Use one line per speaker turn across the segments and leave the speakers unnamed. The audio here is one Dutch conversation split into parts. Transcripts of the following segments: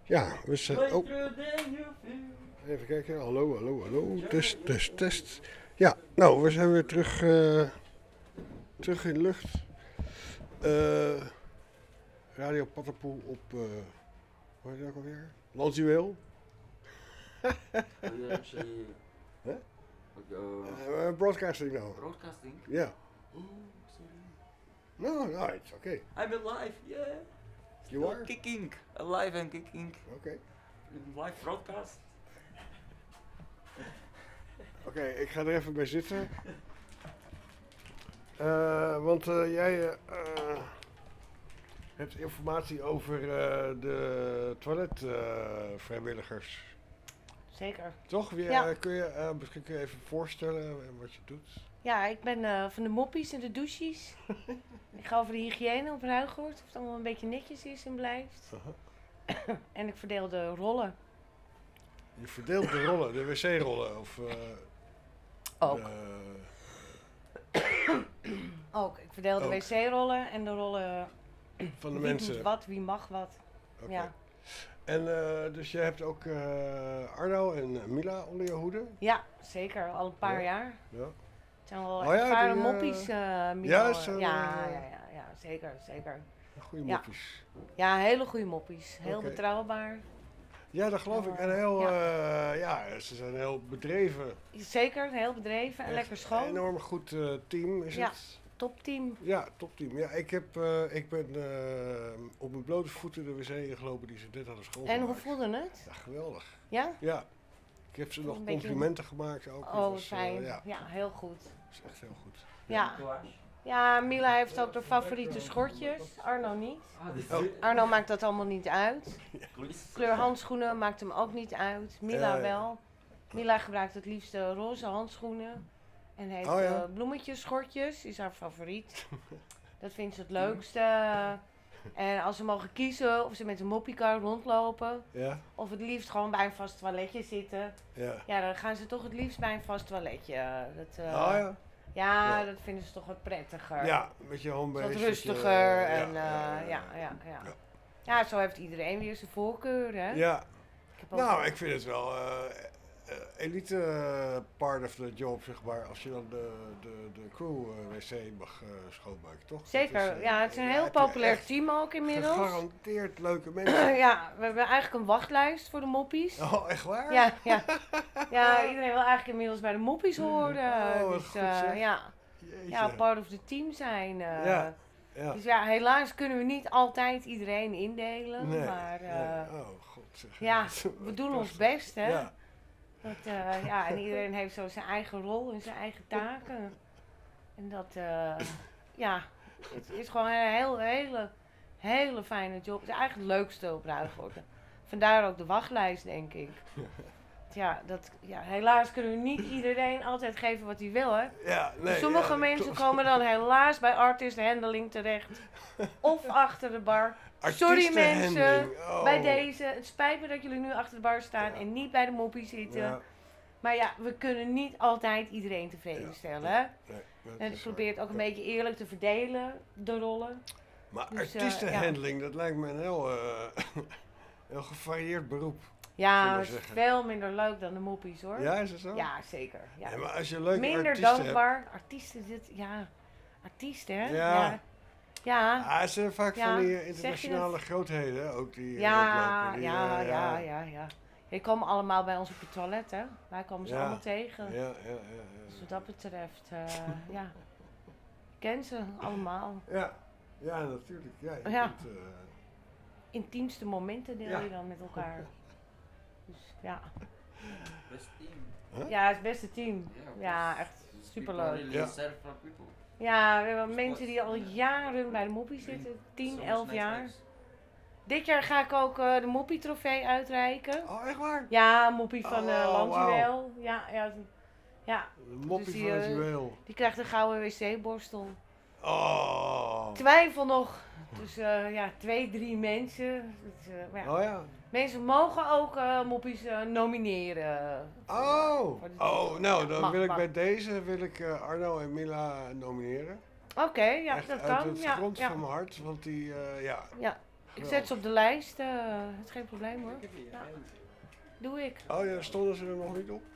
Ja, we zijn... Oh, even kijken. Hallo, hallo, hallo. Test, test, test. Ja, nou, we zijn weer terug in de lucht. Radio Pattenpoel op... hoe heet dat ook alweer? Landsjuweel. Huh? Broadcasting nou.
Broadcasting?
Ja.
Oh, sorry.
No, it's okay.
I'm alive, yeah.
You
Still
are?
kicking. Alive and kicking.
Oké.
Live broadcast.
Oké, ik ga er even bij zitten. Want jij hebt informatie over de toiletvrijwilligers.
Zeker.
Toch?
Ja.
Misschien kun je even voorstellen wat je doet?
Ja, ik ben van de moppies en de douches. Ik ga over de hygiëne op Ruigoord. Of het allemaal een beetje netjes is en blijft. En ik verdeel de rollen.
Je verdeelt de rollen, de wc-rollen of...
Ook.
de-
Ook. Ik verdeel de
Ook.
wc-rollen en de rollen
van de
wie
mensen.
moet wat, wie mag wat.
Oké.
Ja.
En dus je hebt ook Arno en Mila onder je hoede?
Ja, zeker. Al een paar
Ja.
jaar.
Ja.
Het zijn wel
Oh ja,
ervaren
die,
moppies.
ja,
Mila.
zo,
Ja, zeker, zeker.
Goeie
Ja.
moppies.
Ja, hele goede moppies. Heel
Oké.
betrouwbaar.
Ja, dat geloof ik. En heel, ze zijn heel bedreven.
Zeker, heel bedreven en
Echt
lekker schoon.
Een enorm goed team is
Ja.
het.
Topteam.
Ja, topteam. Ja, ik ben op mijn blote voeten de wc ingelopen die ze net hadden schoongemaakt.
En hoe voelde het?
Ja, geweldig.
Ja?
Ja. Ik heb ze nog
Een beetje-
complimenten gemaakt ook. Dat
Oh,
was,
fijn.
ja,
Ja, heel goed.
dat is echt heel goed.
Ja. Ja, Mila heeft ook de favoriete schortjes. Arno niet.
Ah, dit
Oh.
Arno maakt dat allemaal niet uit. Kleur handschoenen maakt hem ook niet uit. Mila
Ja.
wel. Mila gebruikt het liefst roze handschoenen. En heeft
Oh, ja.
bloemetjes, schortjes. Is haar favoriet. Dat vindt ze het leukste. En als ze mogen kiezen of ze met een moppiekar rondlopen.
Ja,
Of het liefst gewoon bij een vast toiletje zitten.
ja.
Ja, dan gaan ze toch het liefst bij een vast toiletje. Dat,
Oh ja.
ja,
Ja.
dat vinden ze toch wat prettiger.
Ja, met je homebase.
Wat
dat je-
rustiger en
ja.
ja. Ja, zo heeft iedereen weer zijn voorkeur, hè?
Ja,
Ik heb ook-
nou, ik vind het wel elite part of the job, zeg maar, als je dan de crew wc mag schoonmaken, toch?
Zeker,
Dat is,
ja, het is een heel
heb je
populair
echt
team ook inmiddels.
Gegarandeerd leuke mensen.
Ja, we hebben eigenlijk een wachtlijst voor de moppies.
Oh, echt waar?
Ja, ja. Ja, iedereen wil eigenlijk inmiddels bij de moppies horen.
Oh, wat
Dus
goed zeg.
ja,
Jeetje.
ja, part of the team zijn.
Ja. Ja.
Dus ja, helaas kunnen we niet altijd iedereen indelen.
Nee,
Maar
nee. Oh, god zeg.
ja, we doen ons best, hè?
Ja.
Dat, ja, en iedereen heeft zo zijn eigen rol en zijn eigen taken. En dat, ja, het is gewoon een hele fijne job. Het is eigenlijk het leukste op Ruigoord. Vandaar ook de wachtlijst, denk ik. Ja, helaas kunnen we niet iedereen altijd geven wat hij wil, hè.
Ja, nee,
Sommige
ja,
mensen
klopt.
komen dan helaas bij artist handling terecht. Of achter de bar. Sorry mensen,
Artiestenhandling, oh.
bij deze. Het spijt me dat jullie nu achter de bar staan en niet bij de moppie zitten.
Ja,
Maar ja, we kunnen niet altijd iedereen tevreden
Ja,
stellen. Hè?
nee, dat
En ik
is
probeer het
waar.
ook een beetje eerlijk te verdelen, de rollen.
Maar
Dus,
artiestenhandling, dat lijkt me een heel, heel gevarieerd beroep.
Ja,
maar
het is
zeggen.
veel minder leuk dan de moppies hoor.
Ja, is het zo?
Ja, zeker. Ja.
Ja, maar als je leuke
Minder
artiesten hebt...
dankbaar. Artiesten, artiesten hè?
Ja.
Ja.
Ah, ze zijn vaak
Ja,
van die
zeg je
internationale grootheden ook die
Ja,
rondlopen. Die,
ja. Die komen allemaal bij ons op het toilet, hè? Wij komen ze
Ja.
allemaal tegen.
Ja.
Dus wat dat betreft, ja. Ik ken ze allemaal.
Ja, natuurlijk. Ja, je
Ja.
kunt,
Intiemste momenten deel
Ja.
je dan met elkaar. Dus ja.
Best team.
Huh?
Ja, het is het beste team. Ja, echt
These
superleuk.
people really
Ja.
serve for people.
Ja, we hebben mensen die al jaren bij de moppie zitten. 10,
So
11
much
jaar.
nice.
Dit jaar ga ik ook de moppie trofee uitreiken.
Oh, echt waar?
Ja, moppie van
Oh,
Landjuweel. Ja,
De moppie
Dus
van
die,
het juweel.
die krijgt een gouden wc-borstel.
Oh.
Twijfel nog tussen 2, 3 mensen. Dus, maar ja.
Oh ja.
Mensen mogen ook moppies nomineren.
Oh.
voor de
Oh,
titel.
nou,
Ja,
dan
mag,
wil ik
mag.
bij deze Arno en Mila nomineren.
Oké, ja,
Echt
dat
uit
kan.
het
Ja,
grond
ja.
van mijn hart, want die,
Ja. Ik zet ze op de lijst. Het is geen probleem hoor. Ja. Doe ik.
Oh ja, stonden ze er nog niet op?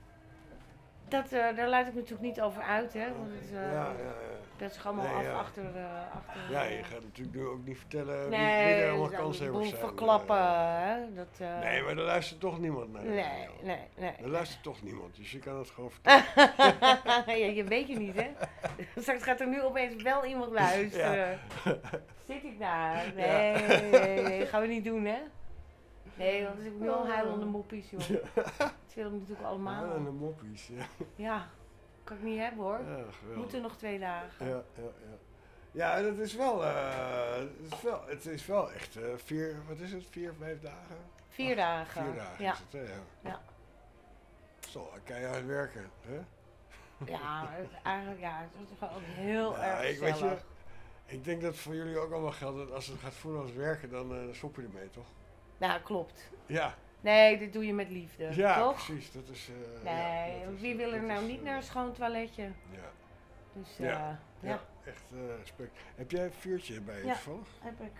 Daar laat ik me natuurlijk niet over uit, hè. Want het,
Ja.
dat is allemaal
Nee,
af
ja.
achter.
Ja, je gaat natuurlijk nu ook niet vertellen wie
Nee,
er allemaal
dat
kanshebbers zijn.
verklappen, hè.
Nee, maar er luistert toch niemand naar.
Nee.
Er luistert toch niemand, dus je kan het gewoon vertellen.
Ja, je weet je niet, hè? Straks gaat er nu opeens wel iemand luisteren. Zit ik daar? Nee, gaan we niet doen, hè? Nee, want er is nu al huilende moppies, joh. Dat willen we natuurlijk allemaal.
En de moppies, ja.
Ja, kan ik niet hebben, hoor.
Ja, geweldig.
Moeten nog 2 dagen.
Ja. Ja, dat is wel, het is wel echt 4, wat is het, 4, 5 dagen?
4 dagen.
4 dagen
Ja.
is het, hè? Ja.
Ja.
Zo, keihard werken, hè?
Ja, eigenlijk ja, het is gewoon heel erg
Weet je,
gezellig.
ik denk dat het voor jullie ook allemaal geldt dat als het gaat voelen als werken, dan stop je ermee, toch?
Nou, klopt.
Ja.
Nee, dit doe je met liefde,
Ja,
toch?
precies. Dat is,
Nee,
dat is,
wie wil er
dat
nou
is,
niet naar een schoon toiletje?
Ja.
Dus
Ja.
ja,
Echt respect. Heb jij een vuurtje bij je
Ja.
toevallig?
heb ik.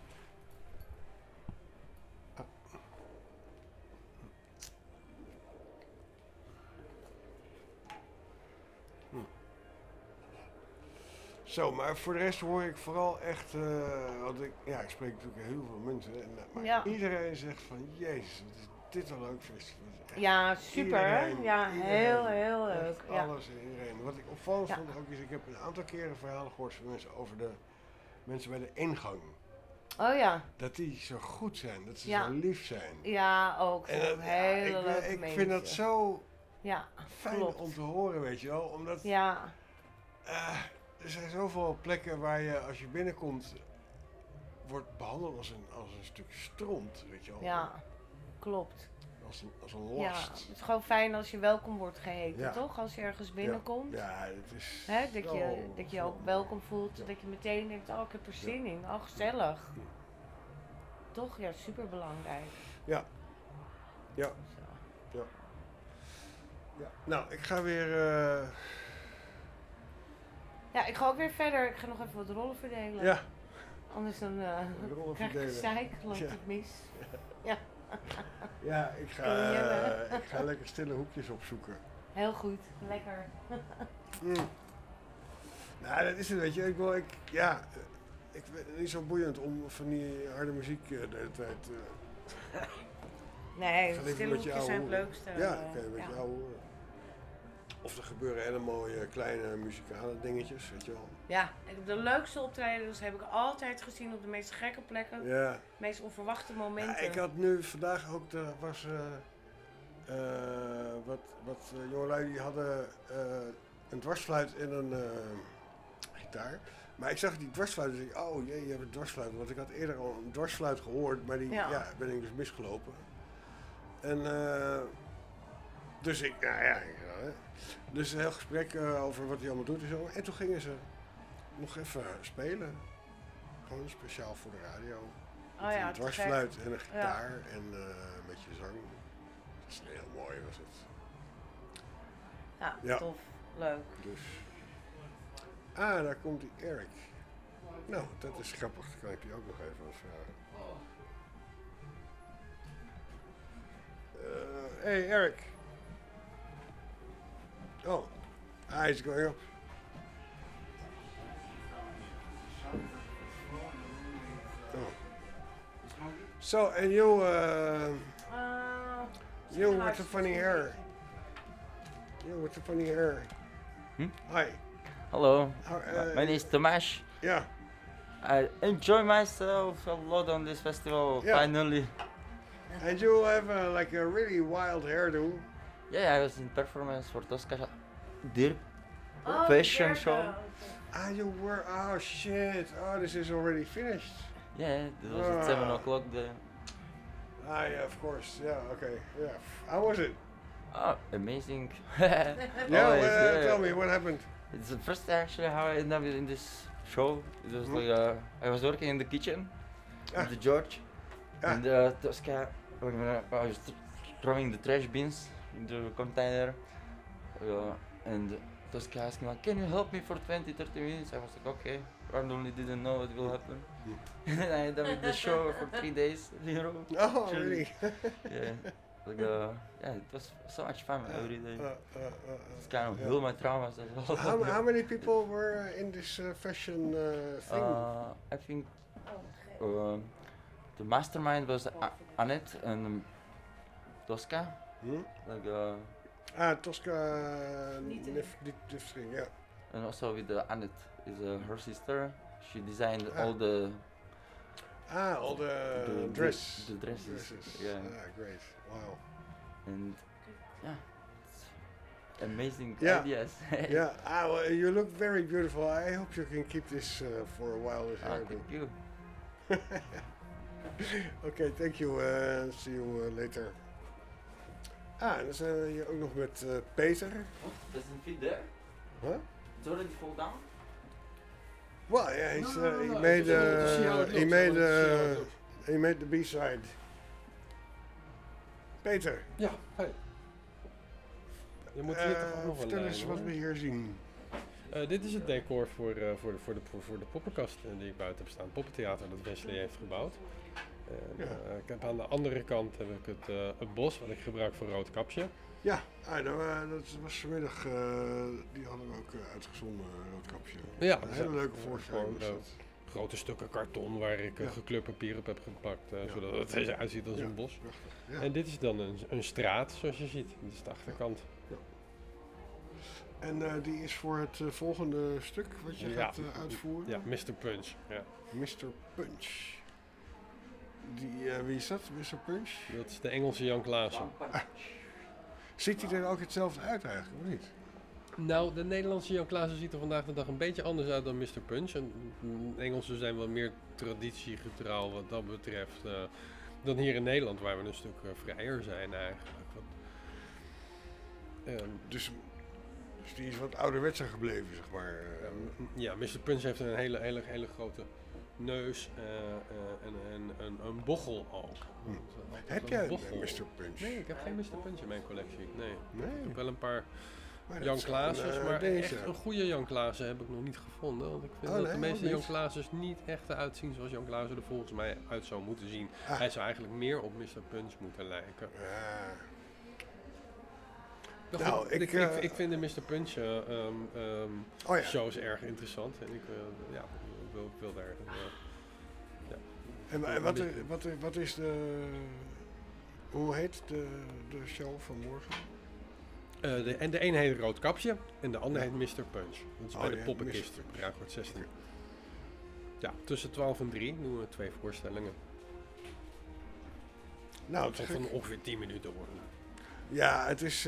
Zo, maar voor de rest hoor ik vooral echt, want ik spreek natuurlijk heel veel mensen, maar
Ja.
iedereen zegt van, jezus, wat is dit een leuk festival. Echt
Ja, super hè?
iedereen,
Ja,
iedereen,
heel leuk.
echt
Ja.
alles en iedereen. Wat ik opvallend
Ja.
vond ook is, ik heb een aantal keren verhalen gehoord van mensen over de mensen bij de ingang.
Oh ja,
Dat die zo goed zijn, dat ze
Ja.
zo lief zijn.
ja ook.
En
Zo'n hele leuke
ik
mensen.
vind dat zo
Ja,
fijn
klopt.
om te horen, weet je wel. Omdat
Ja,
er zijn zoveel plekken waar je als je binnenkomt wordt behandeld als een stuk stront, weet je wel.
ja, klopt.
Als een
Ja,
last.
het is gewoon fijn als je welkom wordt geheten,
Ja.
toch? Als je ergens binnenkomt.
Ja, het is
Hè, dat
zo-
je
zo-
ook welkom voelt,
Ja.
dat je meteen denkt, oh ik heb er zin in, oh gezellig. Toch? Ja, super belangrijk.
Ja. Ja.
Zo.
Ja. Nou, ik ga weer...
Ja, ik ga ook weer verder. Ik ga nog even wat rollen verdelen.
ja,
Anders dan
rollen
krijg ik
verdelen.
gezeik, loopt
Ja.
het mis.
ja, ik
Kun je
ga lekker stille hoekjes opzoeken.
Heel goed, lekker.
Nou, dat is het, weet je. Ik vind het niet zo boeiend om van die harde muziek de hele tijd...
Nee,
Ga even
stille
met je
hoekjes zijn het
ouwe
leukste.
Ja, kan je een beetje
ja.
ouwe. Of er gebeuren hele mooie kleine muzikale dingetjes, weet je wel.
Ja, en de leukste optredens heb ik altijd gezien op de meest gekke plekken.
Ja.
De meest onverwachte momenten.
Ja, ik had nu vandaag ook, er was wat jongelui die hadden een dwarsfluit en een gitaar. Maar ik zag die dwarsfluit en dacht ik, oh jee, je hebt een dwarsfluit. Want ik had eerder al een dwarsfluit gehoord, maar die ben ik dus misgelopen. En dus dus een heel gesprek over wat hij allemaal doet en zo. En toen gingen ze nog even spelen. Gewoon speciaal voor de radio.
Oh ja,
Een
te
dwarsfluit
gek.
en een gitaar en een beetje zang. Dat is heel mooi was het.
Ja,
Ja.
tof. Leuk.
Dus. Ah, daar komt die Eric. Nou, dat is grappig. Dan kan ik die ook nog even wat vragen. Hey Eric. Oh, he's going up. Oh. So, and you with the funny hair. You with the funny hair. Hi.
Hello,
How,
my name is Tomasz.
Yeah.
I enjoy myself a lot on this festival,
Yeah.
finally.
And you have like a really wild hairdo.
Yeah, I was in performance for Tosca Dirk
Oh,
fashion
Dirk,
show.
Ah, you were. Oh shit. Oh, this is already finished.
Yeah, it was at 7
Ah.
o'clock.
Ah, yeah, of course. Yeah, okay. Yeah. How was it?
Oh, amazing.
Yeah,
Always,
tell me what happened.
It's the first time actually how I ended up in this show. It was like I was working in the kitchen
Ah.
with the George,
Ah.
and Tosca. I was throwing the trash bins into the container, and Tosca asked me like, "Can you help me for 20-30 minutes?" I was like, "Okay." randomly didn't know what will happen. And I ended up with the show for 3 days,
Oh,
Actually,
really?
yeah, like it was so much fun every day. It's kind of healed my traumas as well.
How many people were in this fashion thing?
I think the mastermind was Annette and Tosca.
Tosca Nifting, yeah.
And also with Annette is her sister. She designed all the
dresses.
The dresses. Yeah.
Great. Wow.
And yeah, it's amazing ideas.
Yeah. Well, you look very beautiful. I hope you can keep this for a while.
Thank you.
Oké, thank you. See you later. En dan zijn we hier ook nog met Peter.
Doesn't fit there?
Huh?
It's already fall down?
Well, yeah, he made the B-side. Peter.
Ja, hi. Je moet hier toch ook nog
vertel eens wat we hier zien.
Dit is het decor voor de poppenkast die ik buiten heb staan. Poppentheater dat Wesley heeft gebouwd. Ik heb aan de andere kant heb ik het bos wat ik gebruik voor Roodkapje.
Ja, dat was vanmiddag, die hadden we ook uitgezonden, Roodkapje.
Ja,
een hele leuke voorstelling.
Grote stukken karton waar ik gekleurd papier op heb gepakt, zodat het eruit ziet als een bos. Ja. En dit is dan een straat, zoals je ziet. Dit is de achterkant.
Ja. En die is voor het volgende stuk wat je gaat uitvoeren?
Ja, Mr. Punch. Ja.
Mr. Punch. Wie is dat, Mr. Punch?
Dat is de Engelse Jan Klaassen.
Ziet hij er ook hetzelfde uit eigenlijk, of niet?
Nou, de Nederlandse Jan Klaassen ziet er vandaag de dag een beetje anders uit dan Mr. Punch. En de Engelsen zijn wel meer traditiegetrouw wat dat betreft dan hier in Nederland, waar we een stuk vrijer zijn eigenlijk.
Dus die is wat ouderwetser gebleven, zeg maar.
Ja, Mr. Punch heeft een hele grote neus en een bochel ook.
Heb jij een Mr. Punch?
Nee, ik heb geen Mr. Punch in mijn collectie. Nee. Ik heb wel een paar
maar
Jan Klaassen, maar echt een goede Jan Klaassen heb ik nog niet gevonden. Want ik vind dat de meeste Jan Klaassen niet echt uitzien zoals Jan Klaassen er volgens mij uit zou moeten zien. Hij zou eigenlijk meer op Mr. Punch moeten lijken. Nou, ik vind de Mr. Punch shows erg interessant en ik wil daar.
En wat is hoe heet de show van morgen?
De een heet Roodkapje en de ander heet Mr. Punch. Dat is bij de poppenkist, Ruigoord 16. Ja, tussen 12 en 3 doen we 2 voorstellingen.
Nou,
dat zal van ongeveer 10 minuten worden.
Ja, het is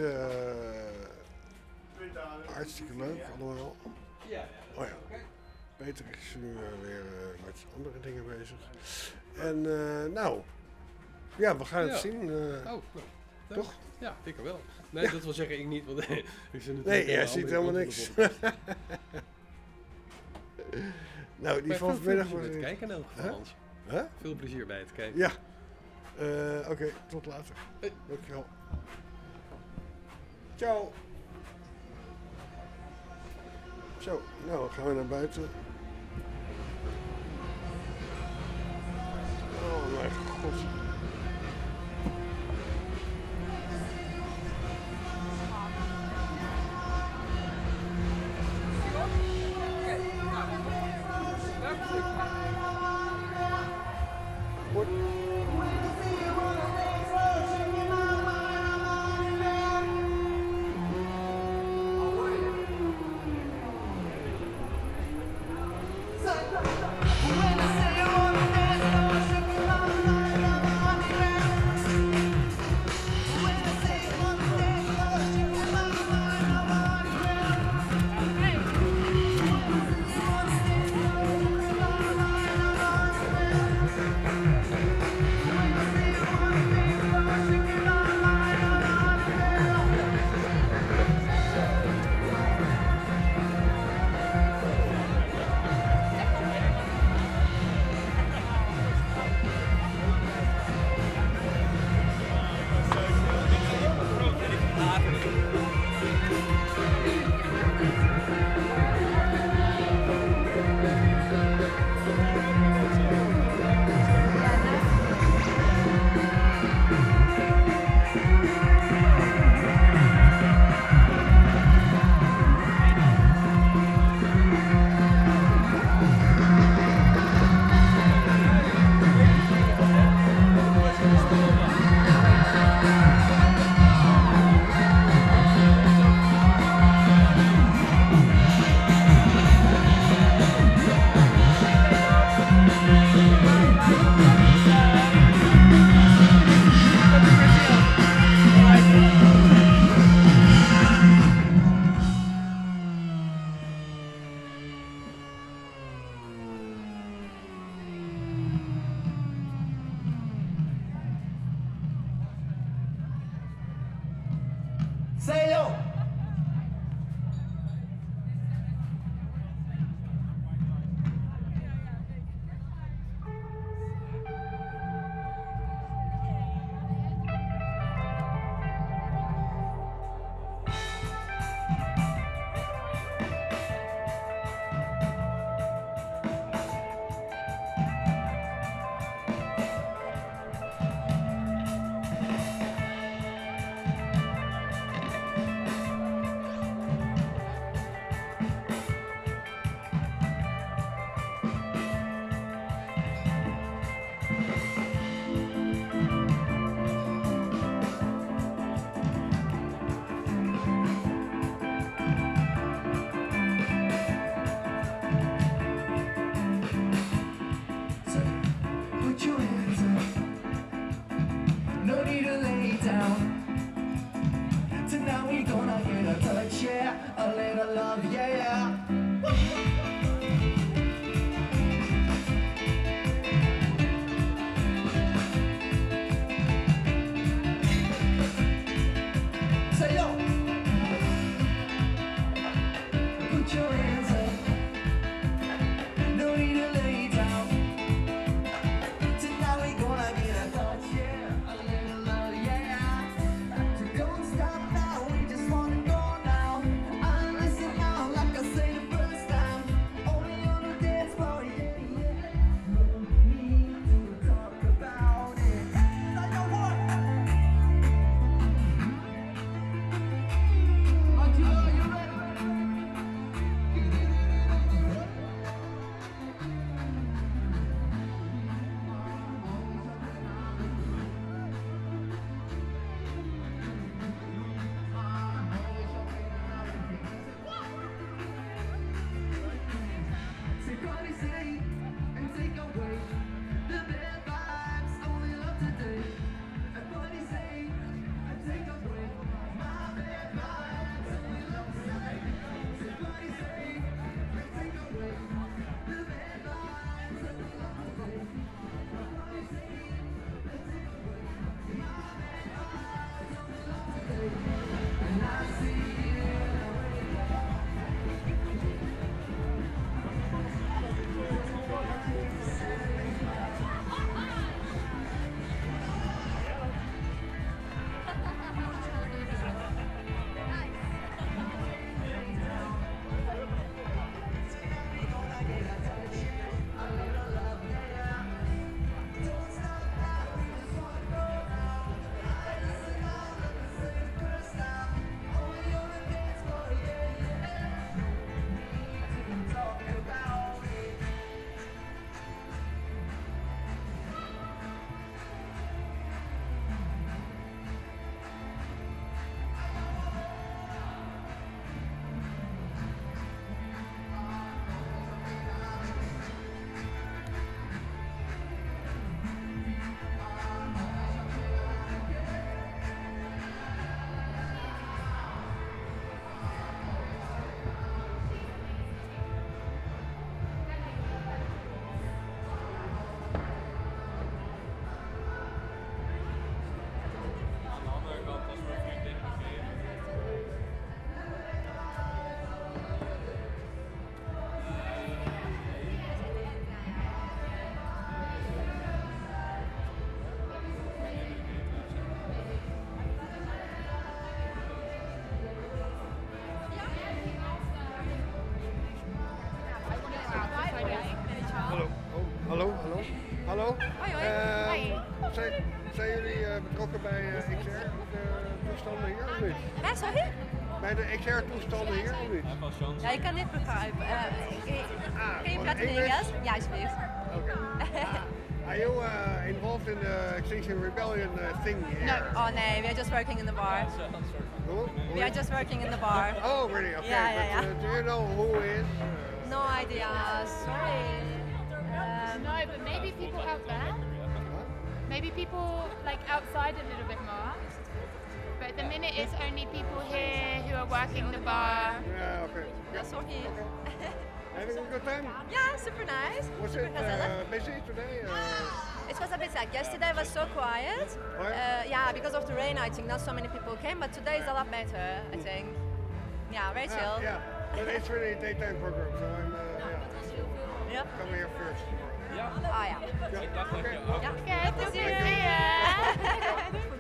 hartstikke leuk allemaal. Oh ja. Peter is nu weer met andere dingen bezig. En we gaan het zien. Toch?
Ja, ik wel. Nee, dat wil zeggen ik niet, want ik zit
jij ziet helemaal niks. Nou, die van vanmiddag was
het kijken in elk geval.
Huh?
Veel plezier bij het kijken.
Ja. Oké, tot later. Dankjewel. Ciao. Zo, nou dan gaan we naar buiten. Oh mijn god.
little love, yeah, yeah. Say yo. Put your hands up. No need to lay down. Tonight we gonna get a touch, yeah. A little love, yeah. So don't stop now. We just wanna go now. I'm listening now, like I say the first time. Only on the dance floor, yeah, yeah. No need to talk about it. Like a what? Are you ready? Say party, say, and take away the bad vibes. Only love today. Party, say, and take away my bad vibes. Only love today. Say party, say, and take away the bad vibes. Only love today. Party, say, and take away my bad vibes. Only love today. And I see you.
Hallo. Hallo.
Hoi.
Zijn jullie betrokken bij XR-toestanden hier of niet?
Waar, sorry?
Bij de XR-toestanden hier of niet?
Ja, ik kan dit begrijpen. Can you praten in Engels? Ja, alsjeblieft.
Okay. Are you involved in the Extinction Rebellion thing here?
No, oh no, we are just working in the bar.
Who?
We are just working in the bar.
Oh, really? Okay.
Yeah.
But, do you know who is?
No idea, sorry.
No, but maybe people out there. Maybe people like outside a little bit more. But at the minute it's only people here who are working the bar.
Yeah, okay.
Ja, sorry.
Having a good time?
Yeah, super nice.
Was
super
it busy today?
It was a bit sad. Yesterday was so quiet.
Oh, yeah?
Yeah, because of the rain, I think not so many people came. But today is a lot better, I think. Yeah, very chill.
Yeah, but it's really a daytime program, so I'm
Yep.
coming here first.
Oh yeah.
Okay.
Yeah.
Okay,
Good to see
see
you.
ya.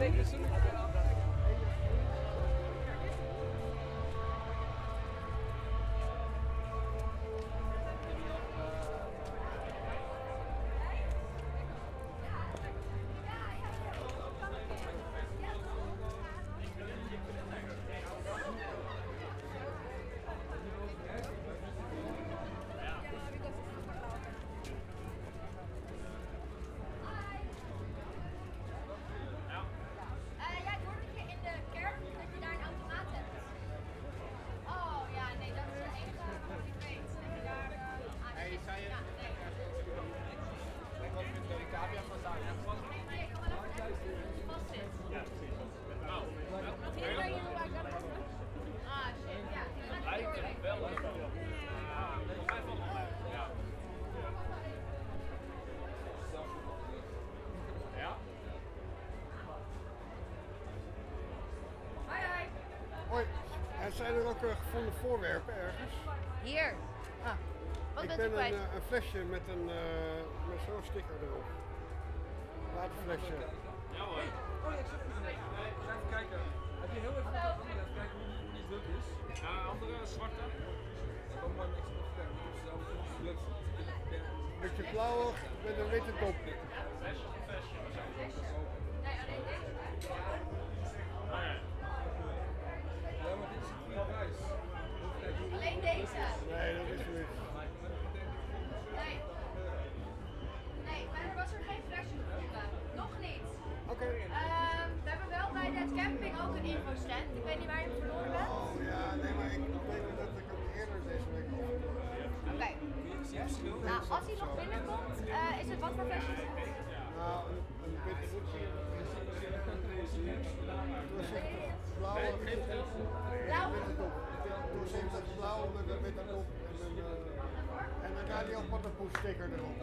En zijn er ook gevonden voorwerpen ergens?
Hier. Ah. Wat
Ik
bent u
ben
kwijt?
een flesje met zo'n sticker erop. Waterflesje.
Ja hoor. Even kijken. Heb je heel even kijken hoe die druk is? Ja, andere zwarte. Kom maar niks op de ik heb zelf druk.
Beetje blauwig met een witte top.
Flesje of flesje?
Nee, alleen deze.
Ja, maar dit is een prijs.
Alleen deze.
Nee, dat is niet.
Nee. Nee, maar er was er geen flesje gevonden. Nog niet.
Oké.
We hebben wel bij de camping ook een infostand. Ik weet niet waar je hem verloren bent.
Oh ja, nee, maar ik weet dat ik hem eerder deze week al.
Oké. Nou, als hij nog binnenkomt, is het wat voor flesjes?
Nou, een witte voetje. Blauw en witte top. Doorzichtig blauw met een witte top. En een Radio Pattenpoes sticker erop.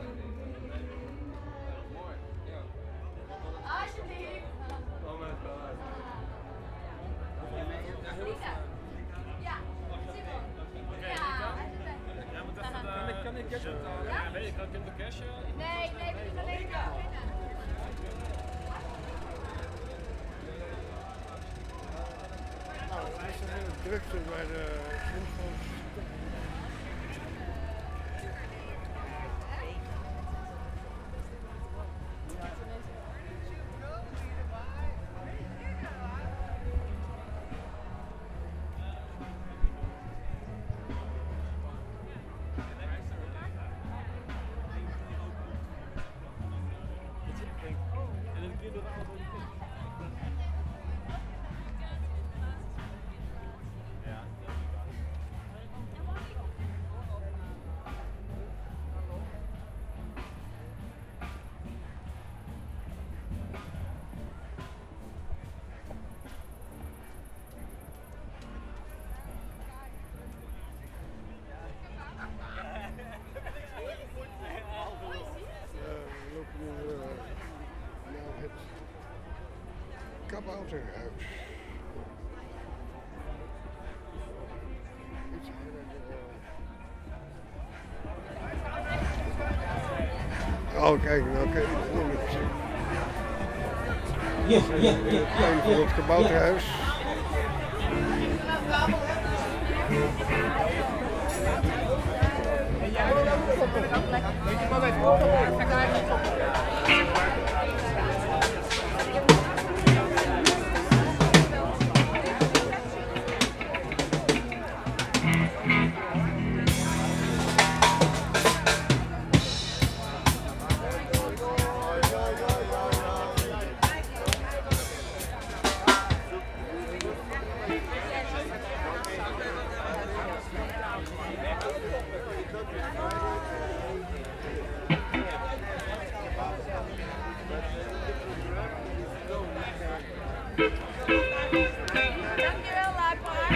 Mooi. Ja.
Alsjeblieft.
Oh mijn god.
Ja, Simon. Ja,
Kan ik cash? Ja, weet je, kan ik hem de cash?
nee, we doen alleen maar binnen.
Nou, het is een hele drukte bij de Simpsons. Kabouterhuis. Iets oh, kijk, nou kijk, voor het kabouterhuis.
Dankjewel, luisteraar.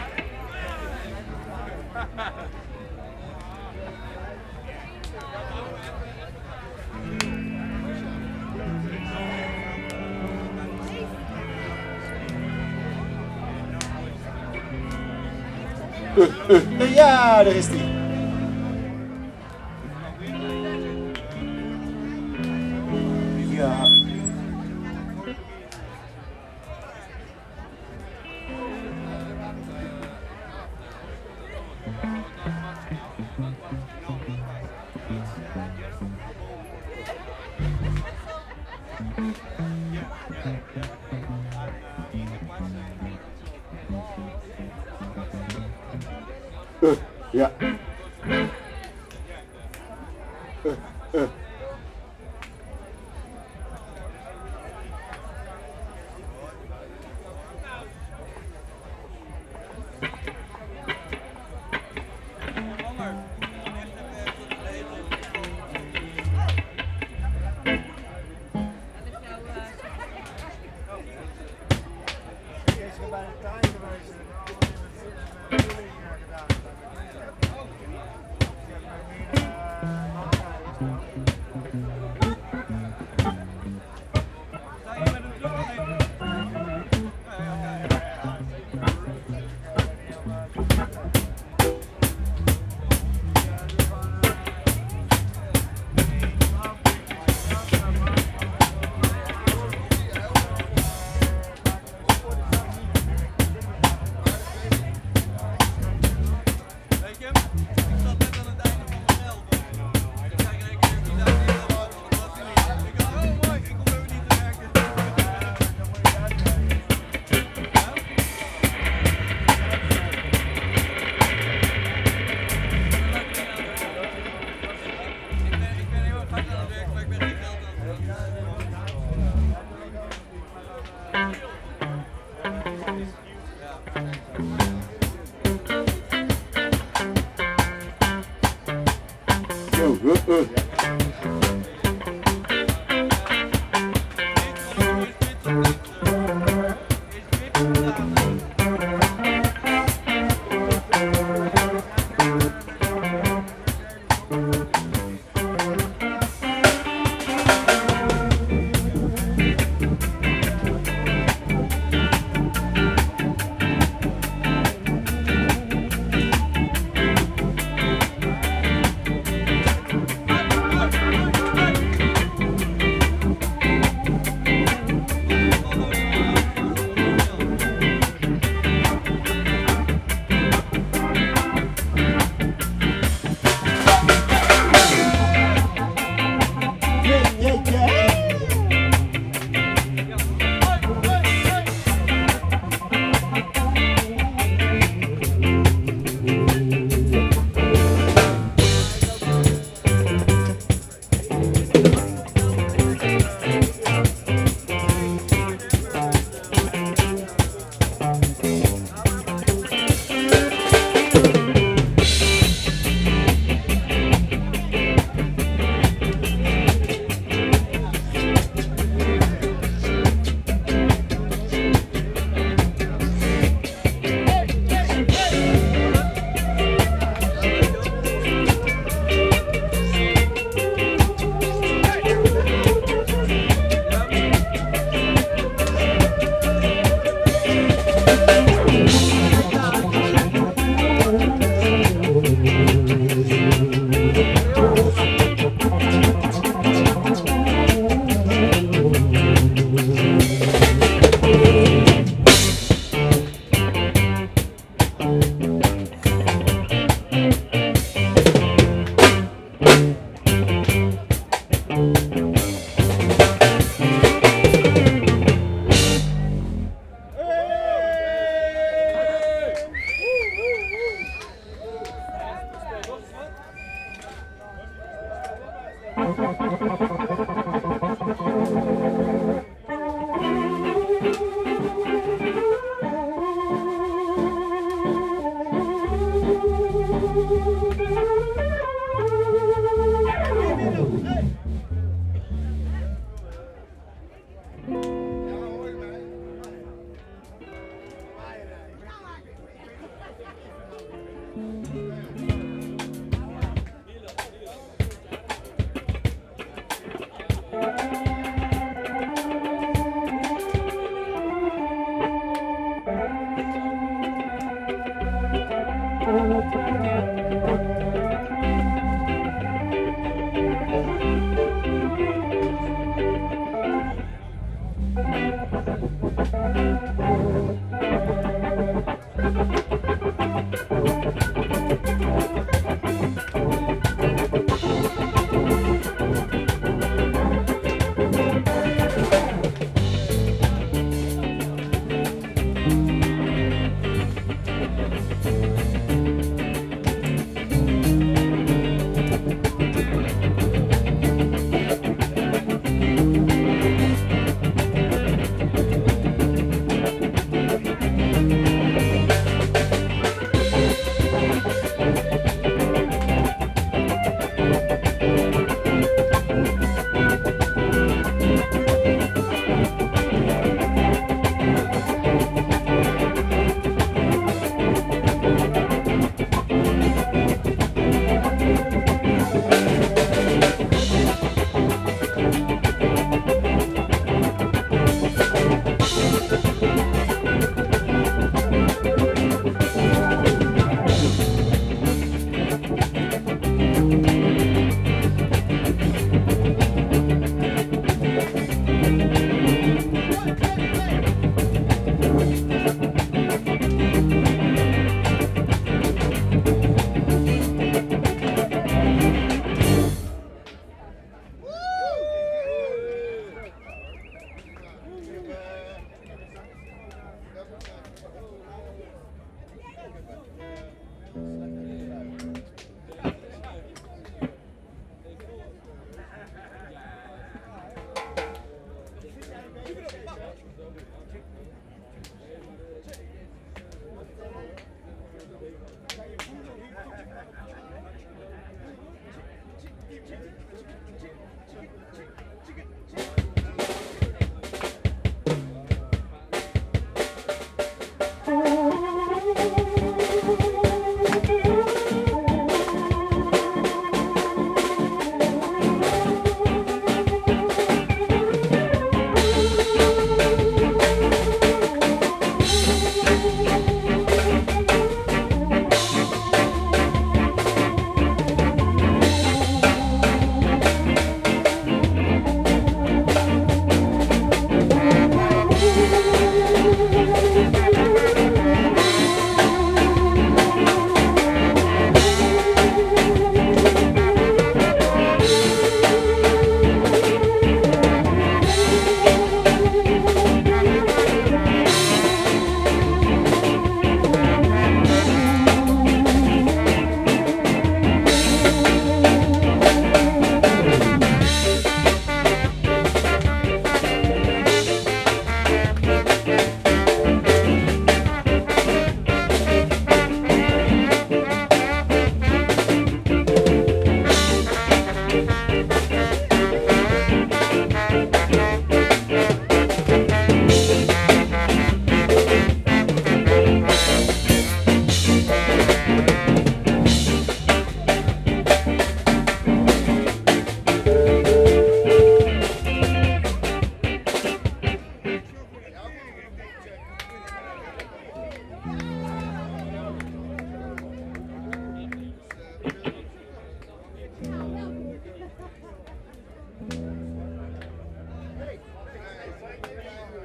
Ja, daar is die. Ja. Ja.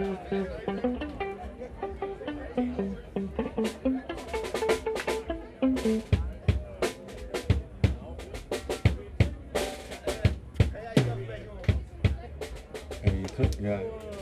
Ja.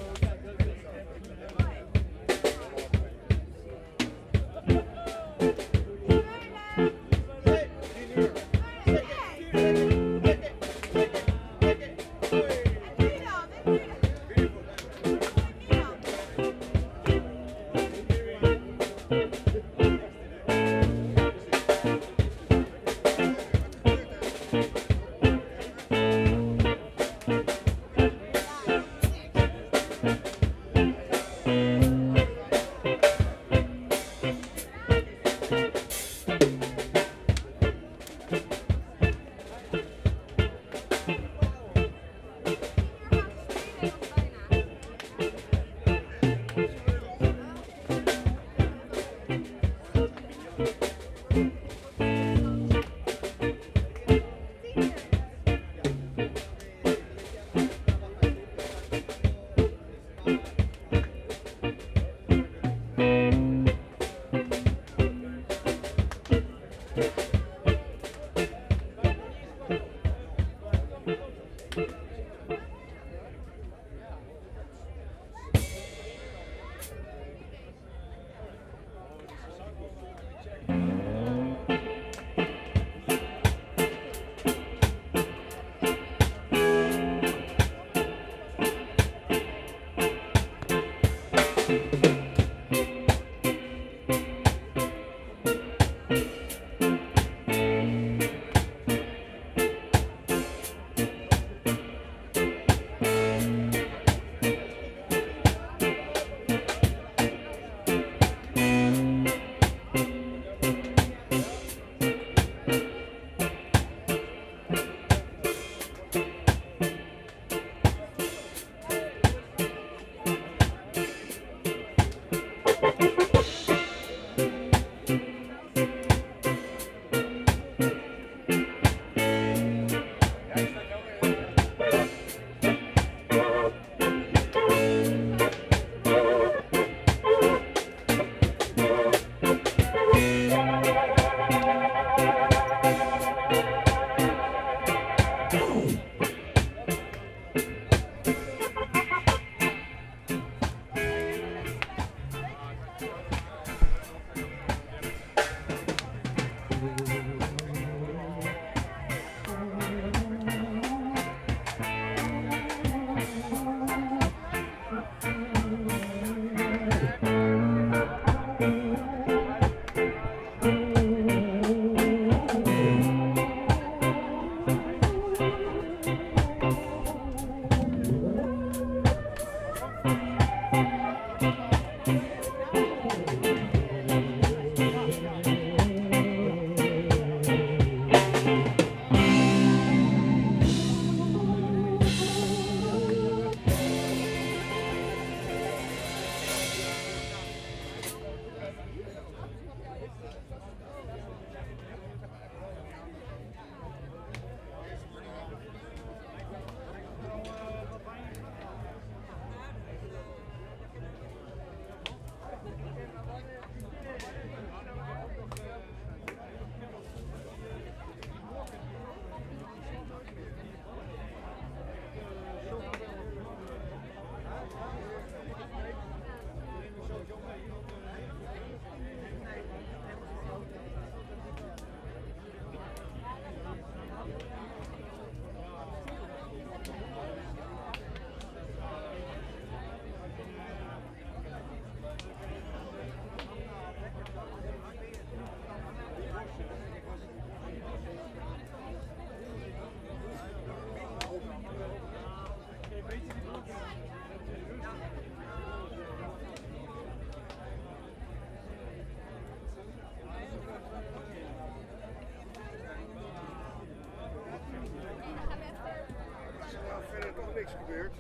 gebeurd.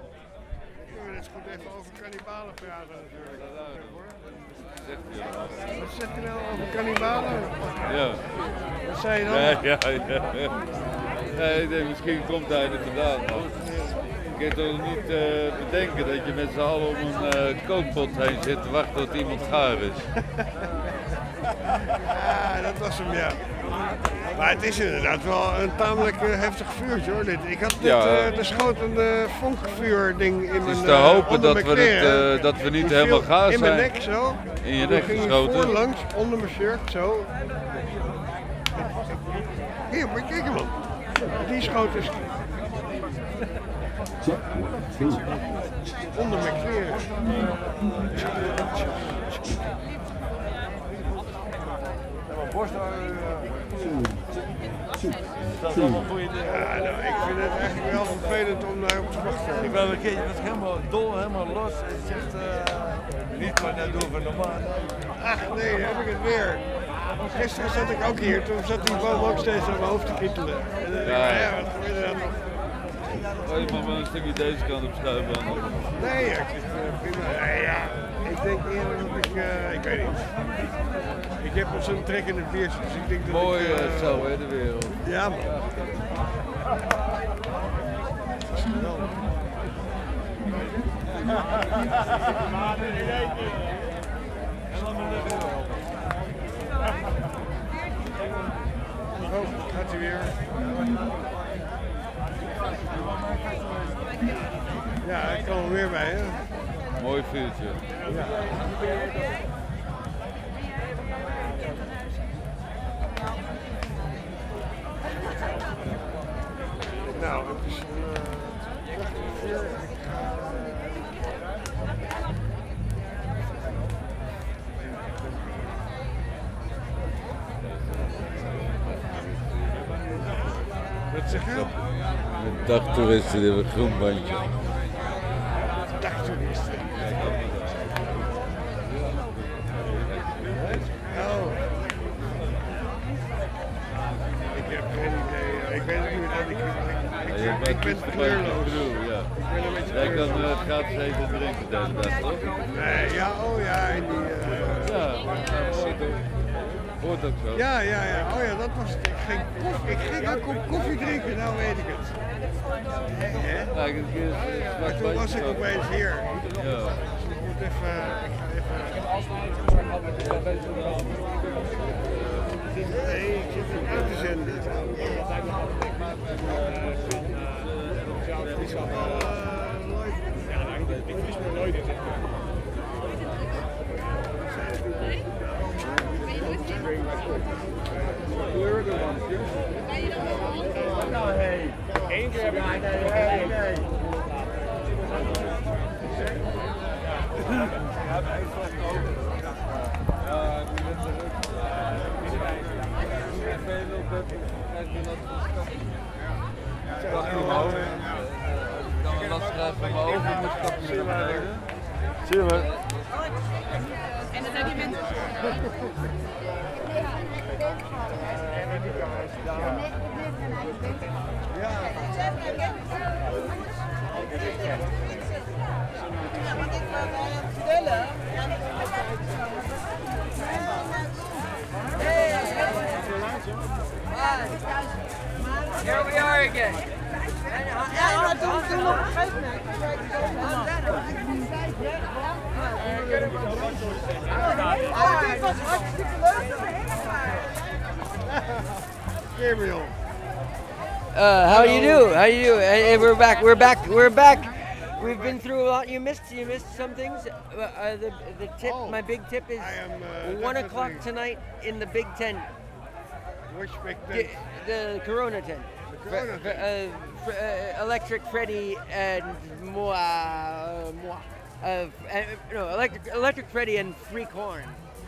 We kunnen net zo goed even over kannibalen praten natuurlijk. Wat zegt u nou over kannibalen?
Ja.
Wat zei je dan?
Ja. Nee, ik denk, misschien komt hij er vandaan.
kun je toch niet bedenken dat je met z'n allen om een kookpot heen zit te wachten tot iemand gaar is.
Ja, dat was hem, ja. Maar het is inderdaad wel een tamelijk heftig vuurtje hoor. Dit. Ik had net, er schoot een vonkvuur-ding in mijn
Het is te hopen
onder
dat
mijn
we,
kleren.
dat we niet
Die
helemaal
viel
gaar
in
zijn.
mijn nek zo.
In je
Toen
nek
ging hij
geschoten.
voorlangs, onder mijn shirt, zo. Hier, maar kijk hem op. Die schoot is onder mijn kleren. Ja, nou, ik vind het eigenlijk wel vervelend om daar op te wachten.
Ik ben een keertje was helemaal dol, helemaal los. En zegt, niet wat dat doen van normaal.
Ach nee, heb ik het weer. Gisteren zat ik ook hier, toen zat die boom ook steeds aan mijn hoofd te kietelen. Ja, wat gebeurde er nog?
Oh, je mag wel een stukje deze kant op schuiven.
Nee, ik vind prima. Nee, ja. Ik denk eerder dat ik weet niet. Ik heb wel zo'n trek in het biertje, dus ik denk dat
Mooi
ik...
zo, hè, de wereld.
Ja, man. Dat is geweldig. Oh, gaat hij weer. Ja, ik kan er weer bij, hè?
Mooi vuurtje.
Ja. Nou, het is een prachtig vuur. Wat zeg je?
Met dagtoeristen die hebben een groen bandje.
Dagtoeristen. Oh. Ik heb geen idee. Ik weet het niet. Ik ben kleurloos.
Ja.
Ik ben een beetje
Jij kan
kleurloos.
gratis eten en drinken de hele dag, toch?
Nee, ja, oh ja. En die,
hoort ook zo.
ja. Oh ja, dat was het. Ik ging ook een koffie drinken, nou weet ik het.
Ja,
Maar toen was ik opeens hier.
Ja.
Dus ik moet even... Nee, ik zit niet uit te zenden. Ik wist me nooit in.
Nou, hé. Eén keer heb ik het. Nee.
Dan een lastig van mijn ogen moet ik dat weer beneden.
Zie je maar.
En dat heb je met...
Here we are again.
Ja, maar toen op een gegeven moment. Dit was hartstikke leuk.
Gabriel.
How you do? How you do? Hey, we're back. We've been through a lot. You missed some things. The tip, my big tip is 1 o'clock tonight in the Big Tent.
Which Big Tent?
The Corona tent.
The Corona tent.
Electric Freddy and Electric Freddy and Freak Horn.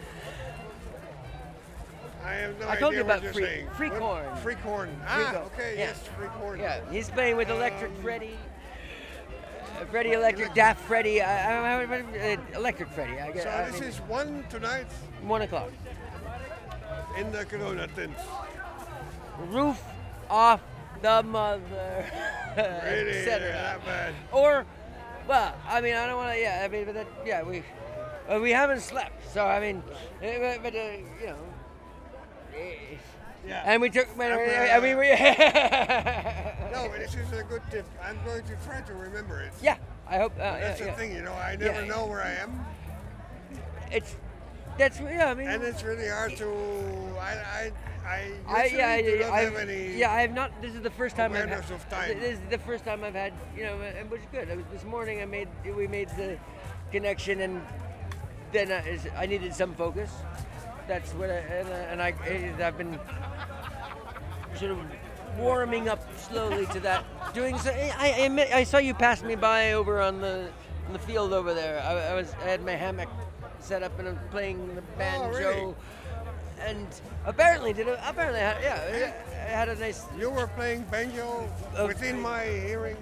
I have no
I told
idea
you about
what you're
Freak
saying.
Freak Horn.
Freak Horn.
Freak
Ah, okay,
yeah.
yes, Freak Horn.
Yeah, he's playing with Electric Freddy. Freddy Electric, Daft Freddy, Electric Freddy.
So this is 1 tonight?
1 o'clock.
In the Corona tent.
Roof off the mother.
Really?
Etc.
That bad?
Or, well, I mean, I don't want to. But we haven't slept, so I mean, but you know,
Yeah.
And we took.
No, but this is a good tip. I'm going to try to remember it.
Yeah, I hope.
That's the
yeah.
thing, I never know where I am.
That's I mean.
And it's really hard to. I
I have not. This is the first time I've had.
Of time.
This is the first time I've had. Which is good. This morning we made the connection, and then I needed some focus. That's what I've been sort of warming up slowly to that. Doing so. I saw you pass me by over on the field over there. I had my hammock set up and I'm playing the banjo.
Oh, really?
And apparently I had a nice.
You were playing banjo within my hearing.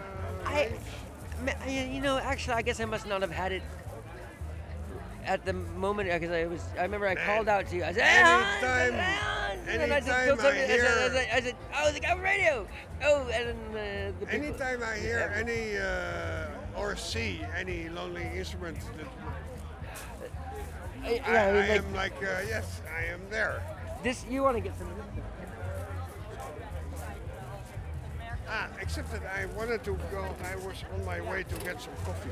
Actually, I guess I must not have had it at the moment because I remember I called out to you. I said,
anytime
I said, oh, the guy on radio. Oh, and then the people.
Anytime I hear any or see any lonely instrument. I am like, yes, I am there.
This, you want to get some of this?
Except that I wanted to go, I was on my way to get some coffee.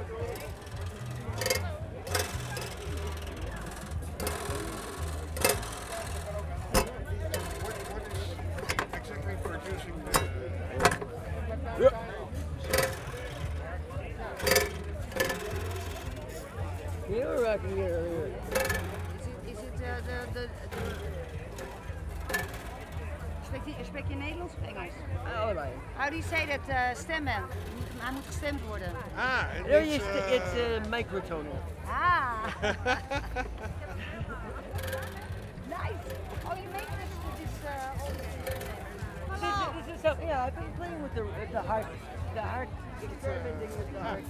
What is exactly producing the...
You were rocking here earlier.
Is it the spreek je Nederlands of Engels?
Allebei.
How do you say that stemmen? Hij moet gestemd worden.
It's microtonal.
Nice. Oh, you make this
This is something. Yeah, I've been playing with the heart, experimenting with the heart.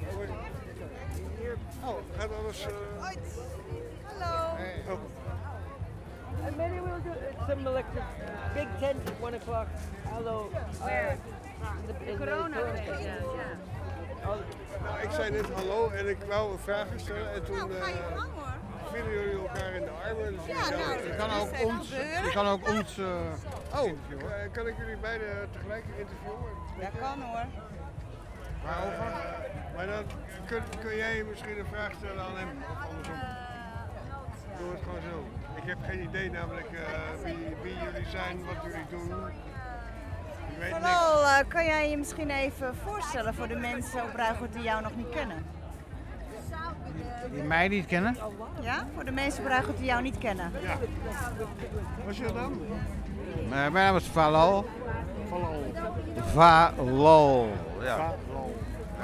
Gaat alles...
Hallo.
Oh.
And maybe we'll do some electric big tent at 1 o'clock. Although
de corona.
Nou, ik zei net hallo en ik wou een vraag stellen en toen vielen jullie elkaar in de armen. Dus
je kan ook ons
interviewen. Kan ik jullie beiden tegelijk interviewen?
Ja, kan hoor.
Waarover? Maar dan kun jij misschien een vraag stellen aan hem of andersom. Doe het gewoon zo. Ik heb geen idee namelijk wie jullie zijn, wat jullie doen. Ik weet
Vooral, kan jij je misschien even voorstellen voor de mensen op Ruigoord die jou nog niet kennen?
Die mij niet kennen?
Ja, voor de mensen op Ruigoord die jou niet kennen.
Ja. Wat is je naam?
Mijn naam is Valal.
Valal.
Valal. Ja.
Valal.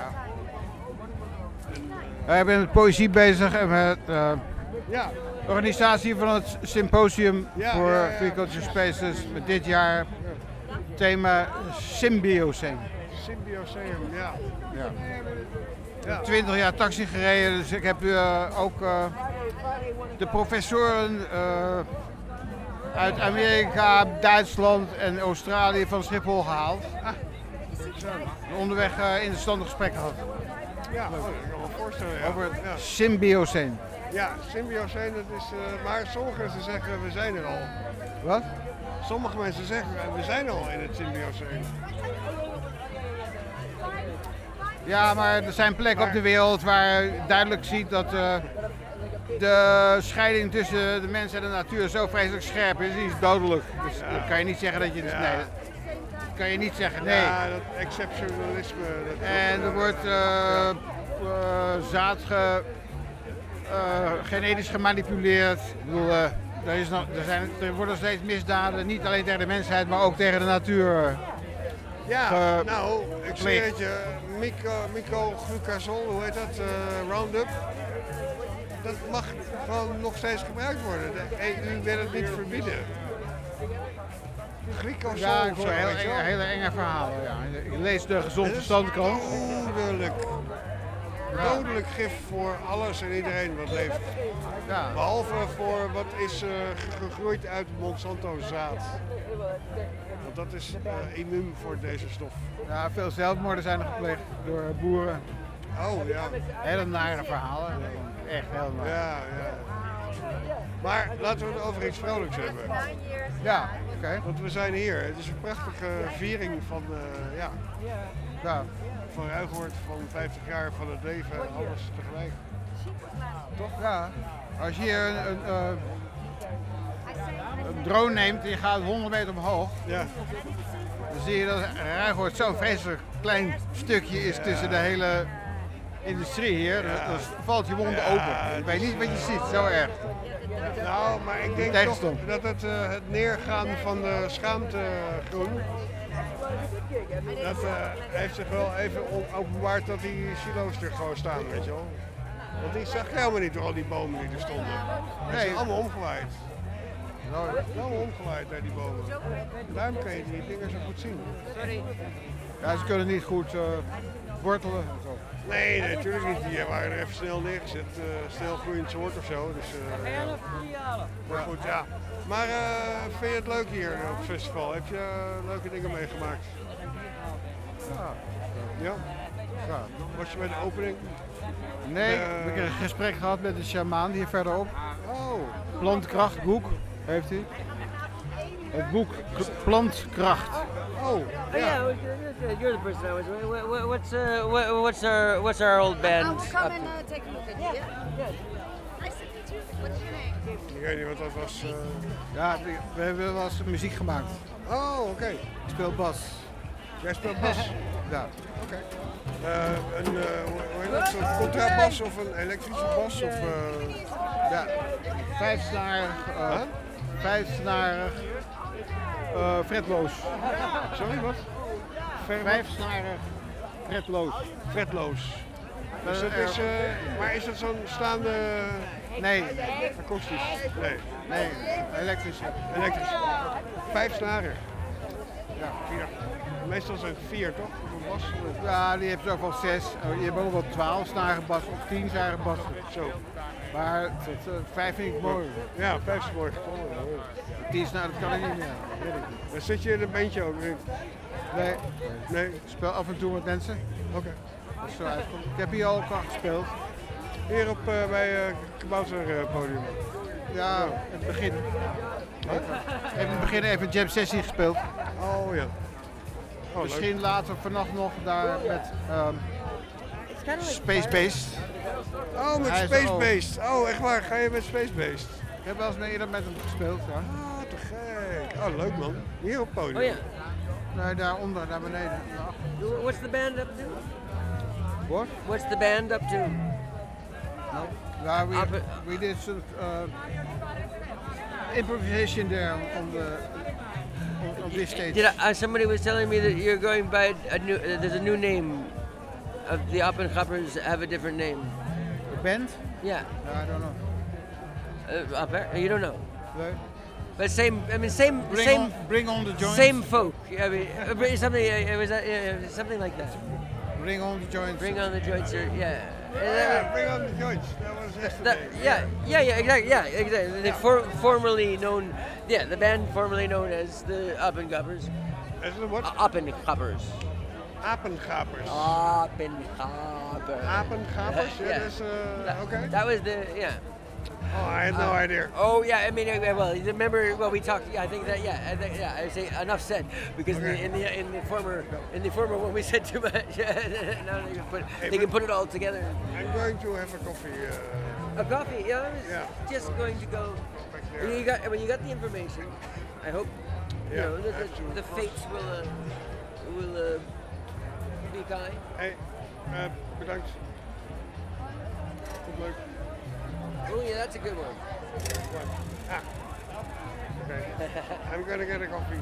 Ja. Ik ben met poëzie bezig en met
ja.
organisatie van het symposium voor Free Culture Spaces met dit jaar thema Symbiocene.
Symbiocene, ja.
Ik heb 20 jaar taxi gereden, dus ik heb ook de professoren uit Amerika, Duitsland en Australië van Schiphol gehaald. En onderweg interessante gesprekken gehad.
Ja, dat kan ik me wel voorstellen. Ja.
Over het Symbiocene.
Ja, Symbiocene, dat is, maar sommige mensen zeggen we zijn er al.
Wat?
Sommige mensen zeggen we zijn al in het Symbiocene.
Ja, maar er zijn plekken op de wereld waar je duidelijk ziet dat de scheiding tussen de mens en de natuur zo vreselijk scherp is. Die is dodelijk. Dus dan kan je niet zeggen dat je... Dus, nee, dat kan je niet zeggen, nee.
Ja, dat exceptionalisme.
En er wordt zaad genetisch gemanipuleerd. Ik bedoel, er worden steeds misdaden, niet alleen tegen de mensheid, maar ook tegen de natuur.
Ja, nou, ik zweer het je, micoglucazol, hoe heet dat, Roundup, dat mag gewoon nog steeds gebruikt worden. De EU wil het niet verbieden. Glycosol,
ja, ik hoor hele enge verhalen. Ja. Ik lees de Gezond Verstandkrant.
Dodelijk gif voor alles en iedereen wat leeft.
Ja.
Behalve voor wat is gegroeid uit Monsanto-zaad. Want dat is immuun voor deze stof.
Ja, veel zelfmoorden zijn er gepleegd door boeren.
Oh ja.
Hele nare verhalen. Echt heel naar.
Ja. Maar laten we het over iets vrolijks hebben.
Ja, oké.
Want we zijn hier. Het is een prachtige viering van, van Ruigoord, van 50 jaar van het leven, alles tegelijk.
Toch? Ja. Als je hier een drone neemt en je gaat 100 meter omhoog, dan zie je dat Ruigoord zo'n vreselijk klein stukje is tussen de hele industrie hier. Dan valt je mond open. Je weet niet wat je ziet, zo erg.
Nou, maar ik denk toch dat het neergaan van de schaamtegroen, dat heeft zich wel even openbaard dat die silo's er gewoon staan, weet je wel. Want ik zag helemaal niet door al die bomen die er stonden. Die zijn allemaal omgewaaid. Allemaal omgewaaid naar die bomen. Daarom kan je die dingen zo goed zien.
Ja, ze kunnen niet goed wortelen en zo.
Nee, natuurlijk niet. Die waren er even snel neergezet. Snel groeiend soort of zo. Dus, maar goed, ja. Maar vind je het leuk hier op het festival? Heb je leuke dingen meegemaakt? Ja. Was je bij de opening?
Nee, ik heb een gesprek gehad met de shamaan hier verderop. Plantkrachtboek heeft hij. Het boek Plantkracht.
Yeah, you're the person I was. What's our old band?
Come and take a look at you. Nice to meet you. What's your name?
Ik weet niet wat dat was.
Ja, we hebben wel eens muziek gemaakt.
Oh, oké.
Ik speel bas.
Jij speelt bas?
Ja.
Oké. Hoe heet dat? Zo'n contrabas of een elektrische bas? Of,
ja, vijfsnarig. Fretloos.
Sorry, wat?
Vijfsnarig, fretloos.
Fretloos. Dus dat is, maar is dat zo'n staande...
Nee.
Akoestisch?
Nee, elektrisch.
Elektrisch. 5 snaren. Ja, 4. Meestal zijn het 4, toch? Bas.
Ja, die heeft ook wel 6. Je hebt ook wel 12 snaren bas of 10 snaren bas.
Zo.
Maar 5 vind ik mooi.
Ja, 5 is mooi.
10 snaren, dat kan ik niet meer.
Dan zit je in een bandje ook?
Nee. Ik speel af en toe met mensen.
Oké.
Als zo uitkomt. Ik heb hier al gespeeld.
Hier op bij Kabouter podium.
Ja, in het begin. In het begin even een jam sessie gespeeld.
Oh ja.
Misschien leuk. Later vannacht nog daar met Space Based.
Oh, met Space Based. Oh, echt waar? Ga je met Space Based?
Ik heb wel eens eerder met hem gespeeld, ja.
Oh, te gek. Oh, leuk man. Hier op het podium.
Oh ja.
Nee, daaronder, naar beneden.
What's the band up to?
What?
What's the band up to?
We did some improvisation there on this stage.
Somebody was telling me that you're going by there's a new name of the Appengappers have a different name.
The band?
Yeah.
No, I don't know.
You don't know?
No.
But same.
Bring on the joints.
Same folk. I mean, something. It was something like that.
Bring on the joints.
Bring on the joints. Yeah.
Bring on the joints. That was yesterday.
Exactly. Yeah, exactly. The formerly known, the band formerly known as the Appengappers.
As the what?
Appengappers.
Appengappers.
Appengappers.
Yeah. Okay.
That was
Oh, I had no idea.
Oh yeah, I mean, well, remember? Well, we talked. Yeah, I think. I say enough said because in the former one we said too much. Now they can put it all together.
I'm going to have a coffee.
A coffee? Yeah, I was just going to go. You got the information. I hope the fates will be kind.
Hey, bedankt. Goed leuk.
Oh yeah, that's a good one.
Okay. I'm gonna get a coffee.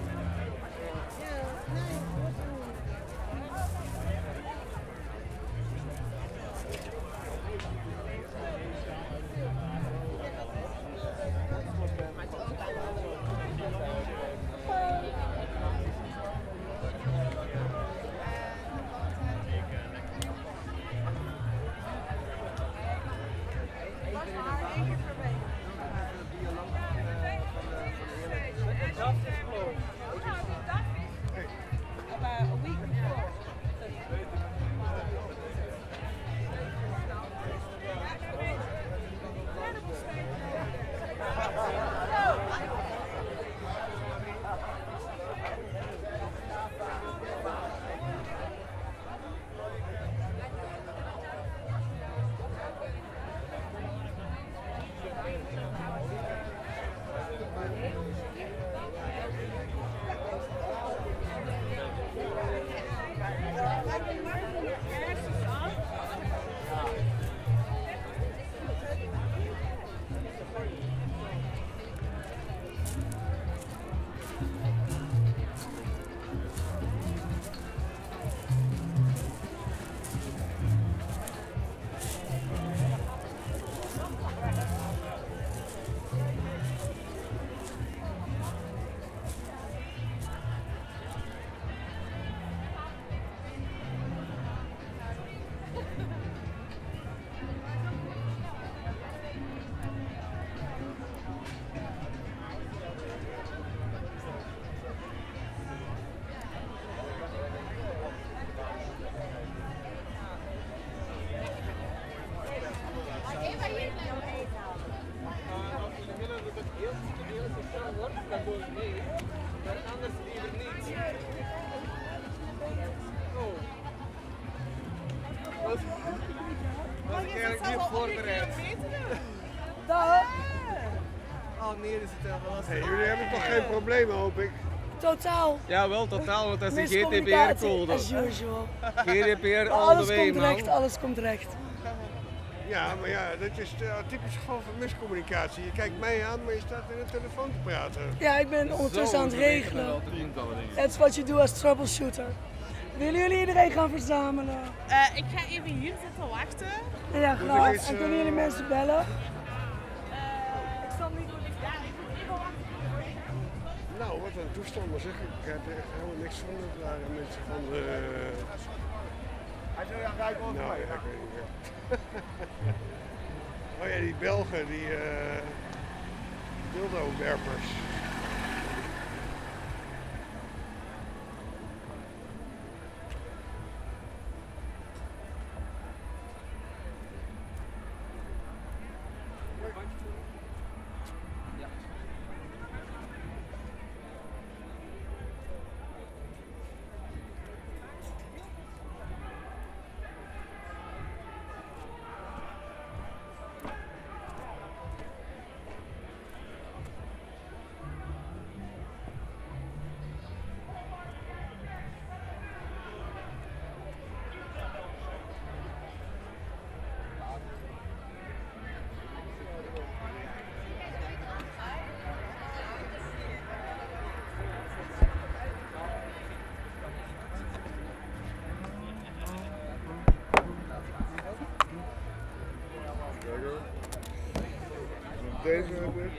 dan doe ik mee. Maar anders liever niet. Oh. Was ik eigenlijk niet voorbereid.
Dag.
Oh nee, is het wel lastig.
Hey, jullie hebben toch geen problemen, hoop ik?
Totaal.
Ja, wel totaal, want dat is een
Miscommunicatie,
GDPR-code.
as usual.
GDPR
Maar
all
alles
the way,
komt recht,
man.
alles komt recht.
Ja, maar ja, dat is een typisch geval van miscommunicatie. Je kijkt mij aan, maar je staat in een telefoon te praten.
Ja, ik ben ondertussen aan het regelen. That's what you do as troubleshooter. Willen jullie iedereen gaan verzamelen?
Ik ga even hier zitten wachten.
Ja, graag. En kunnen jullie mensen bellen?
Ik zal niet doen. Ja, ik moet even wachten.
Nou, wat een toestanden zeg. Ik heb er echt helemaal niks van. Het waren mensen van de...
Hij zei, ja, kijk wel
Nou, ja, ik weet niet meer. Oh ja, die Belgen, die dildo-werpers.
Deze heb ik.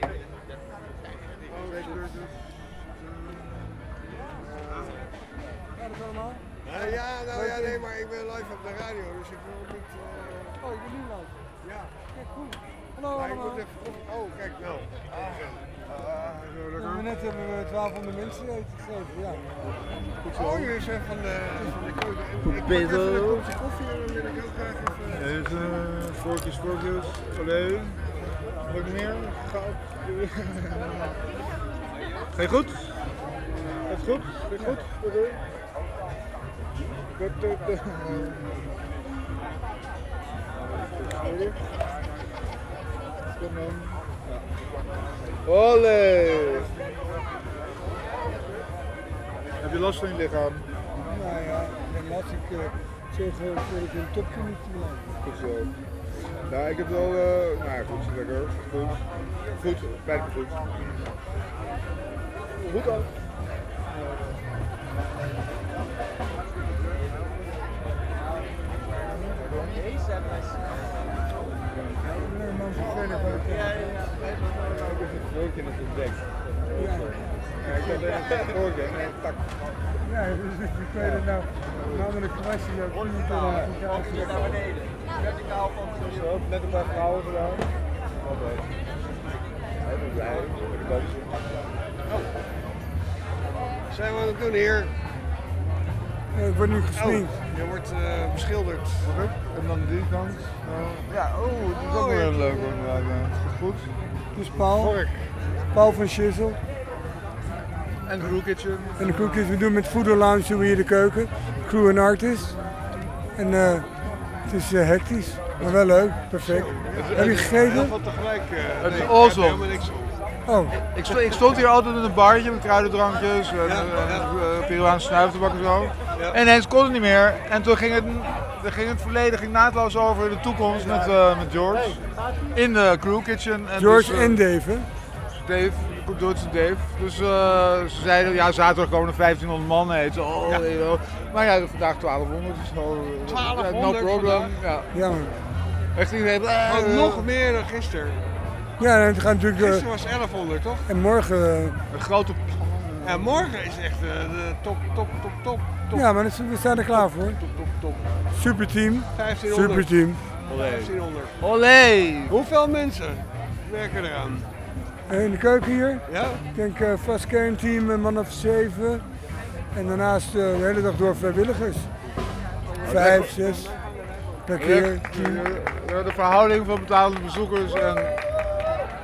Gaat het allemaal? Nee, maar ik ben live op de radio, dus ik wil niet...
Oh, ik ben nu live?
Ja.
Kijk, goed. Hallo
Maar ik
allemaal.
moet even... Oh, kijk nou.
Net hebben we 1200 mensen eten gegeven, ja.
Oh, jullie zijn van de keuken. Ik pak even een kopje koffie en dan wil ik heel graag even...
Deze, vorkjes. Alleen. Wat meer? Goud. Ga je goed? Gaat het goed? Ga je goed? Goed. Kom dan. Olé! Heb je last van je lichaam?
Nou ja, ik ben last. Ik zorg gewoon voor dat ik in topje niet te blijven.
Goed zo. Nou, ik heb wel, nou ja, goed, lekker. Goed, bijna goed. Goed dan.
Ik heb het woordje net ontdekt.
Ja, ik heb een woordje en een tak.
Ja, dus ik weet het nou. Nou met een kwestie dat ik niet
Naar beneden. Verticaal van de
Zo, net een paar vrouwen gedaan. Oké. Ik ben blij.
Zijn we aan het doen hier?
Ja, ik word nu gesminkt.
Je wordt beschilderd.
En dan die kant. Ja, dat is ook weer een leuke inderdaad. Goed.
Dus Paul.
Vork.
Paul van Shizzle.
En de Crew Kitchen.
En de Crew Kitchen. We doen met Food Lounge doen we hier de keuken. Crew en Artist. En het is hectisch, maar wel leuk. Perfect. Heb je gegeten?
Heel veel tegelijk.
Het is
nee,
awesome.
ik heb helemaal niks op.
Oh.
Ik stond hier altijd in een barretje met kruidendrankjes, Peruaanse snuiftabak en zo.
Ja.
En ineens kon het niet meer. En toen ging het verleden naadloos over in de toekomst met George. In de Crew Kitchen. En
George
dus,
en Dave, hè?
Dave, George en Dave. Dus ze zeiden, ja, zaterdag komen er 1500 man eten. Oh,
Ja.
weet je wel. Maar ja, vandaag 1200. Dus no
1200
problem.
vandaag?
Ja.
Ja, man.
Echt iedereen.
Maar nog meer dan gisteren.
Ja, het gaat natuurlijk...
Gisteren was 1100, toch?
En morgen...
een grote...
Ja, morgen is echt de top.
Ja, maar we staan er klaar voor.
Top.
Superteam.
1500.
Superteam.
1500.
Olé!
Hoeveel mensen werken eraan?
In de keuken hier.
Ja?
Ik denk vast kernteam, een man of 7. En daarnaast de hele dag door vrijwilligers. 5, 6 per keer.
Ja, de verhouding van betalende bezoekers en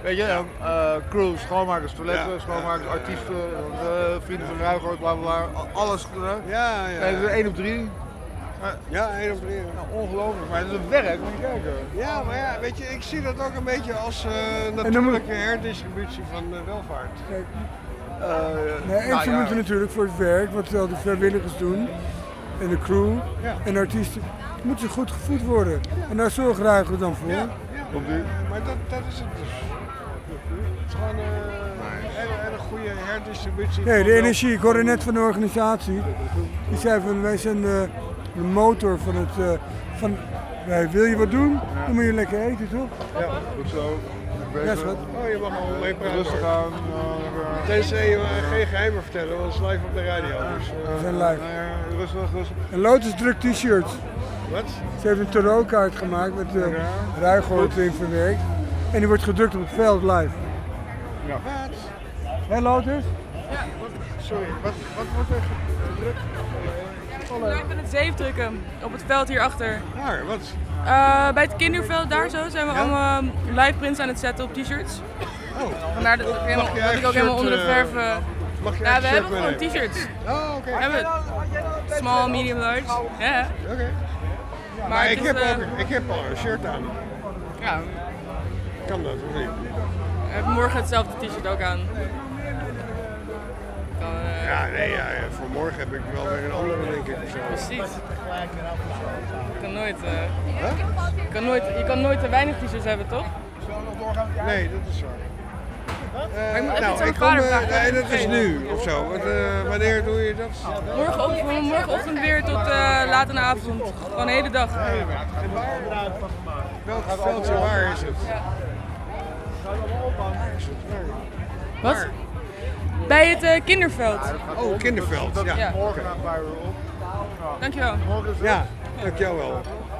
Weet je, crew, schoonmakers, toiletten, schoonmakers, artiesten, vrienden van Ruigoord, bla bla bla, alles.
Ja.
1 op 3.
Ja, 1 op 3.
Ongelooflijk, maar het is een werk, moet je kijken.
Ja, maar ja, weet je, ik zie dat ook een beetje als natuurlijke herdistributie van welvaart.
Kijk, ze moeten natuurlijk voor het werk, wat al de vrijwilligers doen, en de crew en de artiesten, moeten ze goed gevoed worden. En daar zorgt Ruigoord dan voor.
Maar dat is het dus. Het is gewoon een hele goede herdistributie.
Nee, de energie. Ik hoorde net van de organisatie. Die zei van wij zijn de motor van het. Wil je wat doen? Dan moet je lekker eten, toch?
Ja, goed zo.
Ja, schat. Oh, je mag al mee praten.
Rustig aan.
Tenzij je geen geheimen vertellen, want het is live op de radio. Dus,
we zijn live.
Rustig.
En Lotus drukt t-shirts.
Wat?
Ze heeft een tarotkaart gemaakt met Ruigoord in verwerkt. En die wordt gedrukt op het veld live.
Ja.
Wat?
Hé Lotus?
Ja.
Sorry, wat wordt er gedrukt?
Live aan het zeefdrukken op het veld hierachter.
Waar? Wat?
Bij het kinderveld daar zo zijn we allemaal live prints aan het zetten op t-shirts.
Oh.
Vandaar dat ik ook helemaal onder de verf...
Mag je
we hebben gewoon t-shirts.
Oh, oké.
We hebben het. Small, medium, large. Ja.
Oké. Maar ik heb al een shirt aan.
Ja.
Kan dat of niet?
Ik heb morgen hetzelfde t-shirt ook aan.
Voor morgen heb ik wel weer een andere, denk ik.
Precies. Je kan nooit te weinig t-shirts hebben, toch?
Nee, dat is waar.
Maar ik moet even iets aan
ik
mijn vader vragen.
Nee, dat is nu of zo. Wanneer doe je dat?
Morgenochtend weer tot laat in de avond. Gewoon de hele dag.
Welk veldje waar is het?
Wat? Bij het kinderveld.
Oh, kinderveld. Ja.
Morgen na een paar uur op.
Dankjewel.
Ja, dankjewel wel.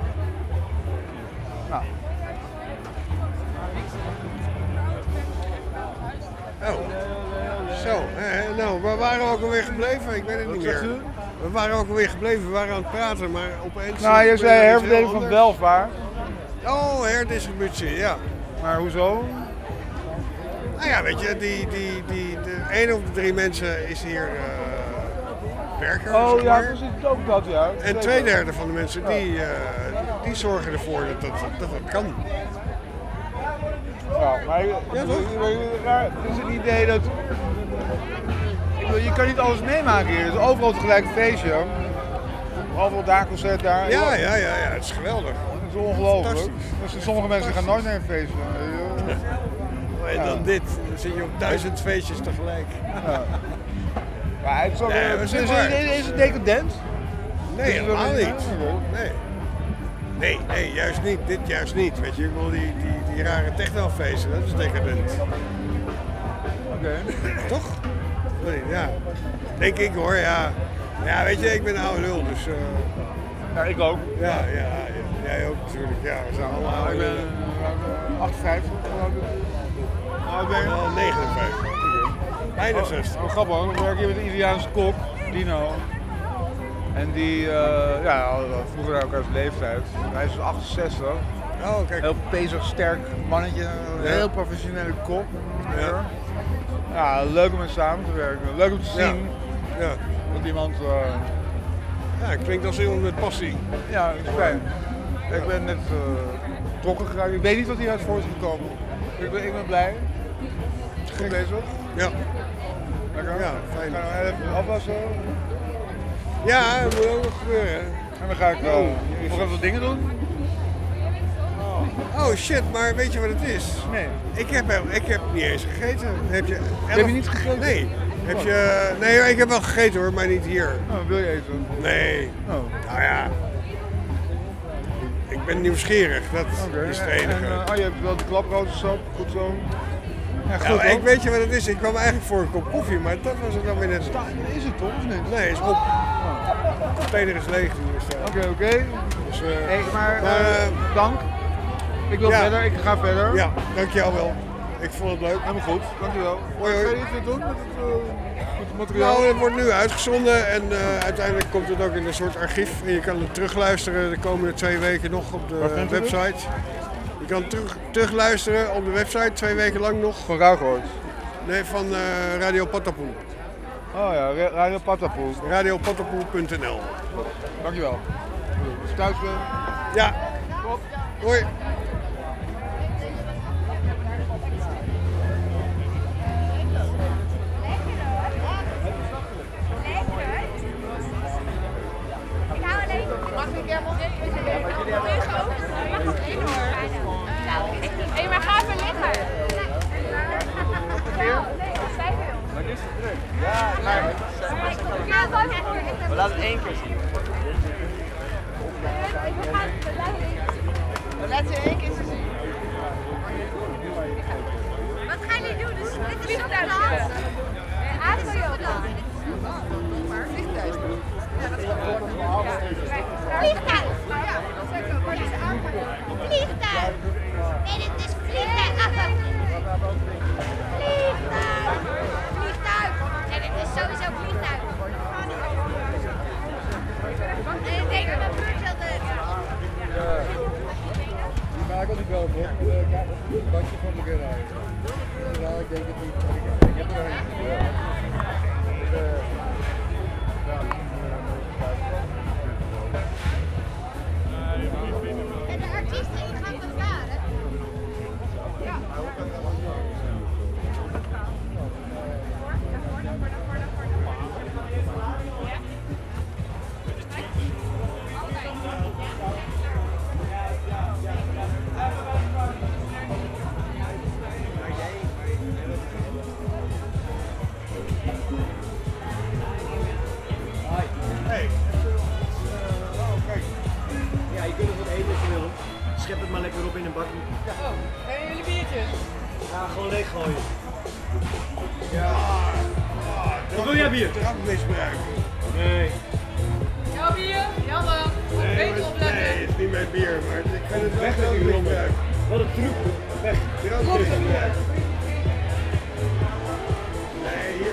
Oh, zo. Nou, waar waren we ook alweer gebleven? Ik weet het niet meer. We waren ook alweer gebleven, we waren aan het praten, maar opeens...
Nou, je zei herverdeling van welvaart.
Oh, herdistributie, ja.
Maar hoezo?
Nou ja, weet je, de 1 op de 3 mensen is hier werker,
Oh
zeg
ja,
maar.
dat is het ook dat, ja.
En 2/3 van de mensen die zorgen ervoor dat kan.
Ja, maar het is het idee dat... Je kan niet alles meemaken hier. Het is overal tegelijk een feestje. Overal daar, concert daar.
Ja, het is geweldig.
Het is ongelooflijk. Dus sommige mensen gaan nooit naar een feestje.
En dan dit, dan zit je op 1000 feestjes tegelijk.
Ja. Maar het is ook, is het decadent?
Nee, helemaal niet. Nee, juist niet. Dit juist niet. Weet je, ik wil die rare technofeesten, dat is decadent.
Oké.
Toch? Nee, ja. Denk ik hoor, ja. Ja, weet je, ik ben een oude lul, dus...
Ja, ik ook.
Ja, jij ook natuurlijk. Ja, we zijn allemaal oude lullen.
Ik ben 58.
Ik ben 59. Bijna 60.
Oh, grappig, ik werk hier met een Italiaanse kok, Dino. En die, vroeger ook uit leeftijd. Hij is 68.
Oh, kijk.
Heel bezig, sterk mannetje, een heel professionele kok. Ja, leuk om mee samen te werken. Leuk om te zien dat iemand...
Ja, klinkt als iemand met passie.
Ja, dat is fijn. Ik ben net betrokken geraakt. Ik weet niet wat hieruit voort is gekomen. Ik ben blij. Goed bezig.
Ja.
Lekker.
Ja, fijn.
Gaan we even afwassen?
Ja, dat moet ook nog gebeuren.
En dan ga ik nog even wat dingen doen.
Oh shit, maar weet je wat het is?
Nee.
Ik heb niet eens gegeten. Heb je
niet gegeten?
Nee. Nee, ik heb wel gegeten hoor, maar niet hier.
Oh, wil je eten?
Nee.
Oh.
Nou ja. Ik ben nieuwsgierig, dat is het enige.
En, je hebt wel de klaprootensap, goed zo. Ja, goed,
ik weet je wat het is? Ik kwam eigenlijk voor een kop koffie, maar dat was het dan weer net.
Is het toch of niet?
Nee, is op. De container is leeg.
Oké.
Dus,
maar dank. Ik wil verder, ik ga verder.
Ja, dankjewel wel. Ik vond het leuk.
Helemaal goed, dankjewel.
Hoi.
Ga je iets doen met het materiaal?
Nou, het wordt nu uitgezonden en uiteindelijk komt het ook in een soort archief. En je kan het terugluisteren de komende 2 weken nog op de website. Je kan terugluisteren op de website 2 weken lang nog.
Van Ruigoord?
Nee, van Radio Patapoel.
Oh ja, Radio Patapoel.
Radiopatapoel.nl.
Dankjewel. Als je thuis bent.
Ja. Hoi.
Mag ik helemaal Hé, maar ga even liggen.
Maar nu is het druk. Ja, we laten het 1 keer zien.
We laten 1 keer zien. Wat gaan jullie doen? Dus dit is vliegtuig. Vliegtuig. Vliegtuig! Vliegtuig! Nee, dit is vliegtuig! Vliegtuig! Vliegtuig! Nee, dit is sowieso vliegtuig! Nee, ik denk dat het buurt
Die maak ik niet wel op. Een bandje van elkaar rijden. Ja, ik denk het niet. Ik heb er een.
En de artiesten die gaan bevaren. Ja.
Ja, je kunt er wat eten als je wil. Schep het maar lekker op in een bakje.
Hebben jullie biertjes?
Ja, gewoon leeg gooien.
Ja.
Wat wil jij bier?
Drankmisbruik.
Nee.
Jouw bier? Janne. Beter opletten.
Nee, het is niet mijn bier, maar ik vind het wel drankmisbruik.
Wat een truc. Weg.
Drankmisbruik. Nee, hier.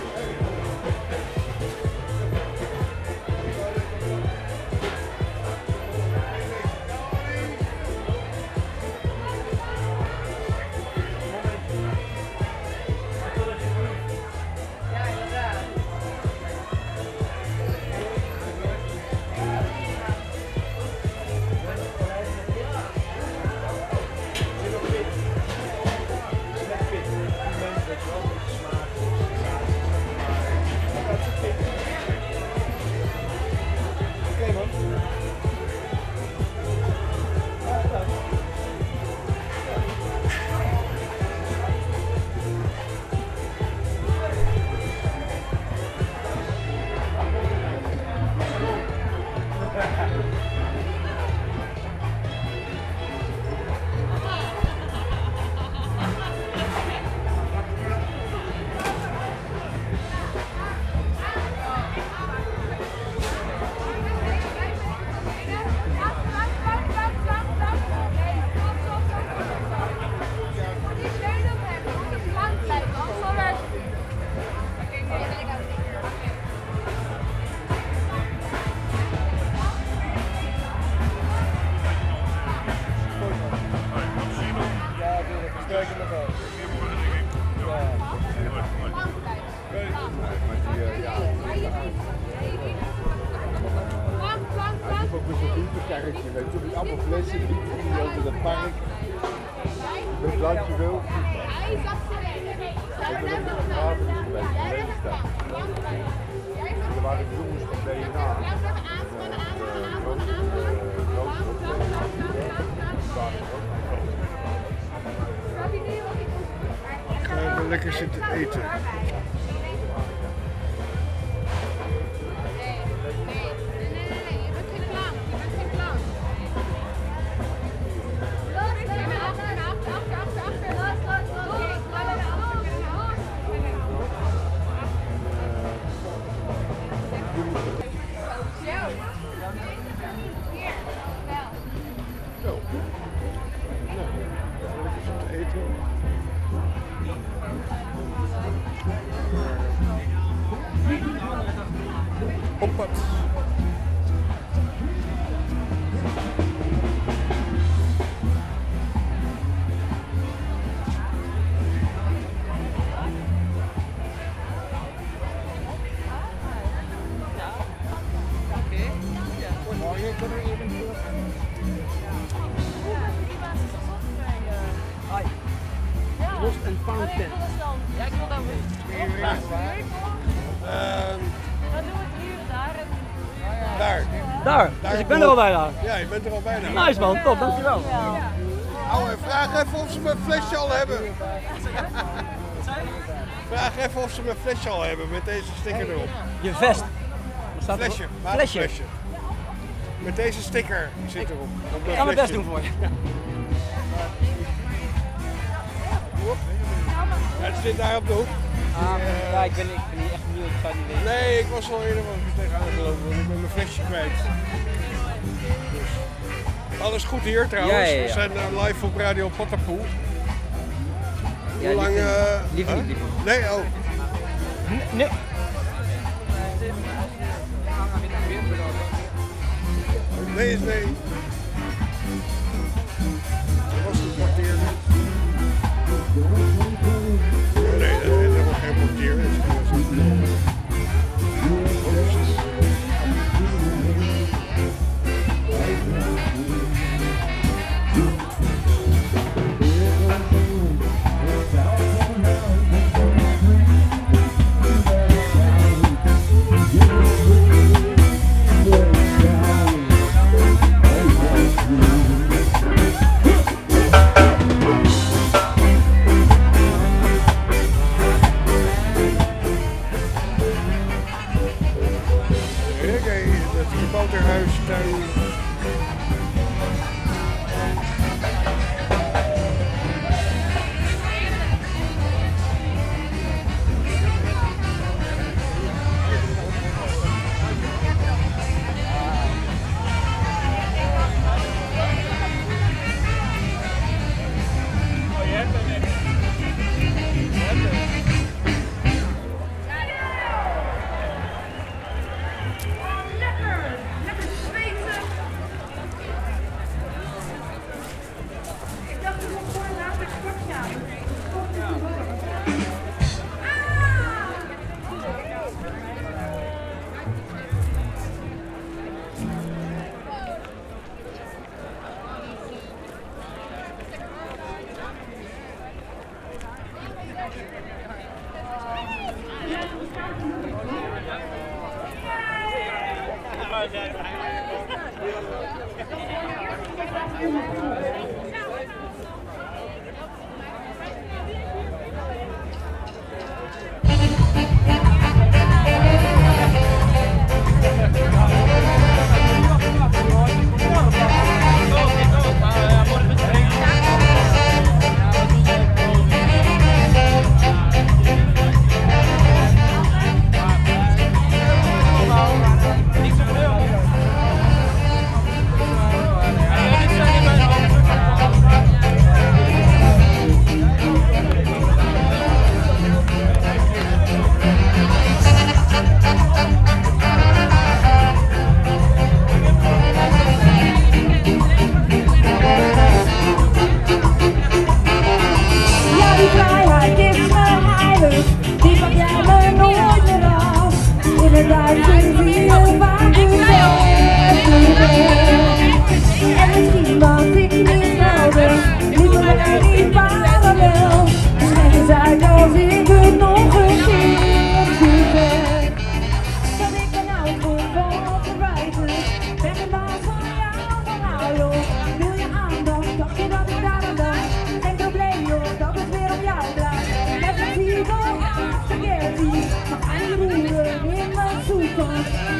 Karretje, weet je, met allemaal flessen, die over het park, met wat je wil.
Hij is afgelegen. Zou je net nog
water is een beetje gelegen staan. Er waren jongens van DNA.
Ik ga even lekker zitten eten. Op pad.
Lost and Found tent.
Ja, ik wil dat wel.
Wat doen we hier daar?
Daar.
Dus ik ben er al bijna.
Ja, je bent er al bijna.
Nice man, top, dankjewel.
Ouwe, vraag even of ze mijn flesje al hebben. Vraag even of ze mijn flesje al hebben met deze sticker erop.
Je vest.
Flesje, waterflesje. Met deze sticker zit erop.
Ik ga mijn best doen voor je.
Ja, het zit daar op de hoek.
Ja, ik ben niet echt benieuwd, ik ga het niet weten.
Nee, ik was al eerder tegenaan gelopen, want ik ben mijn flesje kwijt. Dus. Alles goed hier trouwens.
Ja.
We zijn live op Radio Potterpoel.
Ja,
Hoe lang?
Liever niet.
Nee, oh.
Nee.
Nee is nee. Dat was een kwartier. Nee, dat is helemaal geen kwartier. Kabouterhuistuin.
Spaghetti, maar aan je roeren in mijn zoektocht.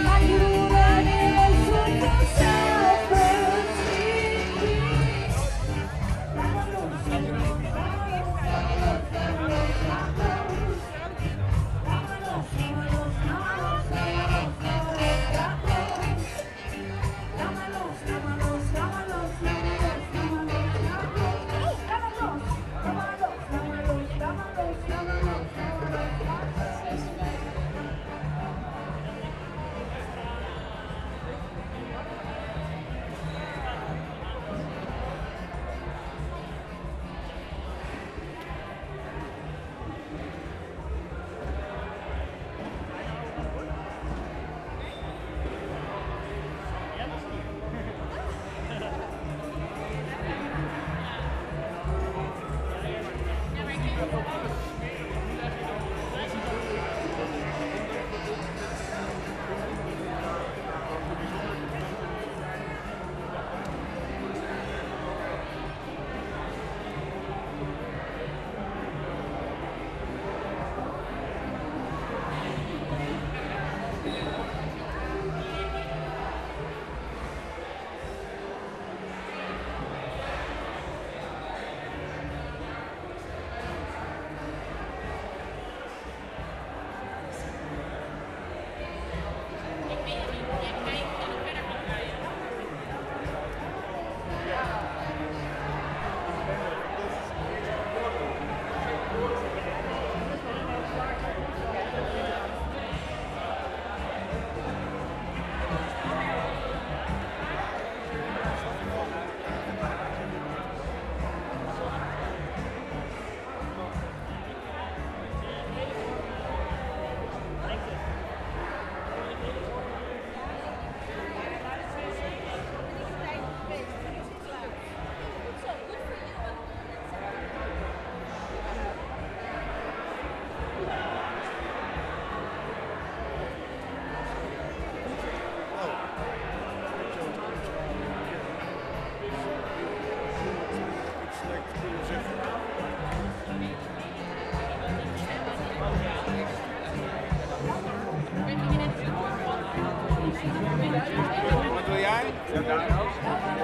Wat wil jij? Ja, daar ook.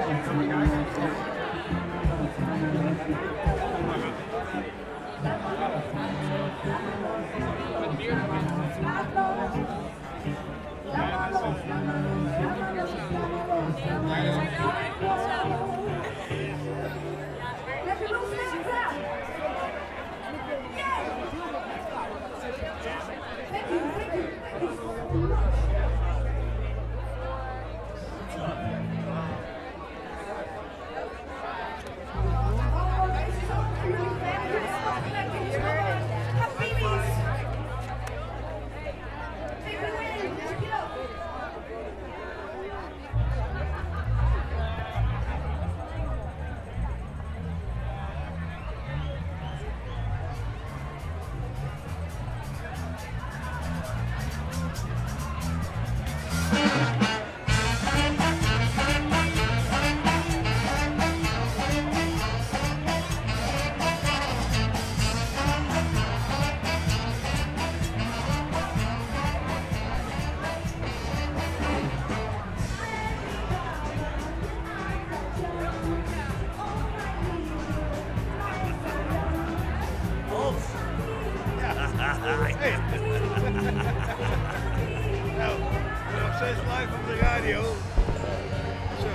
Nou, nog steeds live op de radio. Zo.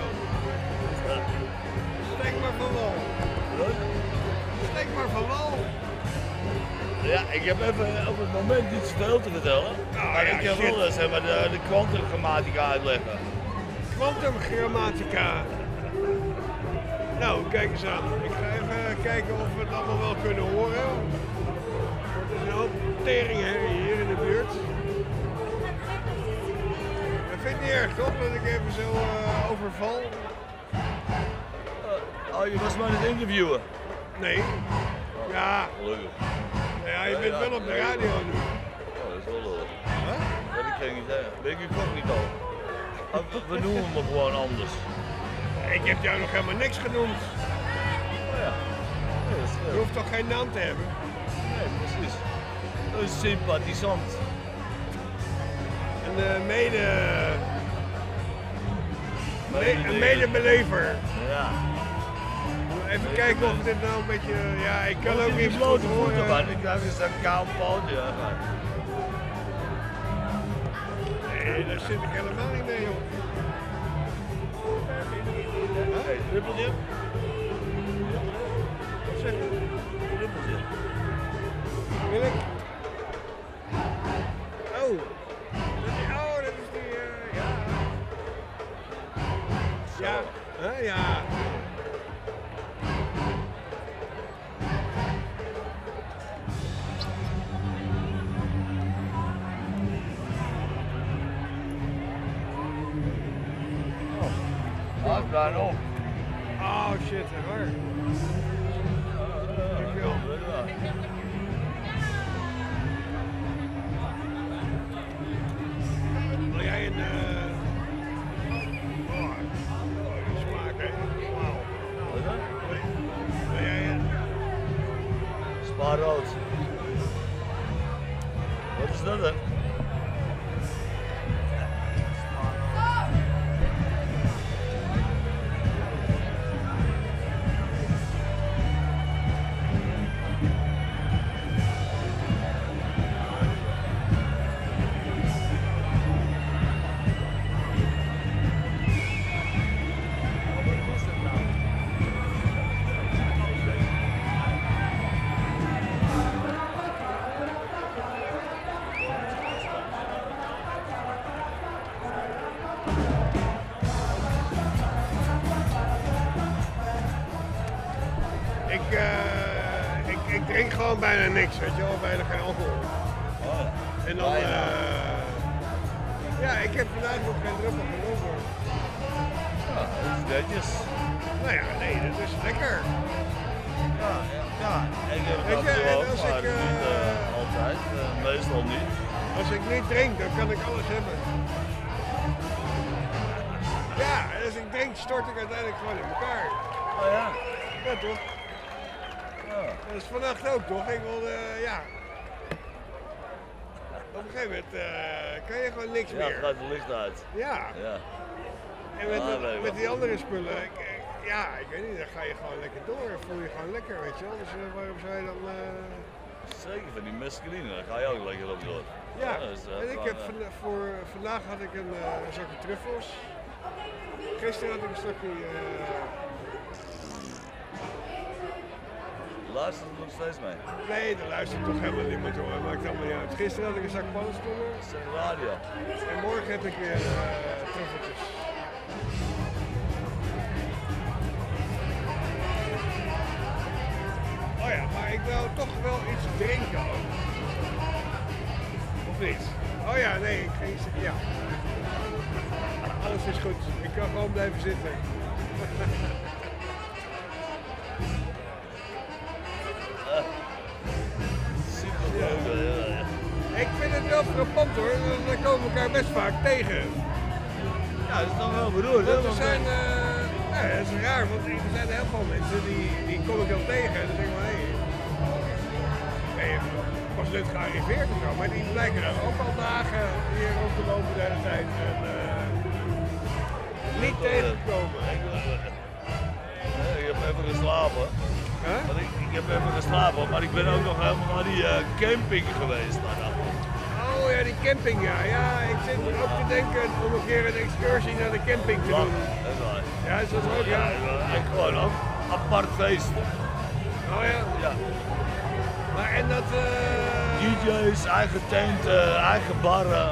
Steek maar van wal. Steek maar van wal.
Ja, ik heb even op het moment niet zoveel te vertellen. Maar ik kan wel zeg maar, de kwantumgrammatica uitleggen.
Kwantumgrammatica. Nou, kijk eens aan. Ik ga even kijken of we het allemaal wel kunnen horen. Er is een hoop teringherrie hier in de buurt. Ik vind het niet erg, toch? Dat ik even zo overval.
Oh, je was maar aan het interviewen?
Nee. Ja.
Gelukkig.
Ja, je bent wel op de radio nu.
Oh, dat is wel leuk. Dat heb ik geen idee. Ben ik je kok niet al? We noemen me gewoon anders.
Ik heb jou nog helemaal niks genoemd.
Oh ja.
Je hoeft toch geen naam te hebben?
Nee, precies. Een sympathisant.
Een medebelever.
Ja.
Even kijken of dit nou een beetje... Ja, ik kan ook niet
blote
goed
voeten,
horen.
man. Ik dacht, is dat een kaal pootje?
Nee, daar zit ik helemaal niet mee, joh.
Hey, druppeltje?
Wat zeg je?
Druppeltje.
Wil ik? Oh. Dat is die... ja. Ja. Huh? Ja.
Ah, daar op.
Oh shit, echt waar. Dankjewel. Wil jij een... Oh, die smaak, hè. Wauw.
Wat is dat?
Wil jij een...
Spaarrood. Wat is dat dan?
drink gewoon bijna niks, weet je wel, bijna geen alcohol. En dan, ja, ik heb vandaag nog geen druppel genomen.
Ja, dat is netjes.
Nou ja, nee, dat is lekker.
Ja, ik heb
Weet
dat
je, en
ook,
als
maar
ik,
niet altijd, meestal niet.
Als ik niet drink, dan kan ik alles hebben. Ja, en als ik drink, stort ik uiteindelijk gewoon in elkaar.
Oh ja?
Ja, toch?
Ja.
Dat is vannacht ook, toch? Ik wilde, ja. Op een gegeven moment kan je gewoon niks meer.
Ja, gaat het licht uit.
Ja.
Ja.
En met die andere spullen, ja, ik weet niet, dan ga je gewoon lekker door. Voel je gewoon lekker, weet je wel. Dus waarom zou je dan...
Zeker, van die mescaline, daar ga je ook lekker op door.
Ja,
dus,
en ik heb voor vandaag had ik een zakje truffels. Gisteren had ik een stukje...
Luister er nog steeds mee?
Nee, daar luister ik toch helemaal niet meer door. Maakt allemaal niet uit. Gisteren had ik een zak paddenstoelen.
Radio.
En morgen heb ik weer truffeltjes. Oh ja, maar ik wil toch wel iets drinken ook. Of niet? Oh ja, nee, ik ga iets... Ja. Alles is goed. Ik kan gewoon blijven zitten. Ik vind het wel frappant hoor, we komen elkaar best vaak tegen.
Ja, dat is dan wel bedoeld.
Want we zijn, ja, dat is raar, want er zijn heel veel mensen die kom ik dan tegen en dan denk ik van hé, ben je pas net gearriveerd of zo, maar die blijken dan ook al dagen hier rond te lopen de hele tijd en niet tegengekomen.
Ik heb even geslapen. Want ik heb even geslapen, maar ik ben ook nog helemaal naar die camping geweest.
Oh ja, die camping ja. Ja, ik zit ook te denken om een keer een excursie naar de camping te doen. Ja, is dat ook ja?
En gewoon ook apart feest.
Oh ja?
Ja.
Maar en dat...
DJ's, eigen tent, eigen barren.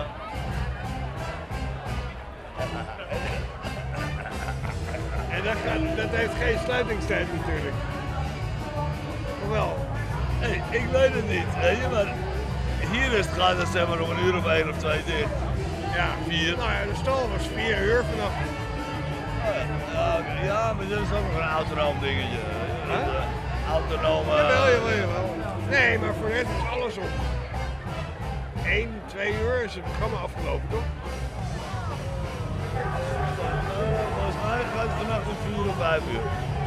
En dat heeft geen sluitingstijd natuurlijk. Wel.
Hey, ik weet het niet, weet je, maar hier is het gaat het zeg maar nog een uur of 1 of 2 dicht.
Ja.
4.
Nou ja, de stal was 4 uur vannacht.
Ja, maar dat is ook nog een autonoom dingetje. Autonome...
Jawel. Nee, maar voor net is alles op. 1, 2 uur is het programma afgelopen, toch?
Volgens mij gaat het vannacht om 4 of 5 uur.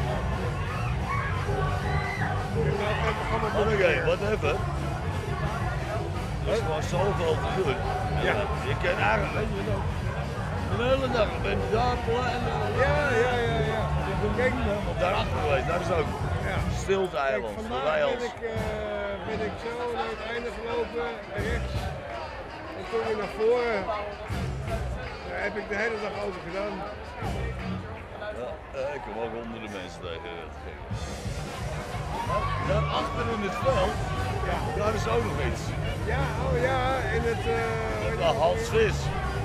Oké, whatever. Er is gewoon zoveel te doen.
Ja.
Je kent eigenlijk, weet je nog, de hele dag met dapelen en...
Ja.
Kijk, daarachter geweest, daar is ook Stilte-eiland.
Vandaag ben ik zo naar het einde gelopen, rechts. En toen weer naar voren. Daar heb ik de hele dag over gedaan.
Ja, ik kom ook honderden mensen tegen. Daarachter in het veld, daar is ook nog iets.
Ja, oh ja, in het...
Hans Vis.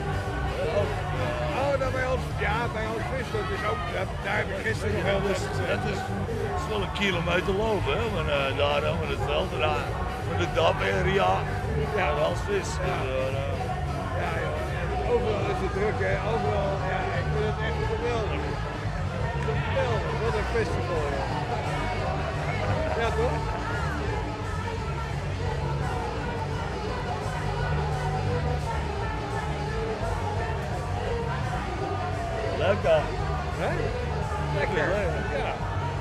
Oh, daar bij Hans, ja, bij Hans Vis, dat is ook, daar heb ik gisteren nog heel best gezeten.
Het is wel een kilometer lopen, hè, maar daar in het veld, daar, van de DAP-area, naar Hans Vis.
Ja, joh, overal is het druk, hè, overal, ja, ik vind het echt geweldig. Geweldig, wat een festival, ja. Ja, toch?
Lekker.
Hè? Lekker. Ja.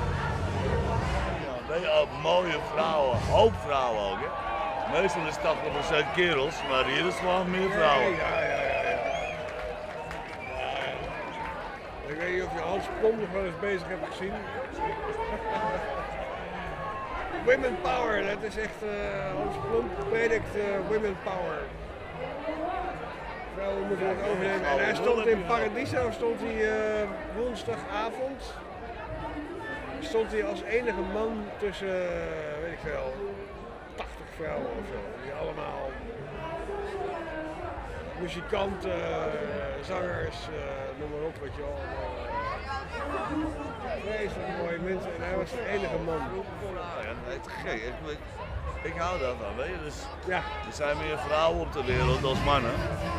Nee, ook mooie vrouwen, hoop vrouwen ook, hè. Meestal is 80% kerels, maar hier is gewoon meer vrouwen.
Ja. Ik weet niet of je Hans Plom nog wel eens bezig hebt gezien. Women Power, dat is echt, Hans Plom predikt Women Power. Vrouwen moeten het overnemen. En hij stond in Paradiso, woensdagavond. Stond hij als enige man tussen, weet ik veel, 80 vrouwen of zo. Die allemaal muzikanten, zangers, noem maar op, weet je wel. Vreselijk mooie mensen en hij was de enige man.
Ja, nee, te gek. Ik hou daarvan, weet je. Dus, er zijn meer vrouwen op de wereld als mannen.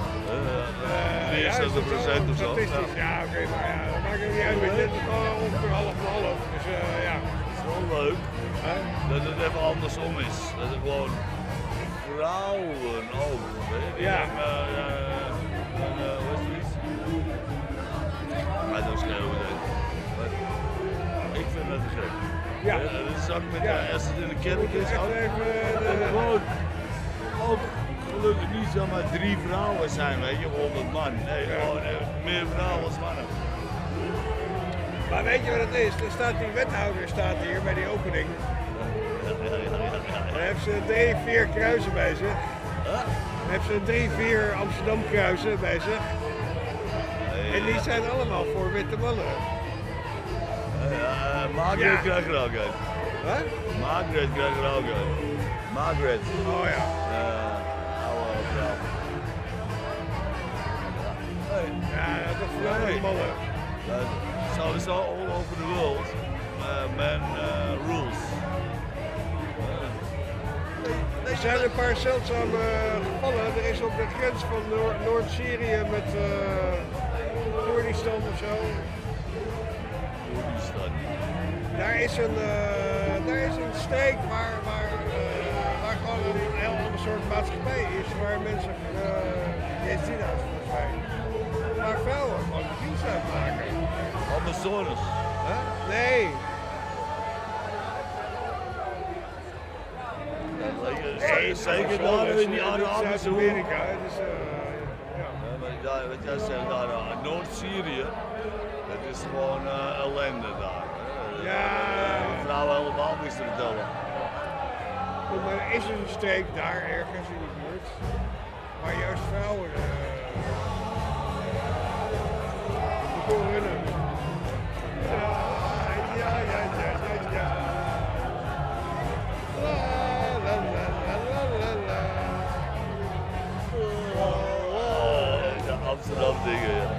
63% of zo.
Statistisch, ja, oké, maar ja, dat maakt het niet uit. Dit is gewoon ongeveer half en half. Dus ja.
Het is wel leuk dat het even andersom is. Dat er gewoon vrouwen ook, weet je.
Ja.
Wat is het? Maar dat is geen idee. Ik vind het te gek.
Ja.
Dat is ook met, als het in de kerk is, gewoon ook gelukkig niet zomaar 3 vrouwen zijn, weet je, 100 man. Nee, gewoon meer vrouwen als mannen.
Maar weet je wat het is? Er staat die wethouder hier bij die opening. Hij heeft ze 3-4 kruisen bij zich. Hij heeft ze 3-4 Amsterdam kruisen bij zich. En die zijn allemaal voor witte mannen.
Margaret krijgt er ook uit.
Wat?
Margaret krijgt er ook uit. Margaret.
Oh ja.
Oude vrouw.
Ja, dat is vooral mannen.
Sowieso all over the world. Man rules.
Er zijn een paar zeldzame gevallen. Er is op de grens van Noord-Syrië met Koerdistan of zo.
Koerdistan.
Daar is een streek waar gewoon een heel ander soort maatschappij is. Waar mensen, Jezina's volgens mij, waar vrouwen gewoon de dienst uitmaken.
Amazones.
Huh? Nee.
Zeker daar in die Arabische
Zuid-Amerika. Dus,
wat jij zegt daar, Noord-Syrië, dat is gewoon ellende daar.
Ja.
Vrouwen helemaal niks te vertellen.
Maar er is een streek daar ergens in de buurt waar juist vrouwen runnen. Ja.
De Amsterdam dingen, ja.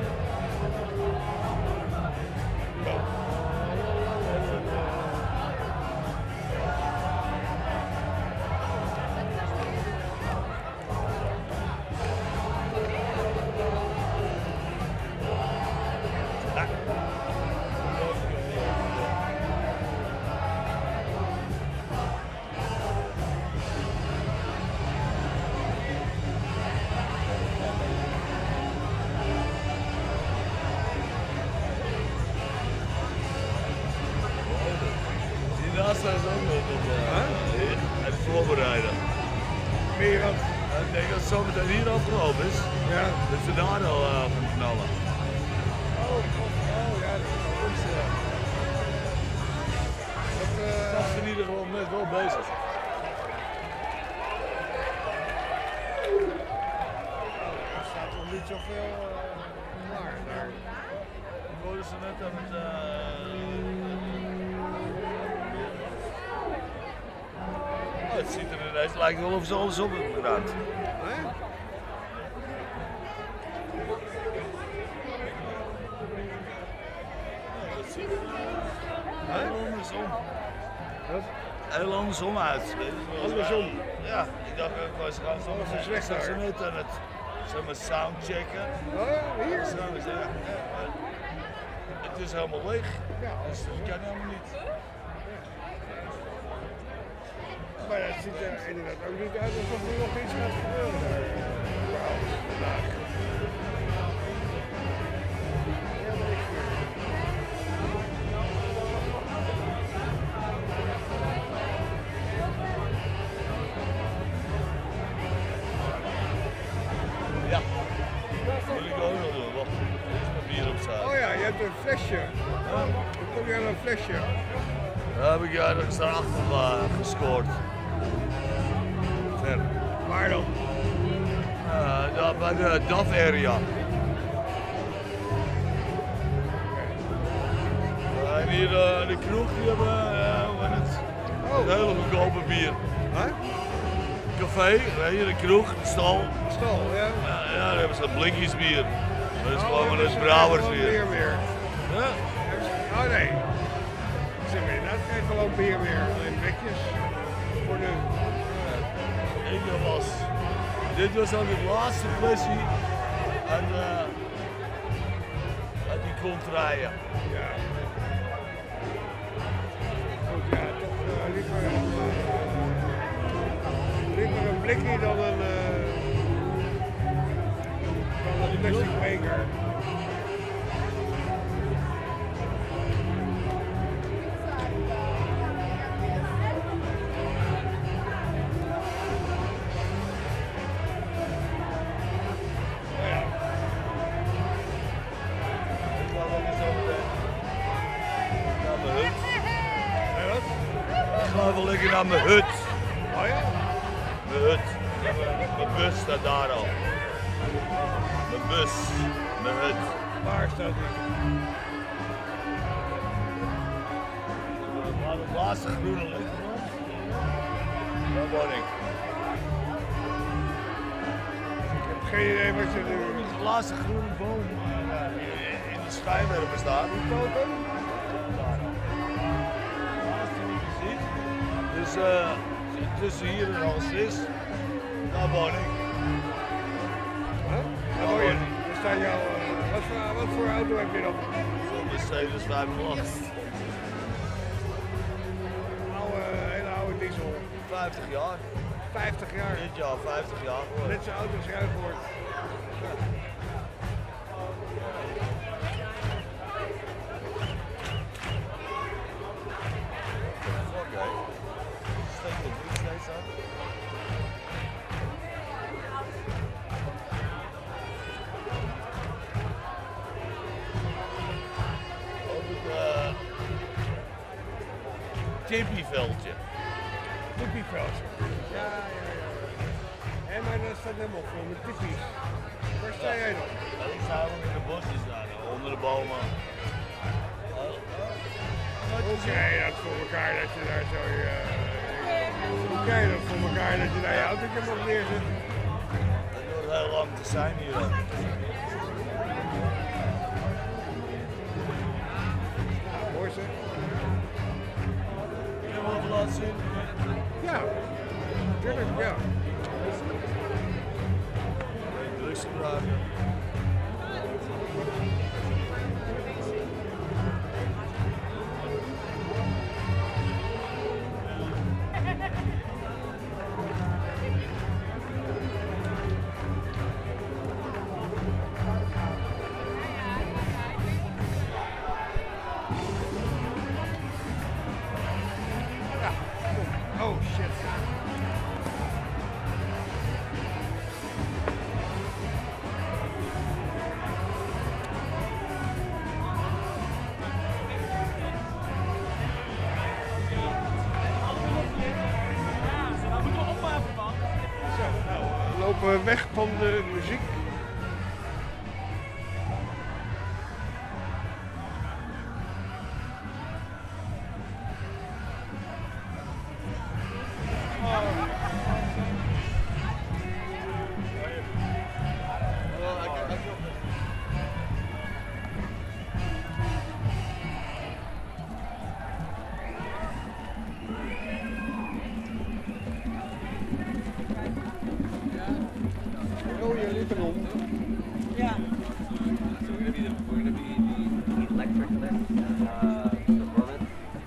Naast is ook nog het voorbereiden.
Meer wat?
Ik denk dat het zo meteen hier afgelopen is.
Ja.
Dat ze daar al gaan knallen.
Ja, dat is wel goed.
Dat is in ieder geval net wel bezig.
Er staat nog niet zoveel klaar daar.
Ik hoorde ze net aan het... Het ziet er ineens, lijkt wel of ze alles op hebben gedaan. Heel andersom. Heel andersom uit.
Andersom?
Ja, ik dacht ook, ze gaan zo net aan het soundchecken.
Oh ja, hier?
Het is helemaal leeg, dus dat kan helemaal niet.
Maar het ziet er inderdaad ook niet uit alsof er nog iets gaat gebeuren daar. Vandaag.
Ja, dat wil ik ook nog doen. Wacht, er is papier op zaal.
Oh ja, je hebt een flesje. Dan kom je aan een flesje.
Daar heb ik ergens daarachter gescoord. Ver.
Waar dan?
Daar bij de DAF area. En hier de kroeg, die hebben het hele goedkope bier. Café, hier de kroeg, de stal.
Stal, ja.
Ja, daar hebben ze blikjes bier. Dat is gewoon een brouwersbier.
Meer.
Ja?
Oh nee. Ze hebben inderdaad geen gewoon bier meer, alleen blikjes. Voor nu.
Dit was dan de laatste flesje en die komt rijden.
Ja. Goed, ja, toch liever een blikje dan een plastic beker.
Naar mijn hut.
Oh ja?
Mijn hut. Mijn bus staat daar al. Mijn bus. Mijn hut.
Waar staat die?
Waar de laatste groene ligt. Daar woon ik.
Ik heb geen idee wat je doet.
De laatste groene boom in de Schijnwerper staat. Dus tussen hier en Alslis, daar woon ik.
Daar woon je. Er staat jouw, wat voor auto heb je dan?
Zo'n Mercedes 508.
Hele oude diesel.
50 jaar.
50 jaar?
Dit jaar 50 jaar.
Net zo'n auto als jij gehoord.
Tippieveldje.
Tippieveldje. Ja. En maar dat staat helemaal vol met tippies. Waar sta jij dan?
Ik sta nog in de bosjes daar, onder de bomen.
Hoe krijg je dat voor elkaar dat je daar zo hoe krijg je dat voor elkaar dat je daar je autootje mag neerzetten?
Het wordt heel lang te zijn hier dan.
Mooi zeg.
Laten zien?
Ja, natuurlijk, ja.
Drugs gebruiken.
Oh shit. We lopen weg van de muziek. Rode literon.
Yeah. So we're gonna be the electric lift, the bullet.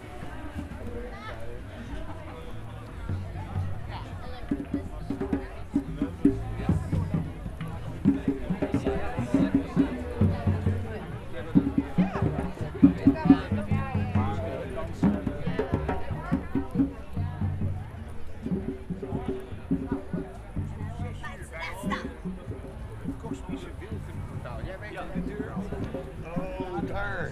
Kosmische Wilgenportaal. Jij weet de deur al. Oh, daar.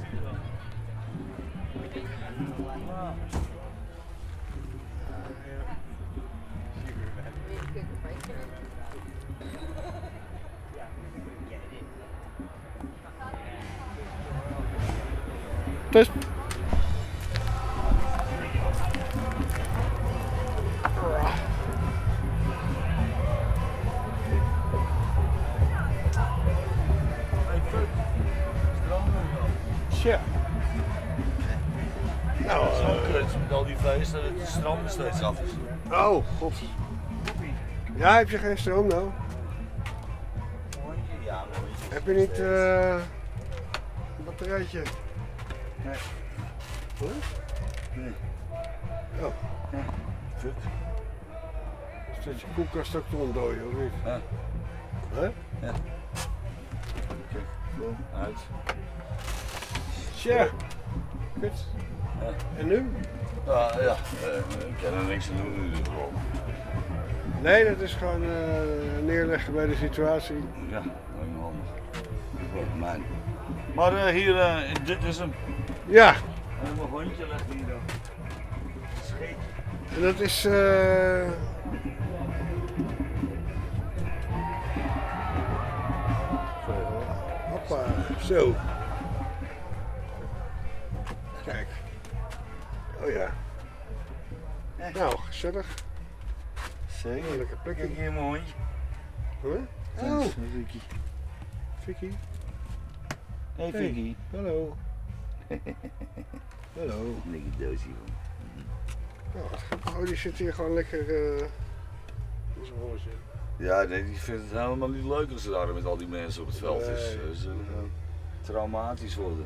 Test. Tja.
feest dat het stroom steeds af is.
Oh, god. Ja, heb je geen stroom nou?
Ja, mooie.
Heb je niet een batterijtje?
Nee.
Huh?
Nee.
Oh.
Fuck.
Zet je koelkast ook te ontdooien, of niet?
Ja.
Huh?
Ja. Kijk, boom, uit.
Tja. Kut.
Ja.
En nu?
Ja, ik kan er niks aan doen nu gewoon.
Nee, dat is gewoon neerleggen bij de situatie.
Ja, dat is handig. Voor mij. Maar hier, dit is hem.
Ja.
En mijn hondje ligt hier dan. Scheet.
En dat is... Hoppa, zo. Kijk. Oh ja. Nou, gezellig.
Zeker.
Lekker plekje.
Kijk hier mijn hondje.
Huh?
Oh.
Oh.
Vicky.
Vicky.
Hey Vicky.
Hallo. Hallo.
Lekker doosje van.
Oh, die zit hier gewoon lekker in zijn holletje.
Ja, nee, die vindt het helemaal niet leuk als ze daar met al die mensen op het veld is. Ze traumatisch worden.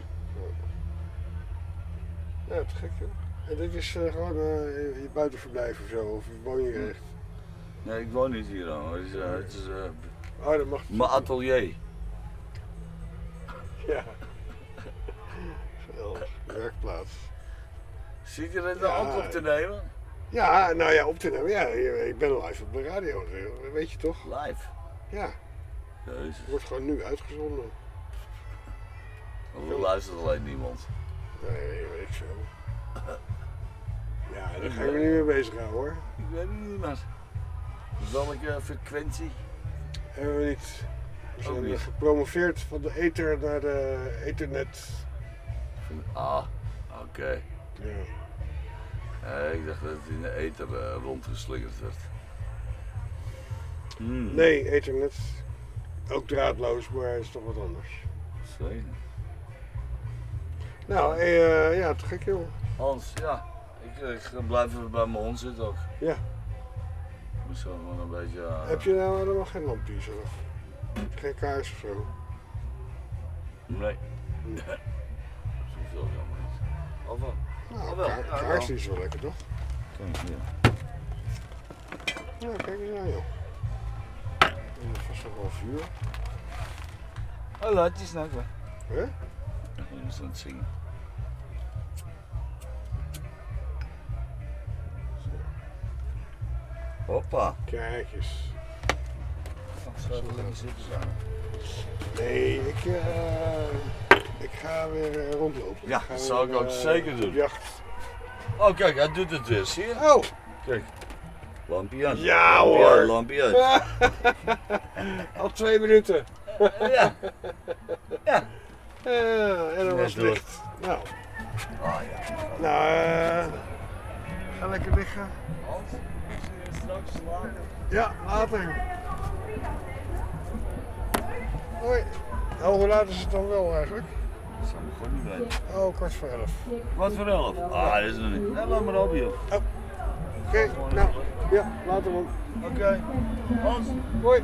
Ja, te gek joh. En dit is gewoon je buitenverblijf of zo, of woon je echt?
Nee, ik woon niet hier dan. Het is
oh, dat mag
mijn atelier.
Ja. Geweldig. Werkplaats.
Zit je er dan ook op te nemen?
Ja, nou ja, op te nemen. Ja, ik ben live op de radio, weet je toch?
Live?
Ja.
Jezus.
Het wordt gewoon nu uitgezonden.
Er luistert alleen niemand.
Nee, weet ik veel. Ja, daar ga ik me niet mee bezig houden hoor.
Ik weet het niet, maar welke frequentie?
Hebben we niet. We zijn
niet.
Gepromoveerd van de ether naar de ethernet.
Ah, oké.
Ja.
Ik dacht dat het in de ether rondgeslingerd werd.
Nee, ethernet. Ook draadloos, maar het is toch wat anders.
Zeker.
Nou, ja, te gek joh.
Hans, ja. Ik blijf even bij mijn hond zitten ook.
Ja.
Dus gewoon een beetje...
Heb je nou helemaal geen lampjes of geen kaars of zo?
Nee. Zoveel jammer niet. Of wel?
Nou,
wel.
Kaars is wel lekker toch?
Kijk hier.
Ja, kijk eens aan joh. Er is vast nog wel vuur.
Oh, laat je snel weg.
Huh?
Je moest aan het zingen. Hoppa.
Kijk eens.
Zo lekker zitten zo.
Nee, ik ga weer rondlopen.
Ja, dat zou ik ook zeker doen.
Jacht.
Oh kijk, hij doet het weer, zie je?
Oh!
Kijk. Lampje aan.
Ja
lampje
hoor!
Uit, lampje uit.
Al 2 minuten.
Ja. Ja.
En dan was het licht. Nou.
Ah ja.
Nou, ga lekker liggen.
Hans, straks slapen.
Ja, later. Hoi. Oh, hoe laat is het dan wel eigenlijk?
Dat zou ik gewoon niet weten.
Oh, 11:15.
Wat voor 11? Ah, dat is nog niet. Nee, laat maar op joh.
Oh. Oké, nou. Ja, later man.
Oké. Hans.
Hoi.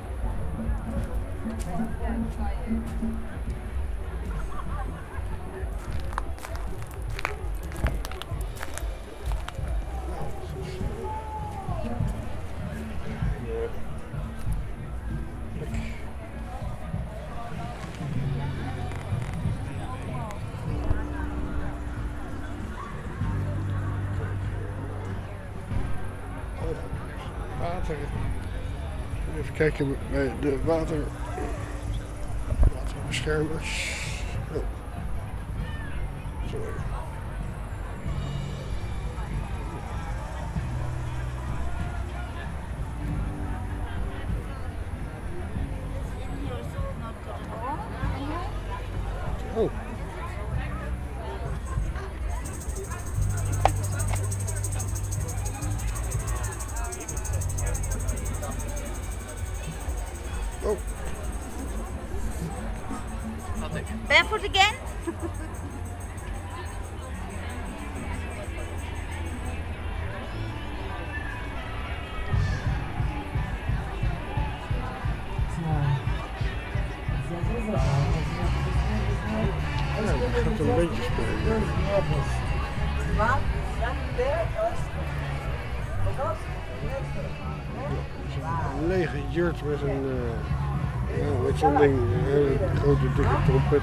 Water. Even kijken bij de waterbeschermers. Oh. Sorry. Oh. Oh.
Barefoot again?
echt een beetje spelen. Een lege jurt met met zo'n ding, een hele grote dikke trompet.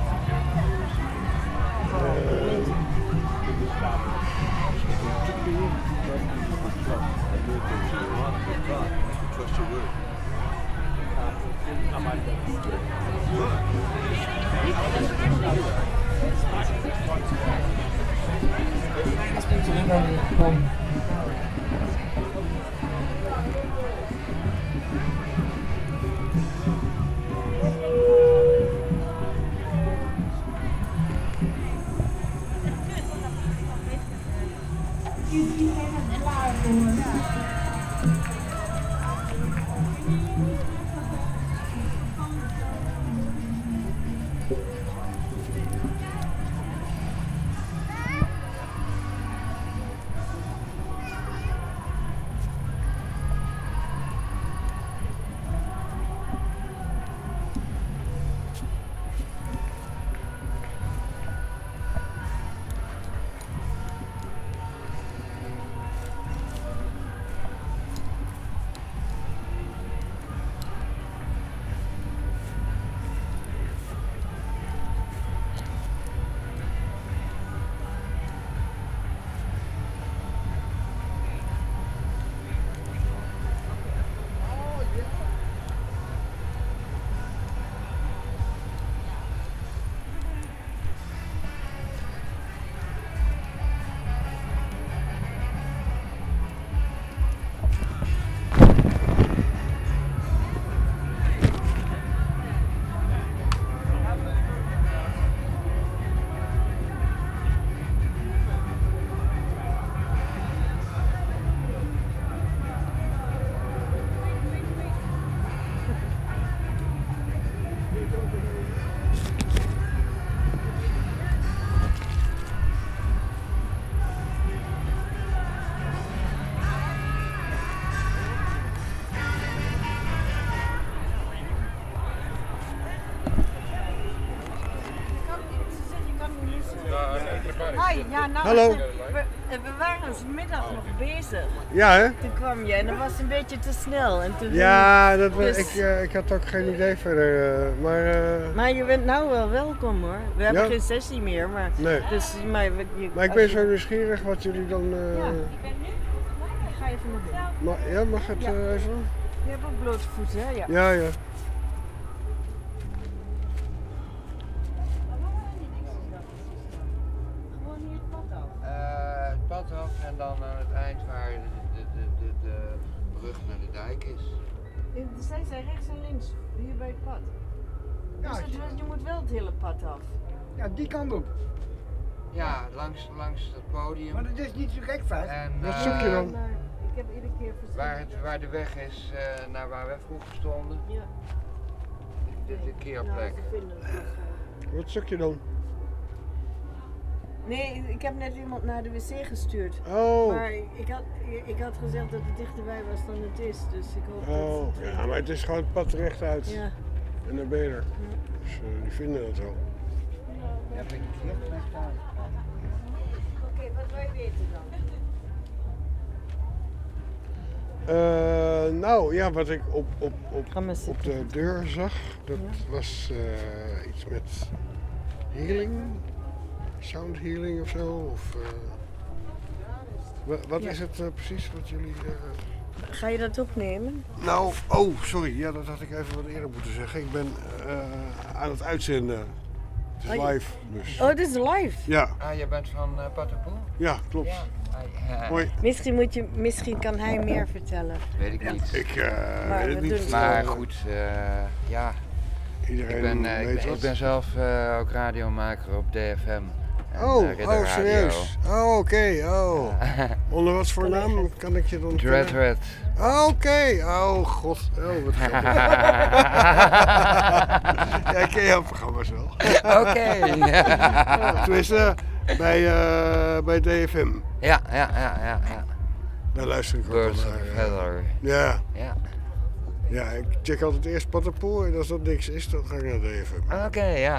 Hoi, ja, nou,
hallo.
We waren vanmiddag nog bezig.
Ja, hè?
Toen kwam je en dat was een beetje te snel. En toen
Ja,
dus-
ik had ook geen idee verder.
Maar je bent nou wel welkom hoor. We hebben
Ja?
geen sessie meer, maar...
Nee.
Dus, maar
ik ben zo nieuwsgierig wat jullie dan...
Ja. Ik ga even naar binnen.
Mag het
Ja.
even?
Je hebt ook blote voeten, hè? Ja.
Ja, ja.
Gewoon hier het pad af.
Het pad af en dan aan het eind waar de brug naar de dijk is.
Zij zijn rechts en links, hier bij het pad.
Ja,
Dus je moet wel het hele pad af.
Ja, die kant op.
Ja, langs het podium.
Maar dat is niet zo gek vast.
En,
Wat zoek je dan?
Ik heb iedere keer verzin.
waar de weg is naar waar we vroeger stonden.
Ja.
De keerplek.
Wat zoek je dan?
Nee, ik heb net iemand naar de wc gestuurd.
Oh.
Maar ik had gezegd dat het dichterbij was dan het is. Dus ik hoop
Oh,
dat het...
ja, maar het is gewoon het pad rechtuit.
Ja.
En dan ben je er. Dus die vinden het wel.
Ja, ben ik hier staan.
Oké, wat wil je weten dan?
Nou ja, wat ik op de deur zag, dat
Ja.
was iets met healing, sound healing of zo. Of, wat
Ja.
is het precies wat jullie...
Ga je dat opnemen?
Nou, sorry, ja, dat had ik even wat eerder moeten zeggen. Ik ben aan het uitzenden. Het is live dus.
Oh, dit is live?
Ja.
Ah, je bent van Patapoel?
Ja, klopt. Hoi.
Misschien kan hij meer vertellen.
Weet ik niet.
Ik weet het niet.
Maar goed, ja.
Iedereen
Ik ben zelf ook radiomaker op DFM.
En, serieus? Oh, oké. Onder wat voor naam kan ik je dan...
Dread.
Oké. Oh, god. Oh, wat grappig. Ja, ik ken jouw programma's wel.
Oké.
Tenminste, bij DFM.
Ja.
Daar luister ik ook
Birds
wel
of
naar.
Feather.
Ja. Ja, ik check altijd eerst Pattenpoel en als dat niks is, dan ga ik naar de even.
Oké, ja.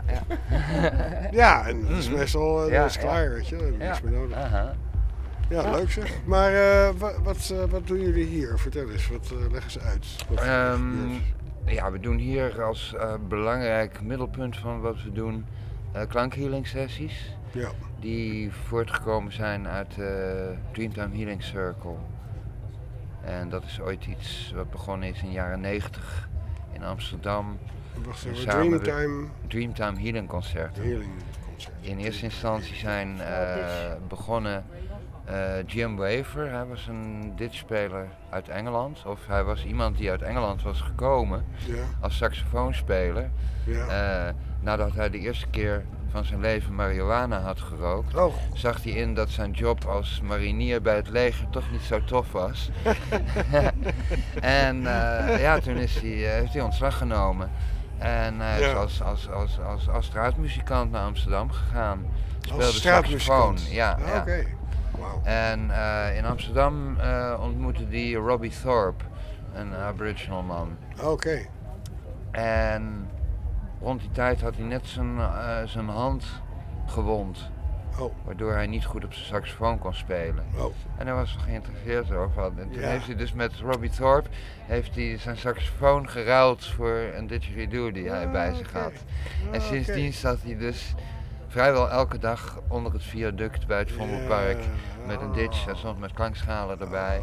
Ja, en dat is meestal dat is klaar, weet je. Niks meer nodig. Ja, leuk zeg. Maar wat doen jullie hier? Vertel eens, wat leggen ze uit?
Ja, we doen hier als belangrijk middelpunt van wat we doen klankhealing sessies.
Ja.
Die voortgekomen zijn uit de Dreamtime Healing Circle. En dat is ooit iets wat begonnen is in de jaren 90 in Amsterdam.
Wacht even,
Dreamtime Healing Concerten. In eerste instantie zijn begonnen Jim Waver, hij was een ditchspeler uit Engeland. Of hij was iemand die uit Engeland was gekomen als saxofoonspeler. Nadat hij de eerste keer van zijn leven marihuana had gerookt, zag hij in dat zijn job als marinier bij het leger toch niet zo tof was. En toen heeft hij ontslag genomen. En hij is als straatmuzikant naar Amsterdam gegaan. Speelde saxofoon. Ja.
Wow.
En in Amsterdam ontmoette hij Robbie Thorpe, een Aboriginal man.
Oké.
En rond die tijd had hij net zijn hand gewond. Waardoor hij niet goed op zijn saxofoon kon spelen. En hij was er geïnteresseerd over. En toen heeft hij dus met Robbie Thorpe zijn saxofoon geruild voor een didgeridoo die hij bij zich had. En sindsdien zat hij dus vrijwel elke dag onder het viaduct bij het Vondelpark met een ditch en soms met klankschalen erbij.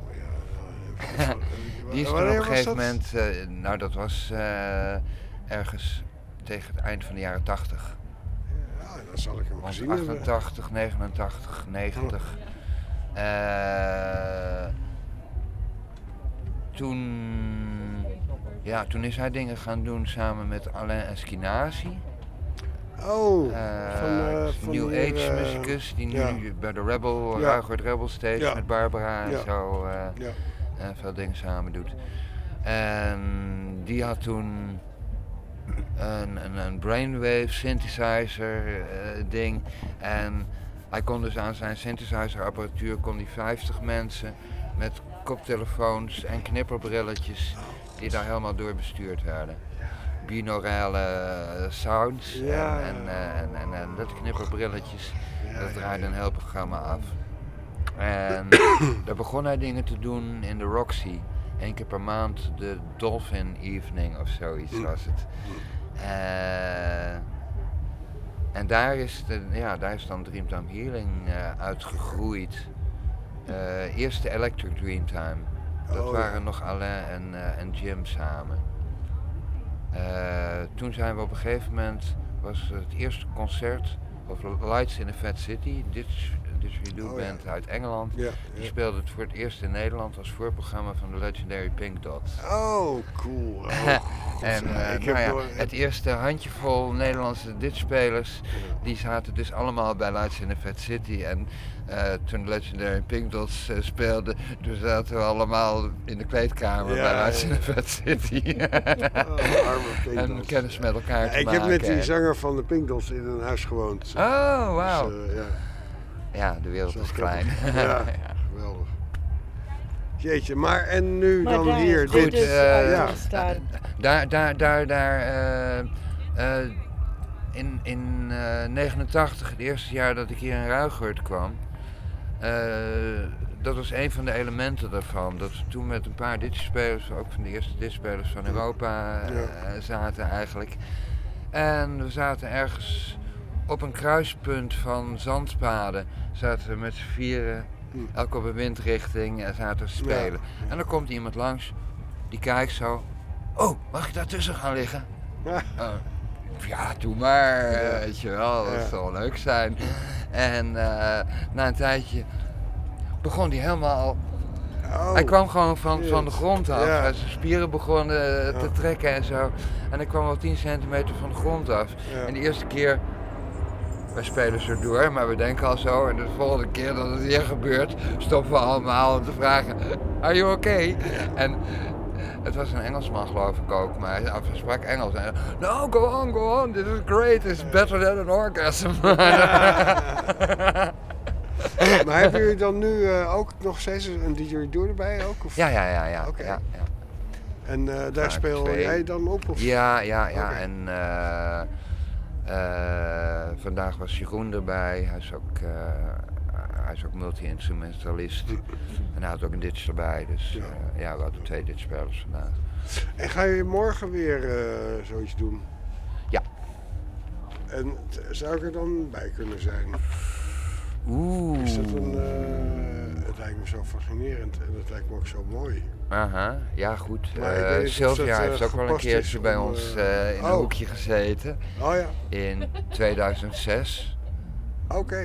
Die is toen op een gegeven moment, dat was ergens tegen het eind van de jaren 80.
Ja, dan zal ik hem gezien
88, 89, 90. Toen is hij dingen gaan doen samen met Alain Eskenazi.
Van
New Age muzikus die nu bij de Rebel, Ruigert Rebel steeds met Barbara en zo veel dingen samen doet. En die had toen een brainwave synthesizer ding en hij kon dus aan zijn synthesizer apparatuur 50 mensen met koptelefoons en knipperbrilletjes die daar helemaal door bestuurd werden. Binaurale sounds en dat knipperbrilletjes, dat draaide een heel programma af. En daar begon hij dingen te doen in de Roxy. 1 keer per maand de Dolphin Evening of zoiets was het. En daar is dan Dreamtime Healing uitgegroeid. Eerst de Electric Dreamtime. Dat waren nog Alain en Jim samen. Toen zijn we op een gegeven moment, was het eerste concert of Lights in a Fat City, didgeridoo band uit Engeland. Die speelde het voor het eerst in Nederland als voorprogramma van de Legendary Pink Dots.
Oh, cool.
Het eerste handjevol Nederlandse ditspelers, die zaten dus allemaal bij Lights in a Fat City. En toen Legendary Pink Dots speelde, toen zaten we allemaal in de kleedkamer bij Lights in a Fat City. En kennis met elkaar te maken.
Ik heb met die zanger van de Pink Dots in een huis gewoond.
Oh, wauw.
Dus,
ja, de wereld is klein.
Ja, geweldig. Jeetje, maar en nu
maar
dan
daar
hier
dit?
Dus,
in 89, het eerste jaar dat ik hier in Ruigert kwam, dat was een van de elementen daarvan. Dat we toen met een paar ditspelers, ook van de eerste ditspelers van Europa, zaten eigenlijk. En we zaten ergens op een kruispunt van zandpaden, zaten we met z'n vieren, elk op een windrichting en zaten te spelen. En dan komt iemand langs, die kijkt zo, oh, mag ik daartussen gaan liggen? Ja, doe maar, weet je wel, dat zal leuk zijn. En na een tijdje begon hij helemaal... Hij kwam gewoon van de grond af. Zijn spieren begonnen te trekken en zo. En hij kwam wel 10 centimeter van de grond af. En de eerste keer, wij spelen zo door, maar we denken al zo. En de volgende keer dat het weer gebeurt, stoppen we allemaal om te vragen, are you okay? En het was een Engelsman geloof ik ook, maar hij sprak Engels. En no, go on, this is great, it's better than an orgasm.
Maar hebben jullie dan nu ook nog steeds een didgeridoo erbij ook? Of?
Ja.
Okay. En daar
Vaak
speel
2.
jij dan op? Of?
Ja.
Oké.
En vandaag was Jeroen erbij. Hij is ook multi-instrumentalist. En hij had ook een ditch erbij. Dus we hadden 2 ditchspelers vandaag.
En ga je morgen weer zoiets doen?
Ja.
En zou ik er dan bij kunnen zijn?
Oeh.
Is dat het lijkt me zo fascinerend en het lijkt me ook zo mooi.
Aha, ja goed.
Maar ik weet niet of
Sylvia
dat,
heeft ook wel een
gepast
keertje
is
bij
om,
ons in een hoekje gezeten.
Oh ja.
In 2006.
Oké.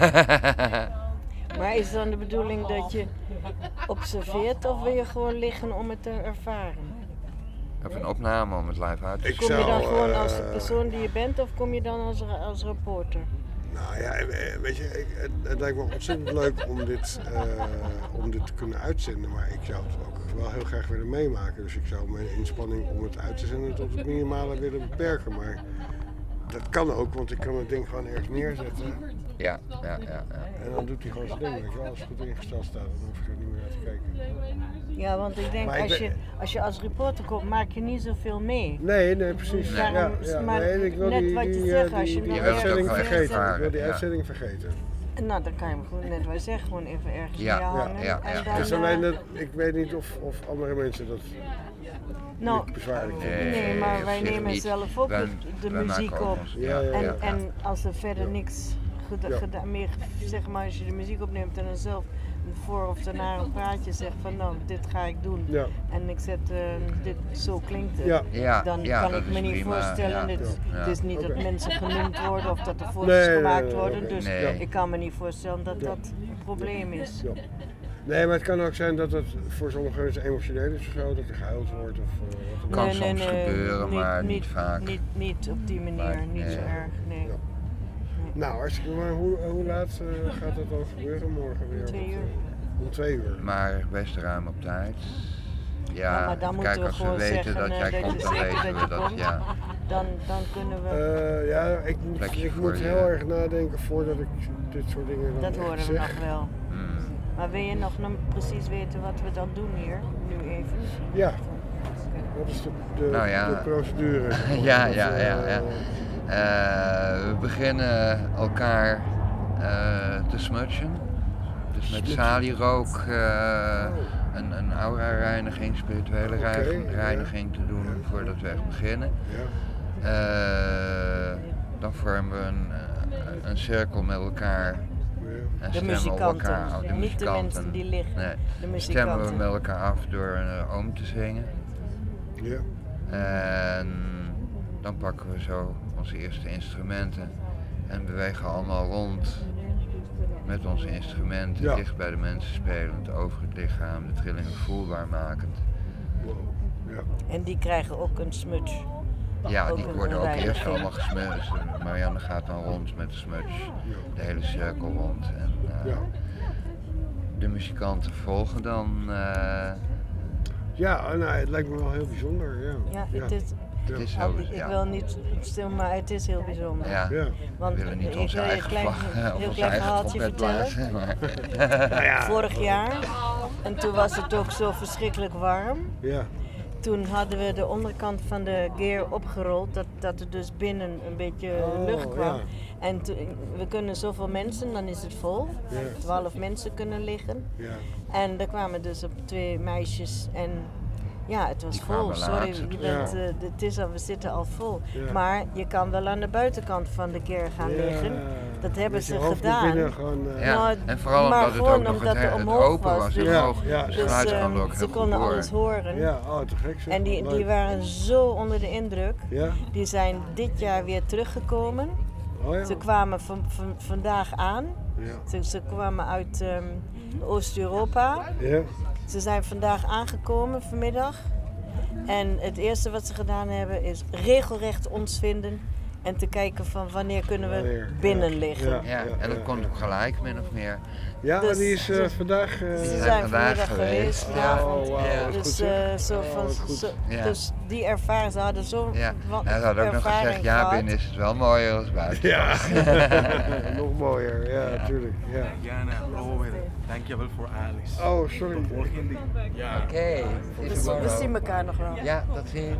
Maar is dan de bedoeling dat je observeert of wil je gewoon liggen om het te ervaren?
Of een opname om het live uit te zien.
Kom je dan gewoon als de persoon die je bent of kom je dan als reporter?
Nou ja, weet je, het lijkt me ontzettend leuk om dit te kunnen uitzenden, maar ik zou het ook wel heel graag willen meemaken. Dus ik zou mijn inspanning om het uit te zenden tot het minimale willen beperken. Maar dat kan ook, want ik kan het ding gewoon ergens neerzetten.
Ja.
En dan doet hij gewoon zijn ding, weet je wel. Als het goed ingesteld staat, dan hoef je er niet meer naar te kijken.
Ja, want ik denk als je als reporter komt, maak je niet zoveel mee.
Nee, precies.
Maar
nee, ik wil
net wat je zegt, als je
die
nog
uitzending
ergens
vergeten. Ik wil die
ja.
uitzending vergeten.
Nou, dan kan je hem gewoon net wat zeggen, gewoon even ergens hangen. En dan,
Dus alleen dat, ik weet niet of andere mensen dat niet bezwaarlijk vinden.
Nee, maar wij nemen zelf ook de muziek op. En als er verder niks meer, zeg maar, als je de muziek opneemt en dan zelf voor of daarna een praatje zegt van nou, dit ga ik doen. Ja. En ik zet dit, zo klinkt het. Dan kan ik me niet voorstellen, het is niet dat mensen genoemd worden of dat er foto's gemaakt worden. Dus ik kan me niet voorstellen dat dat een probleem is.
Ja. Nee, maar het kan ook zijn dat het voor sommige mensen emotioneel is of zo, dat er gehuild wordt of wat
kan soms gebeuren, maar niet vaak.
Niet op die manier, niet zo erg, nee.
Ja. Nou, hartstikke, maar hoe laat gaat dat dan gebeuren morgen weer?
2 uur.
Om 2 uur.
Maar best ruim op tijd. Ja,
maar dan
kijk,
moeten we
als we
gewoon
weten
zeggen
dat jij komt, dan weten we dat, ja.
Dan kunnen we...
Ik moet heel erg nadenken voordat ik dit soort dingen dan
dat horen we
zeg.
nog wel. Maar wil je nog precies weten wat we dan doen hier, nu even?
Ja. Wat is de procedure?
Ja. We beginnen elkaar te smudgen. Dus met salierook een aura-reiniging, spirituele reiniging te doen voordat we echt beginnen. Dan vormen we een cirkel met elkaar. En
de muzikanten, niet de mensen die liggen.
Nee,
de muzikanten.
Stemmen we met elkaar af door een oom te zingen.
Ja.
En dan pakken we zo onze eerste instrumenten en bewegen allemaal rond met onze instrumenten, dicht bij de mensen spelend, over het lichaam, de trillingen voelbaar makend.
Wow. Ja.
En die krijgen ook een smudge.
Ja, die worden ook eerst allemaal gesmudged. Marianne gaat dan rond met de smudge, de hele cirkel rond. En de muzikanten volgen dan.
Ja, nou, het lijkt me wel heel bijzonder.
Ja, het is heel bijzonder. Ik wil niet stil, maar het is heel bijzonder.
Ja.
Want
we willen niet onze eigen
heel klein verhaaltje vertellen.
Maar.
Vorig jaar, en toen was het ook zo verschrikkelijk warm.
Ja.
Toen hadden we de onderkant van de gear opgerold, dat er dus binnen een beetje lucht kwam. Ja. En we kunnen zoveel mensen, dan is het vol. 12 mensen kunnen liggen. Ja. En er kwamen dus op 2 meisjes en ja, het was vol. Sorry, het is we zitten al vol. Ja. Maar je kan wel aan de buitenkant van de gear gaan liggen. Dat hebben ze gedaan.
En vooral omdat het ook nog het open was.
Dus, ze konden alles horen.
Ja, te gek.
En die waren zo onder de indruk. Ja. Die zijn dit jaar weer teruggekomen. Ze kwamen vandaag aan. Ja. Ze kwamen uit Oost-Europa. Ja. Ze zijn vandaag aangekomen vanmiddag. En het eerste wat ze gedaan hebben is regelrecht ons vinden En te kijken van wanneer kunnen we binnen liggen.
Ja, en dat kon ook gelijk, min of meer.
Ja,
Dus-
en die is vandaag...
Ze zijn
vandaag
vanmiddag geweest.
Ja.
Dus, dus die ervaring, ze hadden zo'n
Hij had ook nog gezegd, ja, binnen is het wel mooier als buiten.
Ja, nog mooier, ja, natuurlijk. Ja.
Jana, Robert, dankjewel voor alles.
Oh, sorry.
Tot morgen. Ja.
Oké.
We zien elkaar nog wel.
Ja, tot ziens.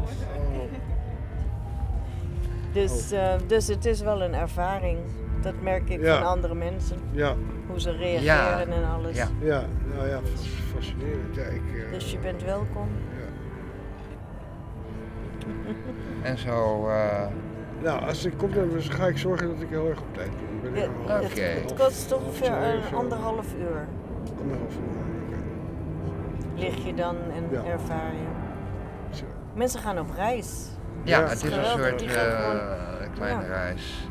Dus het is wel een ervaring. Dat merk ik van andere mensen.
Ja.
Hoe ze reageren en alles.
Ja, nou ja, fascinerend. Ja,
dus je bent welkom.
En zo...
Nou, als ik kom, dan ga ik zorgen dat ik heel erg op tijd ben.
Het kost toch ongeveer 1,5 uur.
1,5 uur, oké.
Lig je dan en ervaar je. Mensen gaan op reis.
Ja, het is een soort
Die gaan gewoon-
kleine reis.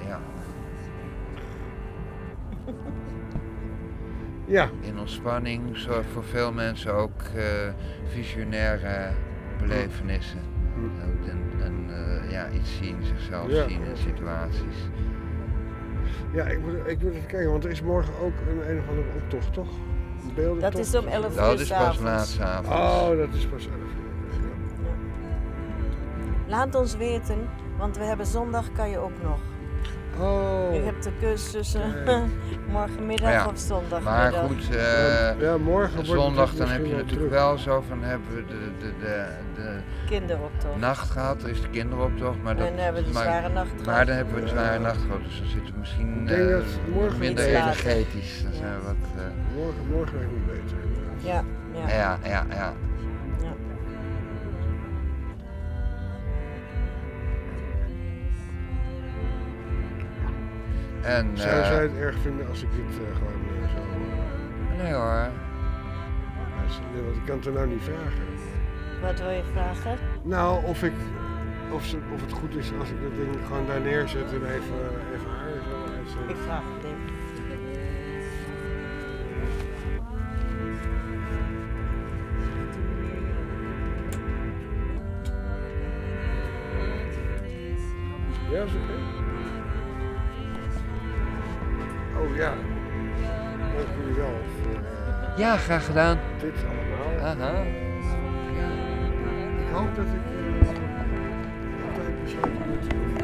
Ja.
In ontspanning, zorgt voor veel mensen ook visionaire belevenissen. En iets zien, zichzelf zien in situaties.
Ja, ik moet even kijken, want er is morgen ook een of andere optocht, toch? Een beeldentocht?
Dat is om 11 uur
Dat is pas
s'avonds.
laat 's avonds.
Oh, dat is pas 11 uur.
Laat ons weten, want we hebben zondag kan je ook nog.
Oh.
Je hebt de keus tussen morgenmiddag of zondagmiddag.
Maar goed,
morgen
zondag dan heb je natuurlijk wel zo van hebben we de
kinderoptocht.
Nacht gehad, er is de kinderoptocht. Maar
en dan hebben we de zware nacht gehad.
Maar dan hebben we de zware nacht gehad, dus dan zitten we misschien minder energetisch. Dan zijn we wat...
Morgen lijkt me beter.
Ja. En,
zou zij het erg vinden als ik dit gewoon zo...
Nee hoor.
Want ik kan het er nou niet vragen.
Wat wil je vragen?
Nou, of het goed is als ik dat ding gewoon daar neerzet en even haar zo uitzet.
Ik vraag het niet.
Ja, is oké. Oh ja. Dank jullie wel voor
ja, graag gedaan.
Dit allemaal.
Aha.
Ik hoop dat ik altijd besluit om het te doen.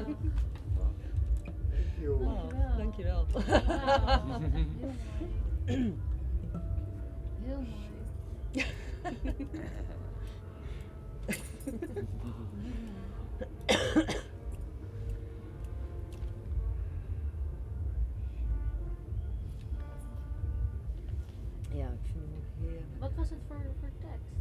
Oh, dankjewel.
Heel mooi.
Ja, ik vind hem ook heerlijk.
Wat was het voor tekst?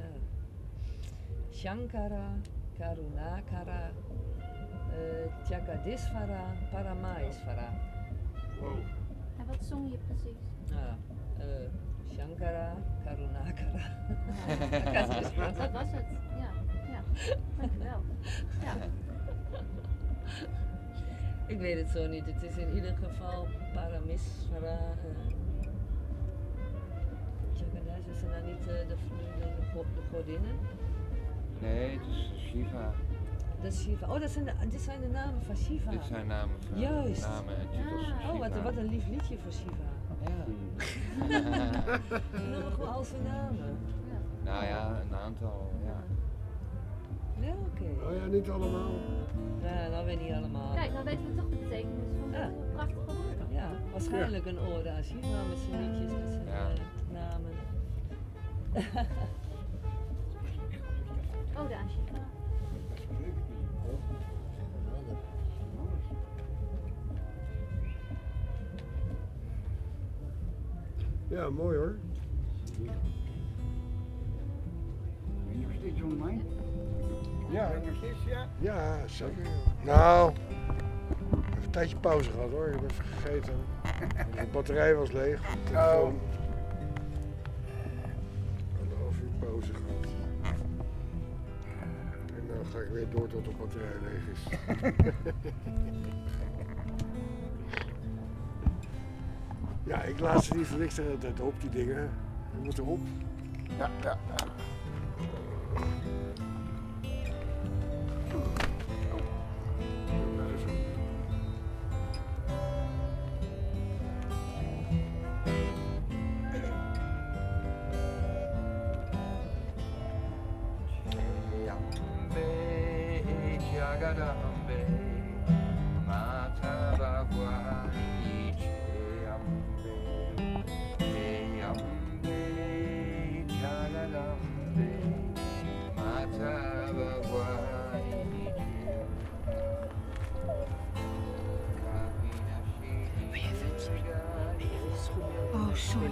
Shankara, Karunakara, Jagadishvara, Paramaesvara.
Wow. En wat zong je precies?
Shankara, Karunakara.
Dat was het, ja. Dankjewel. Ja.
Ik weet het zo niet. Het is in ieder geval Paramaesvara. Jagadish, zijn nou niet de godinnen?
Nee, het is Shiva.
Dat is Shiva. Oh, dit zijn de namen van Shiva.
Dit zijn namen van
Juist.
namen en titels van Shiva.
Oh, wat een lief liedje voor Shiva.
Ja.
Nog al zijn namen.
Nou ja, een aantal, ja.
Ja, oké.
Oh ja, niet allemaal.
Ja, nou weer niet allemaal.
Kijk, dan weten we toch de betekenis van de prachtige woorden.
Ja, waarschijnlijk een ode aan Shiva met zijn liedjes, met zijn namen.
Ode aan Shiva.
Ja, mooi hoor.
Ben je nog steeds online? Ja. Ben je nog steeds, ja?
Ja, zeker. Nou, even een tijdje pauze gehad hoor. Ik heb even gegeten. De batterij was leeg. De telefoon. Anderhalf uur pauze gehad. En dan ga ik weer door tot de batterij leeg is. Ja, ik laat ze niet voor niks de hele tijd op, die dingen. Die moeten op.
Ja.
Oh, sorry.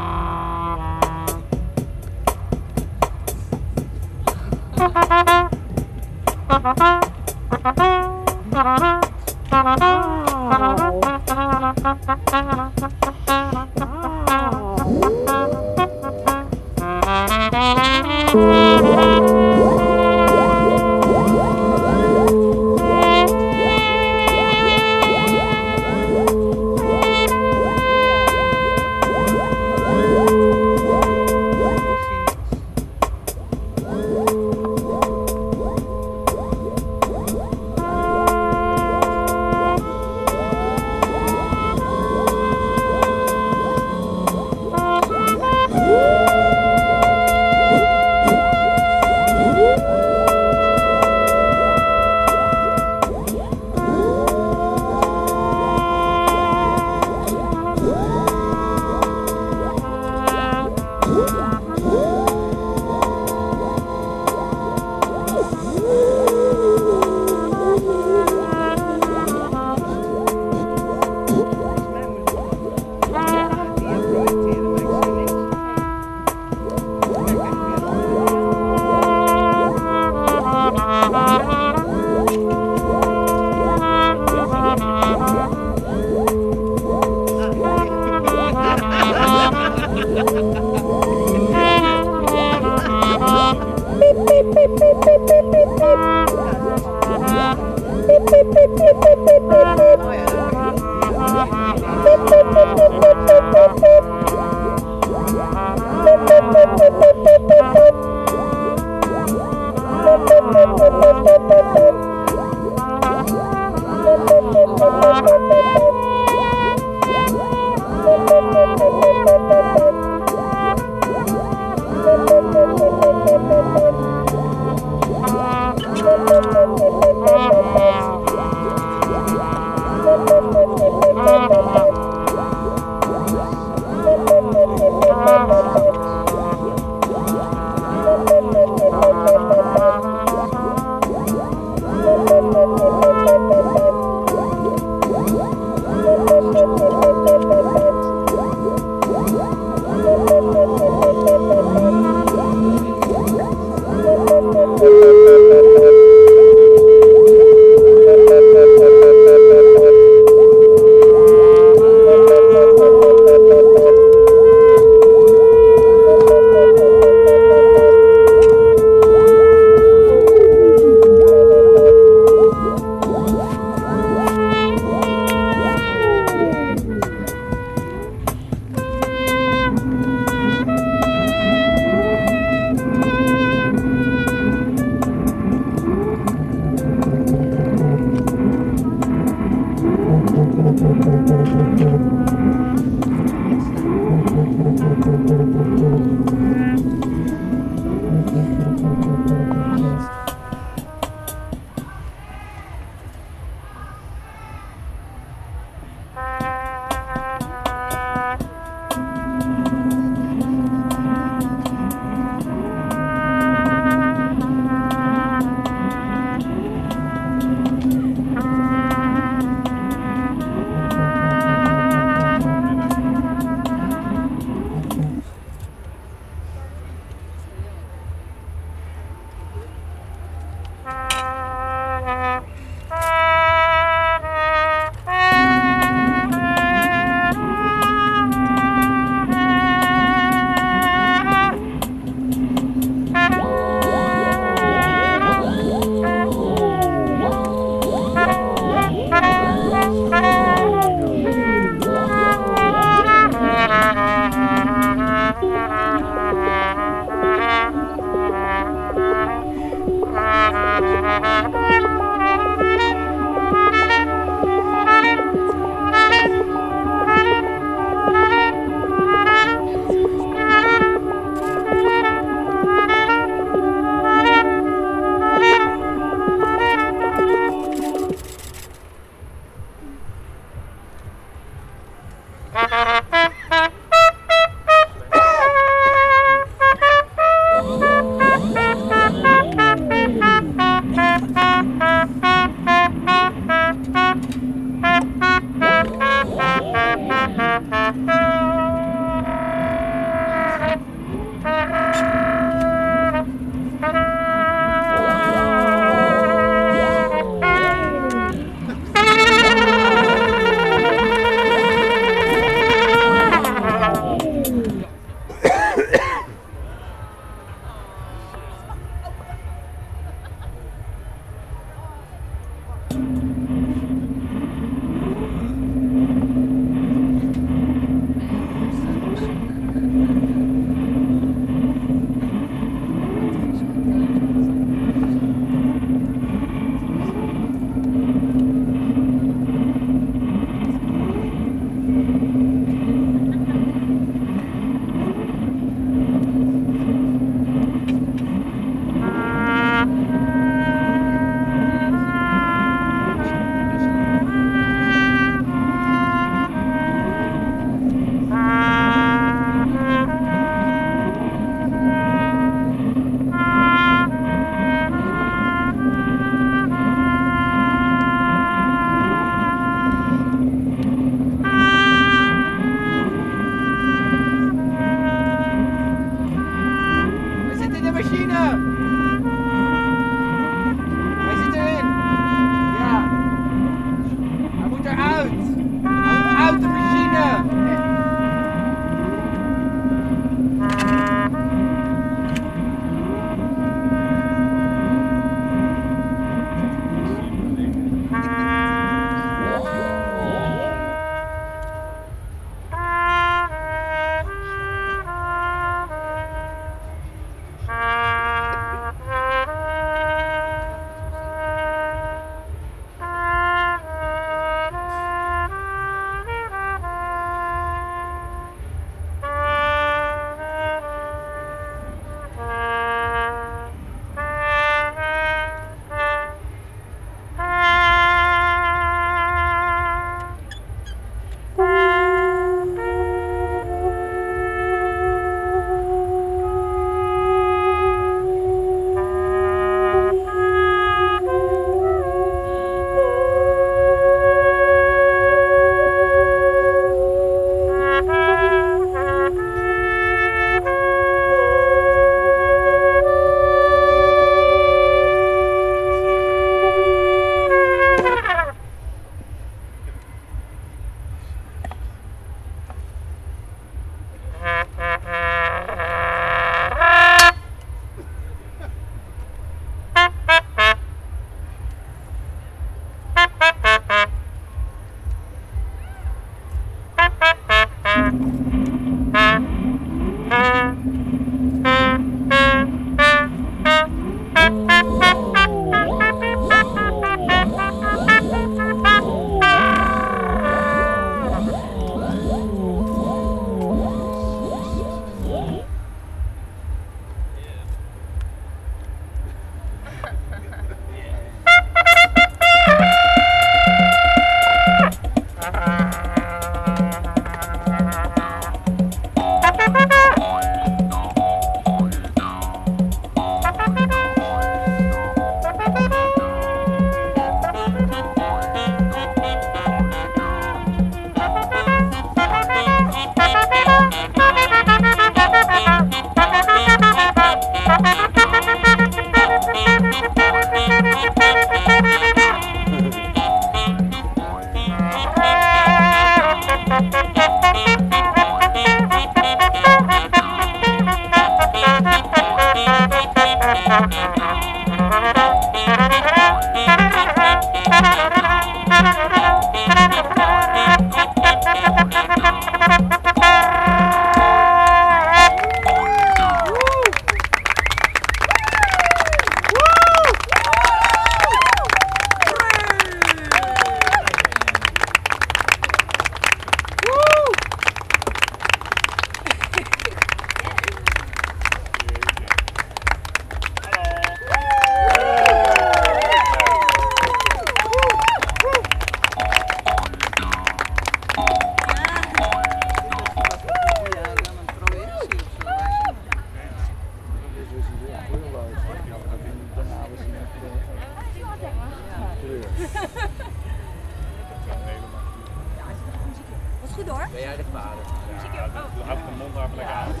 Was goed hoor.
Ben jij de vader?
Ja,
houdt de mond daar lekker aan.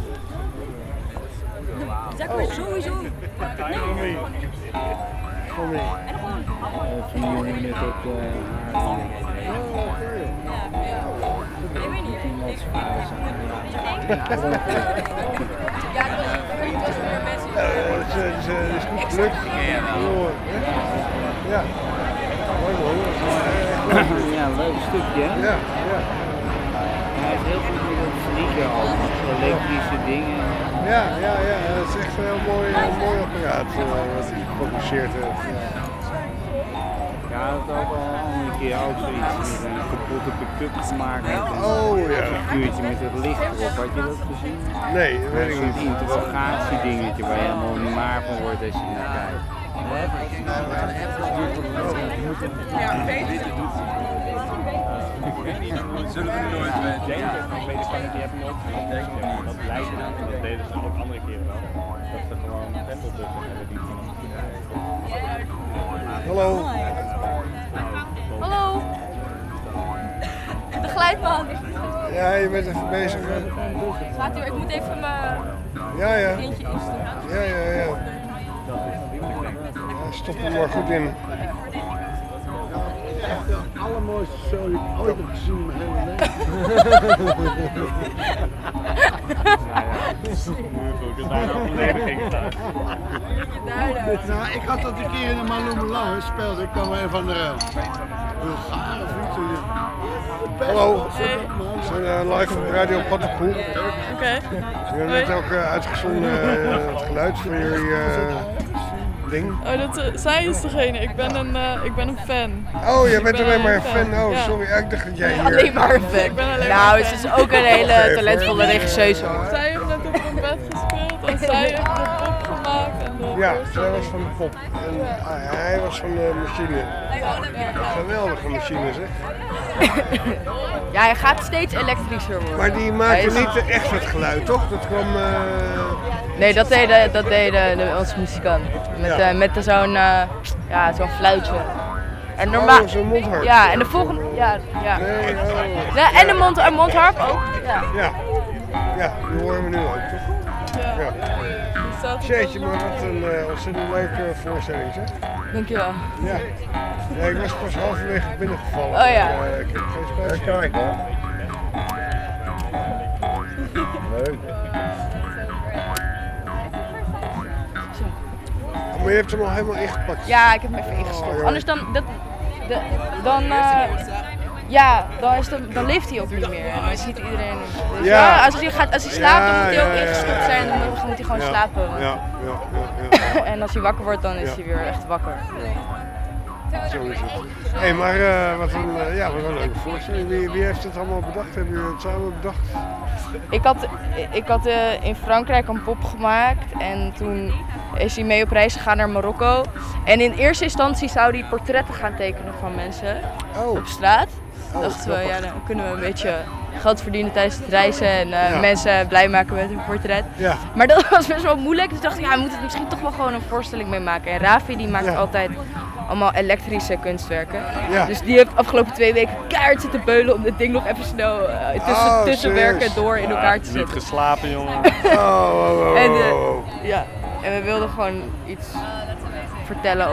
Zeg maar sowieso. Nee.
Kom mee.
Van jullie net ook
Ik weet niet.
iemand zijn vader zijn.
Ja, het was meer mensen.
Het is goed gelukt. Ja. Mooi man.
Ja, een leuk stukje hè?
Ja, ja.
Hij is heel goed met het vliegen al, elektrische dingen.
Ja, het is echt een heel mooi apparaat wat hij geproduceerd heeft.
Ja, dat had ook al een keer ook zoiets met een kapotte pick-up gemaakt met een figuurtje met het licht erop. Had je dat gezien?
Nee, dat weet ik niet.
Een interrogatiedingetje waar je helemaal niet maar van wordt als je naar kijkt.
Ja, beter.
Zullen we nu nooit weten?
Ik weet het van het, die heb ik nooit gezien. Dat lijkt er en dat deden ze ook andere keren wel. Dat ze gewoon pendelbussen hebben die van
Hallo.
Hallo. De glijbaan.
Ja, je bent even bezig.
Gaat u, ik moet even mijn eentje instoppen.
Ja. Stop hem maar goed in.
Echt de allermooiste show die ik ooit heb gezien in mijn hele leven. Nou, ik had dat een keer in de Malumela gespeeld. Ik kwam een van de Bulgaren vrienden.
Hallo, we zijn live op Radio Paddenpoel.
Oké.
We hebben net ook uitgezonden het geluid van jullie ding.
Oh, zij is degene. Ik ben een fan.
Oh, jij bent alleen maar een fan. Oh, sorry. Ik dacht dat jij hier...
Alleen maar een fan. Nou, ze is ook een hele talentvolle regisseuse hoor.
Zij heeft net op een bed gespeeld en zij heeft de pop gemaakt.
Ja, zij was van de pop. En hij was van de machine. Geweldige machine zeg.
Ja, hij gaat steeds elektrischer worden.
Maar die maakte niet echt het geluid, toch? Dat kwam...
Nee, dat deden onze muzikanten. Met zo'n zo'n fluitje. En normaal...
zo'n mondharp.
Ja, en de volgende... Ja.
Nee,
ja, en een mondharp ook.
Ja, die horen we nu ook, toch? Ja. Jeetje, maar wat een ontzettend leuke voorstelling, zeg.
Dankjewel.
Ja. Ik was pas halverwege binnengevallen.
Oh ja.
Ik heb geen spijt.
Kijk hoor. Leuk.
Maar je hebt hem al helemaal ingepakt.
Ja, ik heb hem even ingestort. Anders dan leeft hij ook niet meer. En dan ziet iedereen. Dus als hij slaapt, dan moet hij ook ingestopt zijn. Dan moet hij gewoon slapen.
Ja.
En als hij wakker wordt, dan is hij weer echt wakker.
Zo is het. Hé, maar wat een leuke voorstelling. Wie heeft het allemaal bedacht? Hebben jullie het samen bedacht?
Ik had in Frankrijk een pop gemaakt en toen is hij mee op reis gegaan naar Marokko. En in eerste instantie zou hij portretten gaan tekenen van mensen op straat. Dachten we, dan kunnen we een beetje geld verdienen tijdens het reizen en mensen blij maken met hun portret. Ja. Maar dat was best wel moeilijk, dus dacht ik, we moeten er misschien toch wel gewoon een voorstelling mee maken. En Ravi die maakt altijd allemaal elektrische kunstwerken. Ja. Dus die heeft afgelopen 2 weken keihard zitten beulen om dit ding nog even snel tussen werken door in elkaar te zetten.
Niet geslapen, jongen.
En we wilden gewoon iets vertellen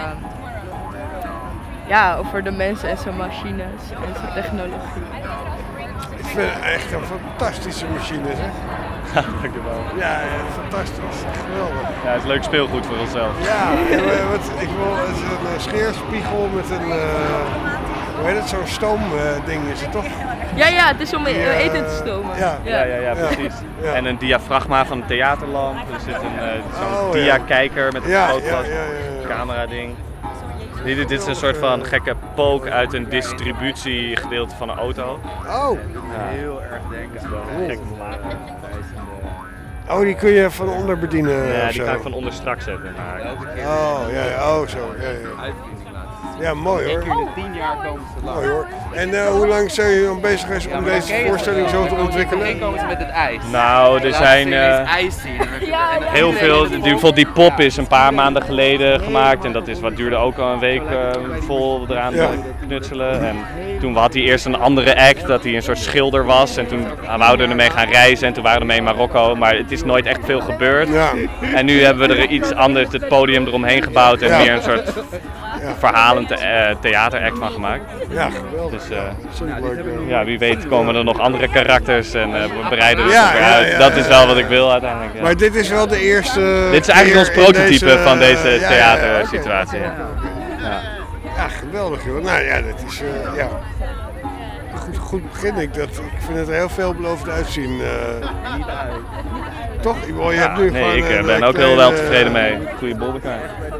over de mensen en zijn machines en zijn technologie.
Ik vind het echt een fantastische machine, zeg.
Dankjewel.
Ja, fantastisch. Geweldig.
Ja, het is leuk speelgoed voor onszelf.
Ja, het is een scheerspiegel met een, zo'n stoomding is het toch?
Ja, het is om eten te stomen.
Ja, precies. Ja. En een diafragma van een theaterlamp. Er zit zo'n dia-kijker met een groot camera ding. Dit is een soort van gekke pook uit een distributiegedeelte van een auto.
Oh!
Heel erg denk ik wel. Gek te maken.
Oh, die kun je van onder bedienen?
Ja, die ga ik van onder strak zetten.
Oh, zo. Ja. Ja, mooi hoor.
Eén keer in de 10 jaar komen ze langs.
Mooi hoor. En hoe lang zijn jullie dan bezig geweest om deze voorstelling zo te ontwikkelen?
Eén komen ze met het ijs.
Nou, er zijn
ijs zien.
heel veel. Bijvoorbeeld die pop is een paar maanden geleden gemaakt. En dat is wat duurde ook al een week vol eraan knutselen. En toen had hij eerst een andere act, dat hij een soort schilder was. En toen wouden we ermee gaan reizen en toen waren we mee in Marokko. Maar het is nooit echt veel gebeurd. Ja. En nu hebben we er iets anders, het podium eromheen gebouwd en meer een soort verhalend theateract van gemaakt.
Ja, geweldig.
Dus ja, wie weet komen er nog andere karakters en we bereiden het weer uit. Dat is wel wat ik wil uiteindelijk. Ja.
Maar dit is wel de eerste...
Dit is eigenlijk ons prototype van deze theatersituatie.
Ja, geweldig joh. Nou ja, dat is goed begin. Ik vind het er heel veelbelovend uitzien. Toch? Je hebt nu
ik ben ook heel wel tevreden mee. Goede bolderkar.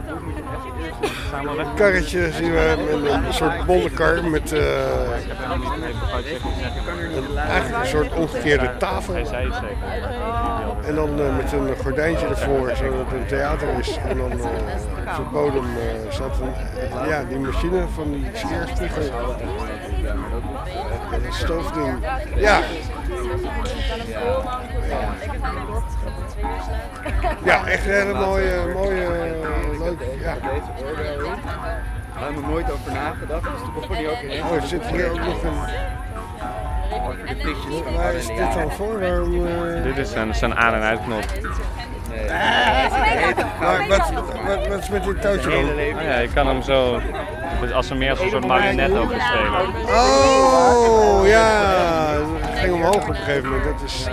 Een karretje zien we, een soort bolderkar met eigenlijk een soort omgekeerde tafel. En dan met een gordijntje ervoor, zodat het een theater is. En dan op de bodem staat die machine van die scheerspiegel. Dat stoofding. Ja. Ja, echt een hele mooie, leuke. Ja.
Daar hebben we nooit over nagedacht, dus toen begon hij ook in.
Oh, er zit hier ook nog een... Waar is dit dan voor?
Dit is een aan- en uitknop.
Wat is met dit touwtje dan?
Ja, je kan hem zo, als een meer als een soort marionet ook spelen.
Oh ja, het ging omhoog op een gegeven moment. Dat is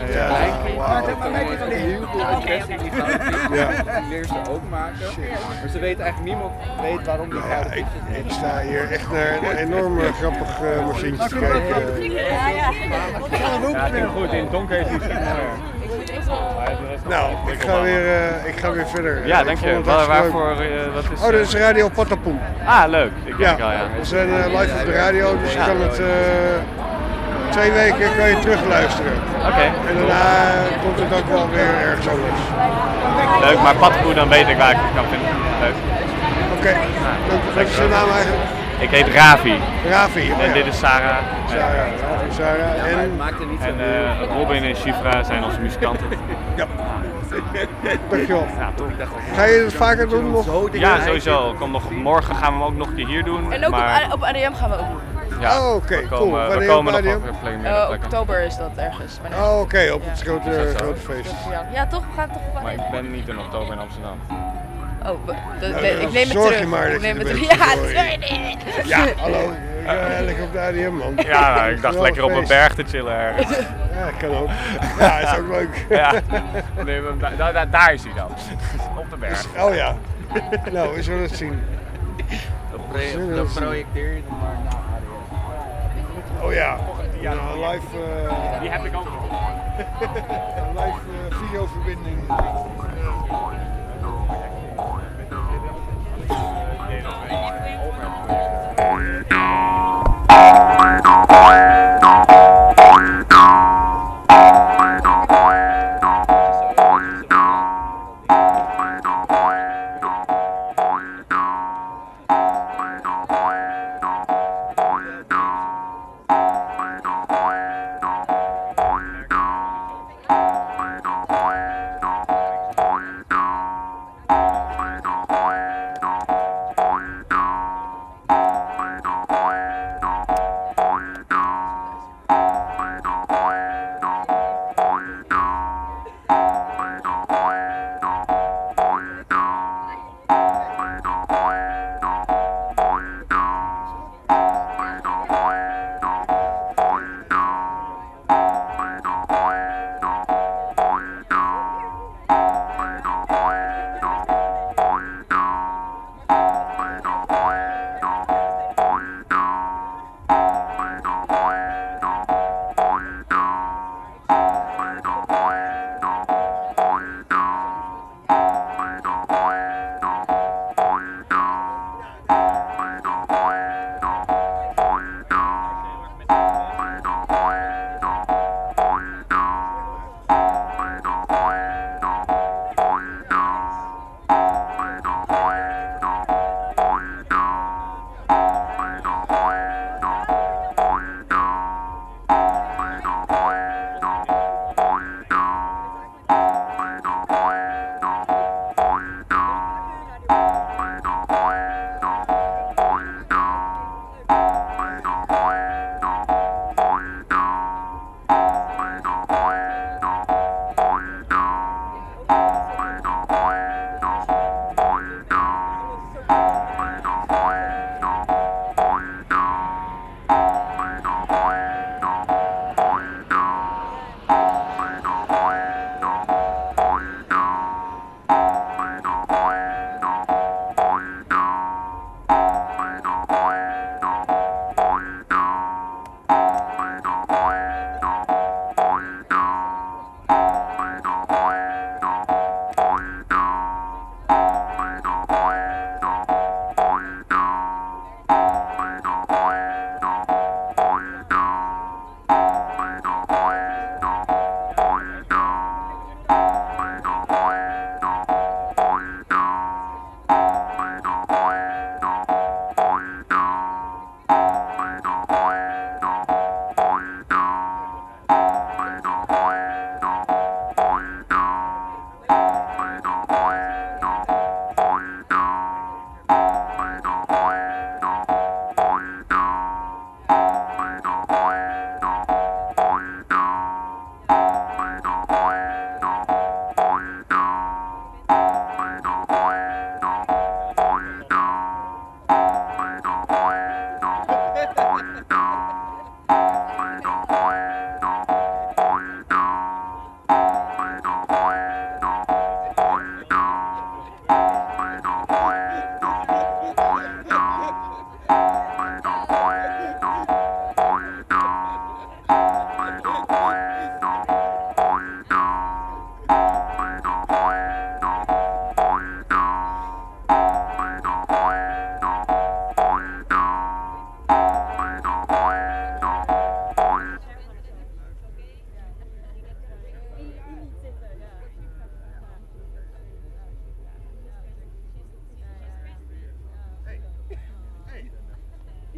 heel veel agressie die leer ze ook maken. Maar ze weten eigenlijk niemand weet waarom die gouden
ik sta hier echt naar een enorm grappig machientje te kijken.
Ja, het ging goed. In het donker is het mooier.
Nou, ik ga weer verder.
Ja, dank je. Waarvoor? Wat is,
dat is Radio Patapoe.
Ah, leuk. Ik denk al, ja.
We zijn live op de radio, dus je kan het 2 weken kan je terugluisteren.
Oké.
En daarna komt het ook wel weer ergens anders.
Leuk, maar Patapoe, dan weet ik waar ik het kan vinden. Leuk.
Oké. Wat is je naam eigenlijk?
Ik heet Ravi.
Ravi,
en dit is Sarah.
Sarah.
En Robin en Shifra zijn onze muzikanten.
Ja. Dankjewel.
Ja, toch.
Ga je het vaker doen nog?
Ja, sowieso. Morgen gaan we hem ook nog een keer hier doen.
En ook op ADM gaan we ook doen.
Ja, oké, cool.
We komen nog op plekken.
Oktober is dat ergens.
Oké, op het grote feest.
Ja, toch? We gaan toch op ADM.
Maar ik ben niet in oktober in Amsterdam.
Oh, ik neem het terug.
Je maar dat
neem het
terug.
Ja, sorry.
Ja, hallo. Lekker op de ADM, man.
Ja, nou, ik dacht lekker op een berg te chillen ergens.
Ja, kan ook. Ja, is ook leuk.
Ja. Nee, daar is hij dan. Op de berg.
Oh ja. Nou, we zullen het zien.
Dan projecteer je hem maar naar ADM.
Oh ja. Ja, live...
Die heb ik ook nog.
Live videoverbinding.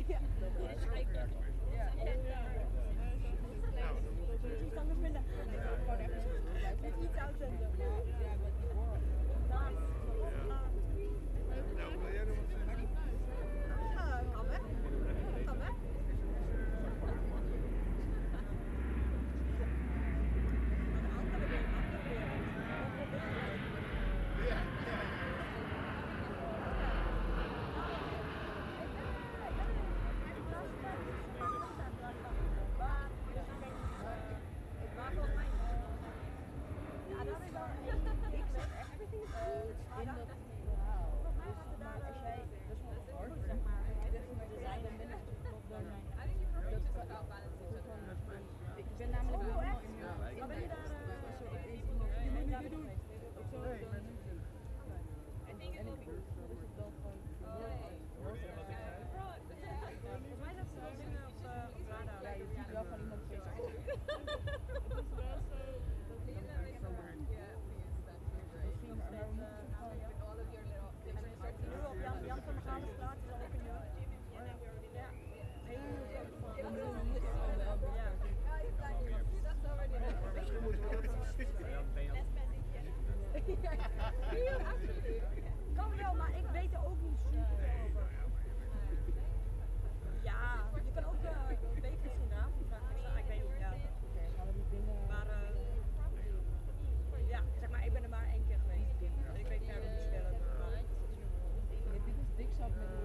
Kan wel, maar ik weet er ook niet super over. Ja, je kan ook een beetje misschien daarvoor vragen. Ik weet niet, ja. Maar ja, zeg maar, ik ben er maar 1 keer geweest. En ik weet verder niet verder. Dit is dik zat met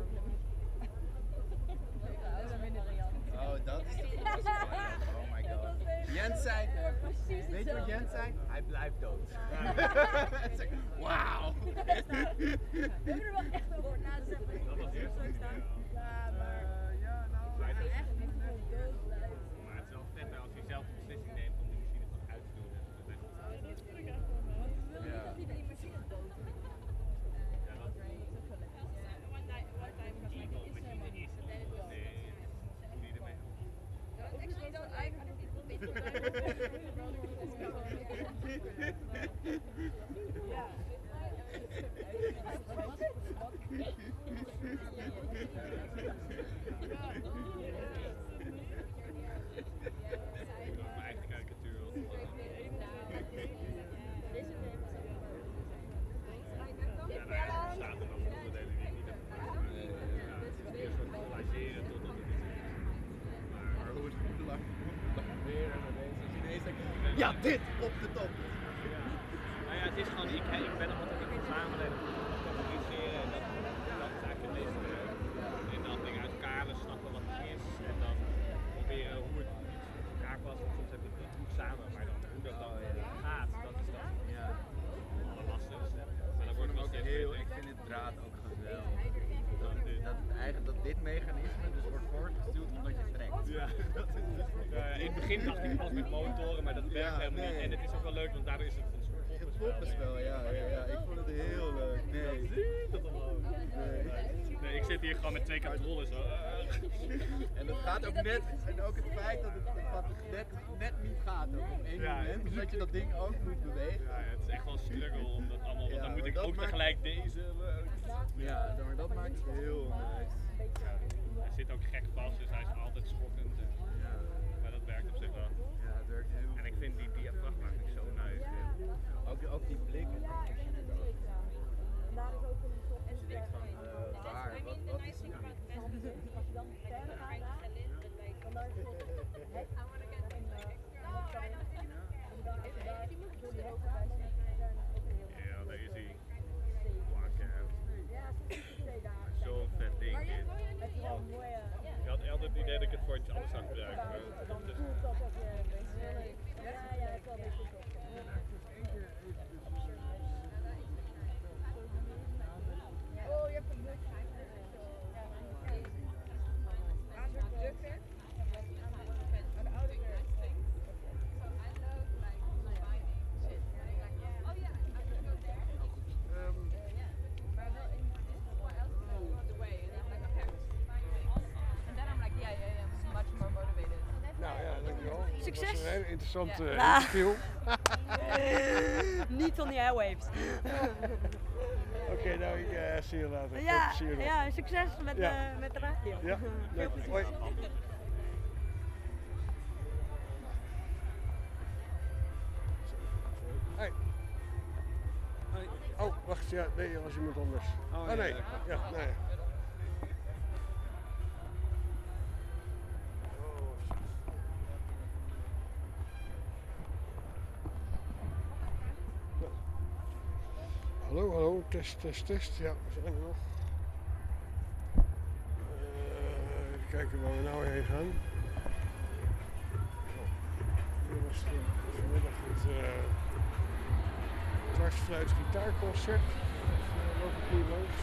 Oh, dat is de oh my god. Jens zei, weet je wat Jens zei? Hij blijft dood. Wauw!
We hebben er wel echt over na te zeggen. Dat was eerst staan. Ja, maar echt niet veel dood blijft.
Maar het is wel vetter als je zelf de beslissing neemt om die machine gewoon uit te doen.
Dat vind ik echt wel. Want we willen niet dat die machine dood is.
Ja, dat is niet ermee. Mijn eigen karikatuur. Ja, staat er nog onderdelen die ik niet heb gemaakt. Het is een soort collageren totdat het is. Maar hoe lang weer en ineens denk ik, ja, dit op de top. Ja. Nou ja, het is gewoon, ik ben nog wat aan het verzamelen en categoriseren en dat is eigenlijk het meeste leuk. En dan dingen uit elkaar snappen wat het is en dan proberen hoe het in elkaar past. Want soms heb je het niet goed samen, maar dan hoe dat dan gaat, dat is dan het allerlastigste. Maar dan wordt het ook heel,
ik vind het draad ook geweldig. Dat dit mechanisme dus wordt voortgestuurd omdat je trekt.
Ja, dat is in het begin dacht ik pas met motoren, maar dat werkt helemaal niet. En het is ook wel leuk, want daardoor is het een soort
poppenspel. Ja, ik vond het heel leuk. Nee.
Dat omhoog. Nee, ik zit hier gewoon met 2 controllers.
En dat gaat ook net, en ook het feit dat het net niet gaat ook op één moment, omdat je dat ding ook moet bewegen.
Ja, het is echt wel een struggle om dat allemaal, want dan moet ik ook tegelijk deze.
Ja, maar dat maakt het heel nice.
Ja, hij zit ook gek vast, dus hij is altijd schokkend.
Ja.
Maar dat werkt op zich wel.
Ja, het werkt heel goed.
En ik vind die diafragma zo nice.
Ook die blik.
Daar is ook een soort
Ik van waar, wat is die?
Als je dan verder gaat dan daar is het hek.
Ja, daar is hij. Zo'n vet ding dit. Ik had altijd het idee dat ik het voor iets anders zou gebruiken.
Oh, je hebt een bus. Waar is het druk? Aan de oude deur.
Nou ja, dankjewel.
Succes!
Dat was een hele interessante
Ja.
interview.
Niet on the airwaves.
Oké, nou, ik zie je later.
Ja,
Zie je nog.
ja, succes met, met de radio.
Ja,
Veel plezier.
hoi. Hey. Oh, wacht, ja, nee, dat was iemand anders. Oh, nee, ja, nee. Hallo, hallo, test, test, test. Ja, we zijn er nog. Even kijken waar we nou heen gaan. Hier was vanmiddag het dwarsfluit gitaarconcert. Daar loop ik hier langs.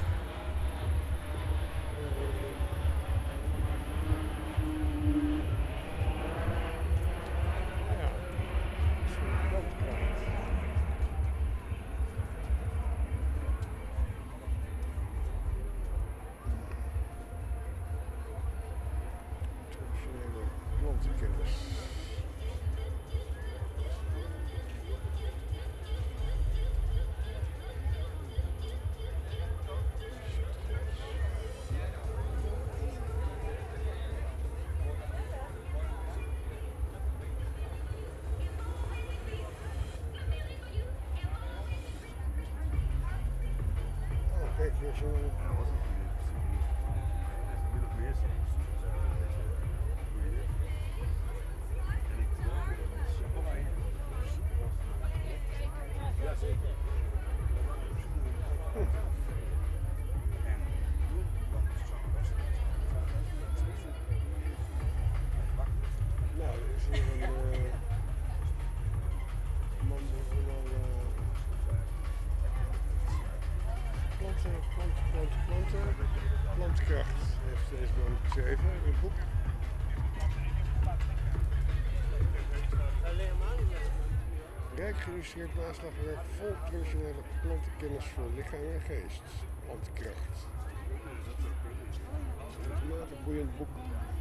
Ja, dat is een brandkracht. Traditionele plantenkennis. Oh, kijk, hier is een... Nou, er is hier een man die plantkracht heeft deze man geschreven in een boek. Rijk geïllustreerd naslagwerk vol traditionele plantenkennis voor lichaam en geest. Plantkracht. Een uitermate boeiend boek.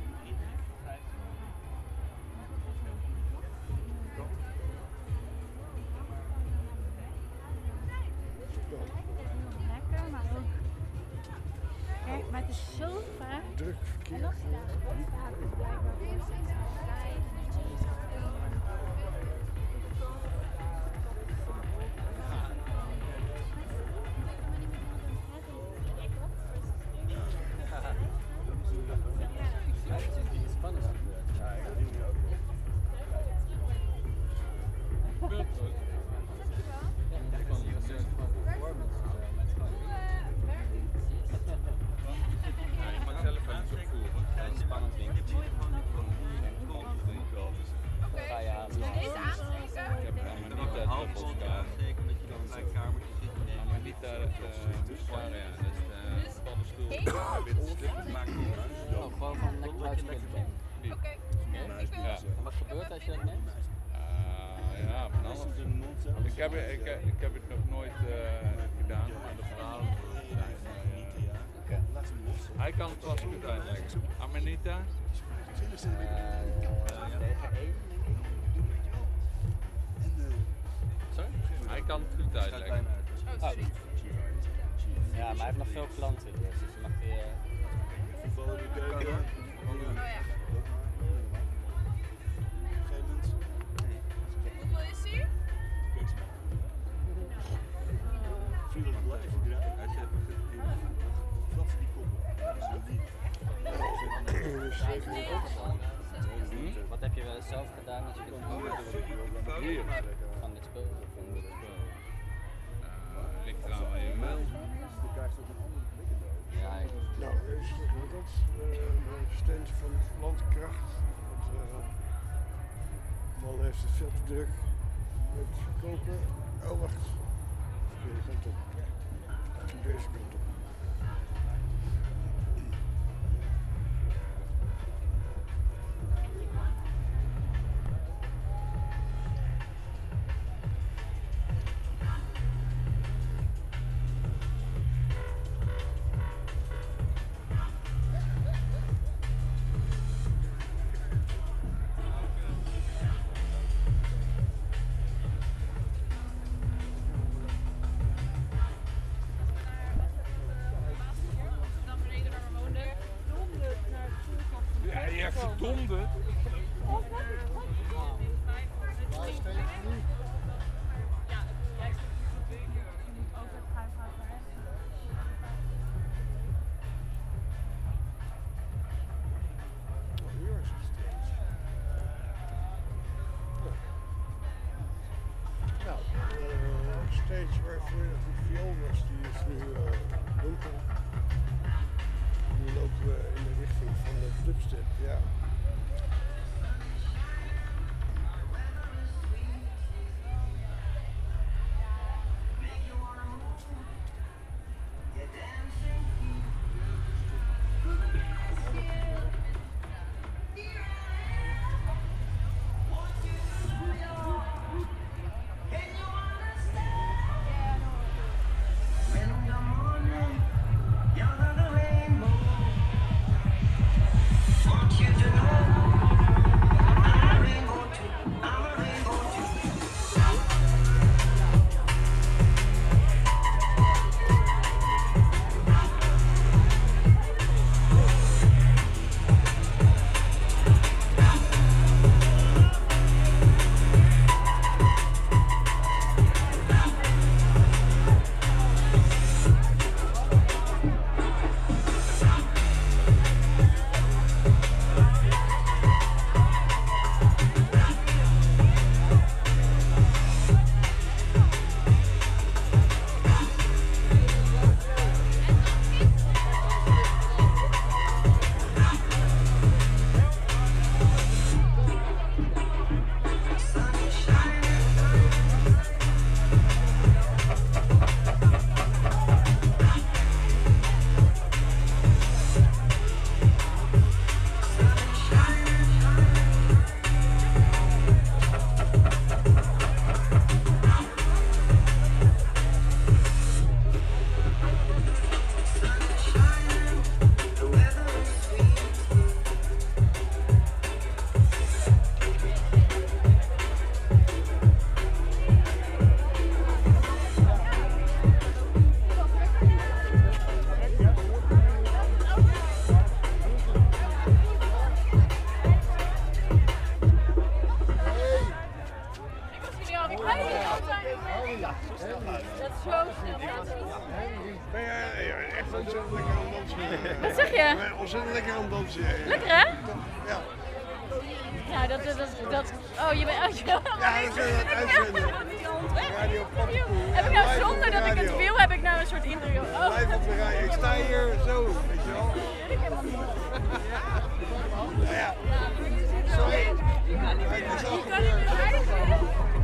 Lekker, maar ook. Kijk, maar het is zo vaak.
Druk verkeer.
En dat is blijkbaar.
Je mag zelf wel eens opvoeren. Dat is spannend ding.
Ga je aan.
Ik heb Amanita een half vol aansteken omdat je dan bij een kamertje zit. Amanita, ja, dat is de paddenstoel. Witte stuk, maakt niet uit.
Oh, gewoon van lekker buitenspelen.
Oké. Ja.
En wat gebeurt als je dat neemt?
Ja, van alles. Ik heb het nog nooit gedaan, maar de verhalen zijn... Hij kan het wel goed uitleggen. Amanita? Sorry? Hij kan het goed uitleggen.
Oh. Ja, maar hij heeft nog veel planten, dus mag hij...
Hoeveel is hij?
Hij zegt dat ze die
Wat heb je wel eens zelf gedaan als je dit van dit spul?
ligt eraan waar je wil.
Ja,
Nou, er is dat een stand van Plantkracht. De man heeft het veel te druk met koken. Oh, wacht. Deze kant op. Deze kant op.
echt gedonderd.
Stage waar vroeger die viool was, die is nu donker. Nu lopen we in de richting van de dubstep, ja.
Wat zeg je?
Ik ben ontzettend lekker aan het dansen.
Lekker hè?
Ja.
Ja, dat. Oh, je bent. Ja,
dat is het uitzenden. Radio Poppenpoel.
Heb ik nou zonder dat ik het wil, heb ik nou een soort interview? Oh.
Live op de rij. Ik sta hier zo, weet je wel.
Dat weet ik helemaal niet.
Nou ja. Sorry.
Je kan niet meer wijzen.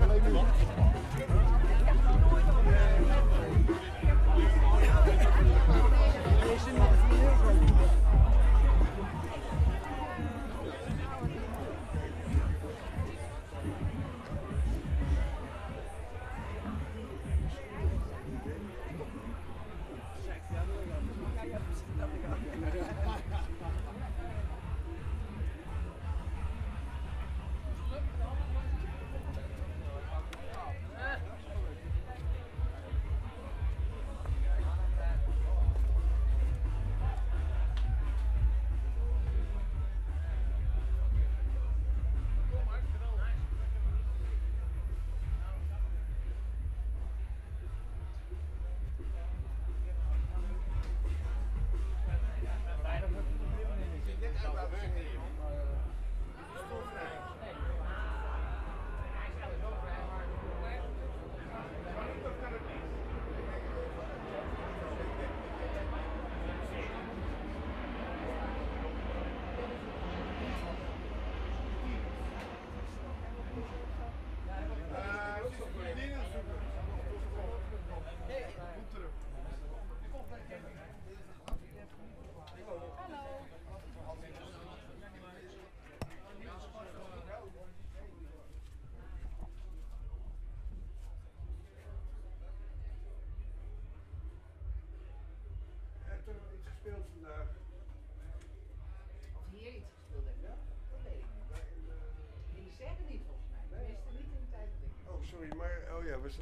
Sorry, maar we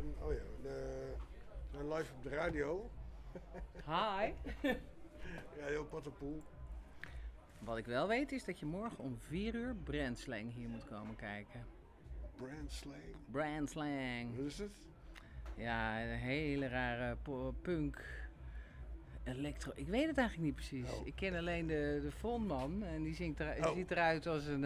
zijn live op de radio.
Hi.
Radio Poppenpoel.
Wat ik wel weet is dat je morgen om 4 uur Brandslang hier moet komen kijken.
Brandslang?
Brandslang.
Wat is het?
Ja, een hele rare punk, electro. Ik weet het eigenlijk niet precies. Ik ken alleen de frontman en die ziet eruit als een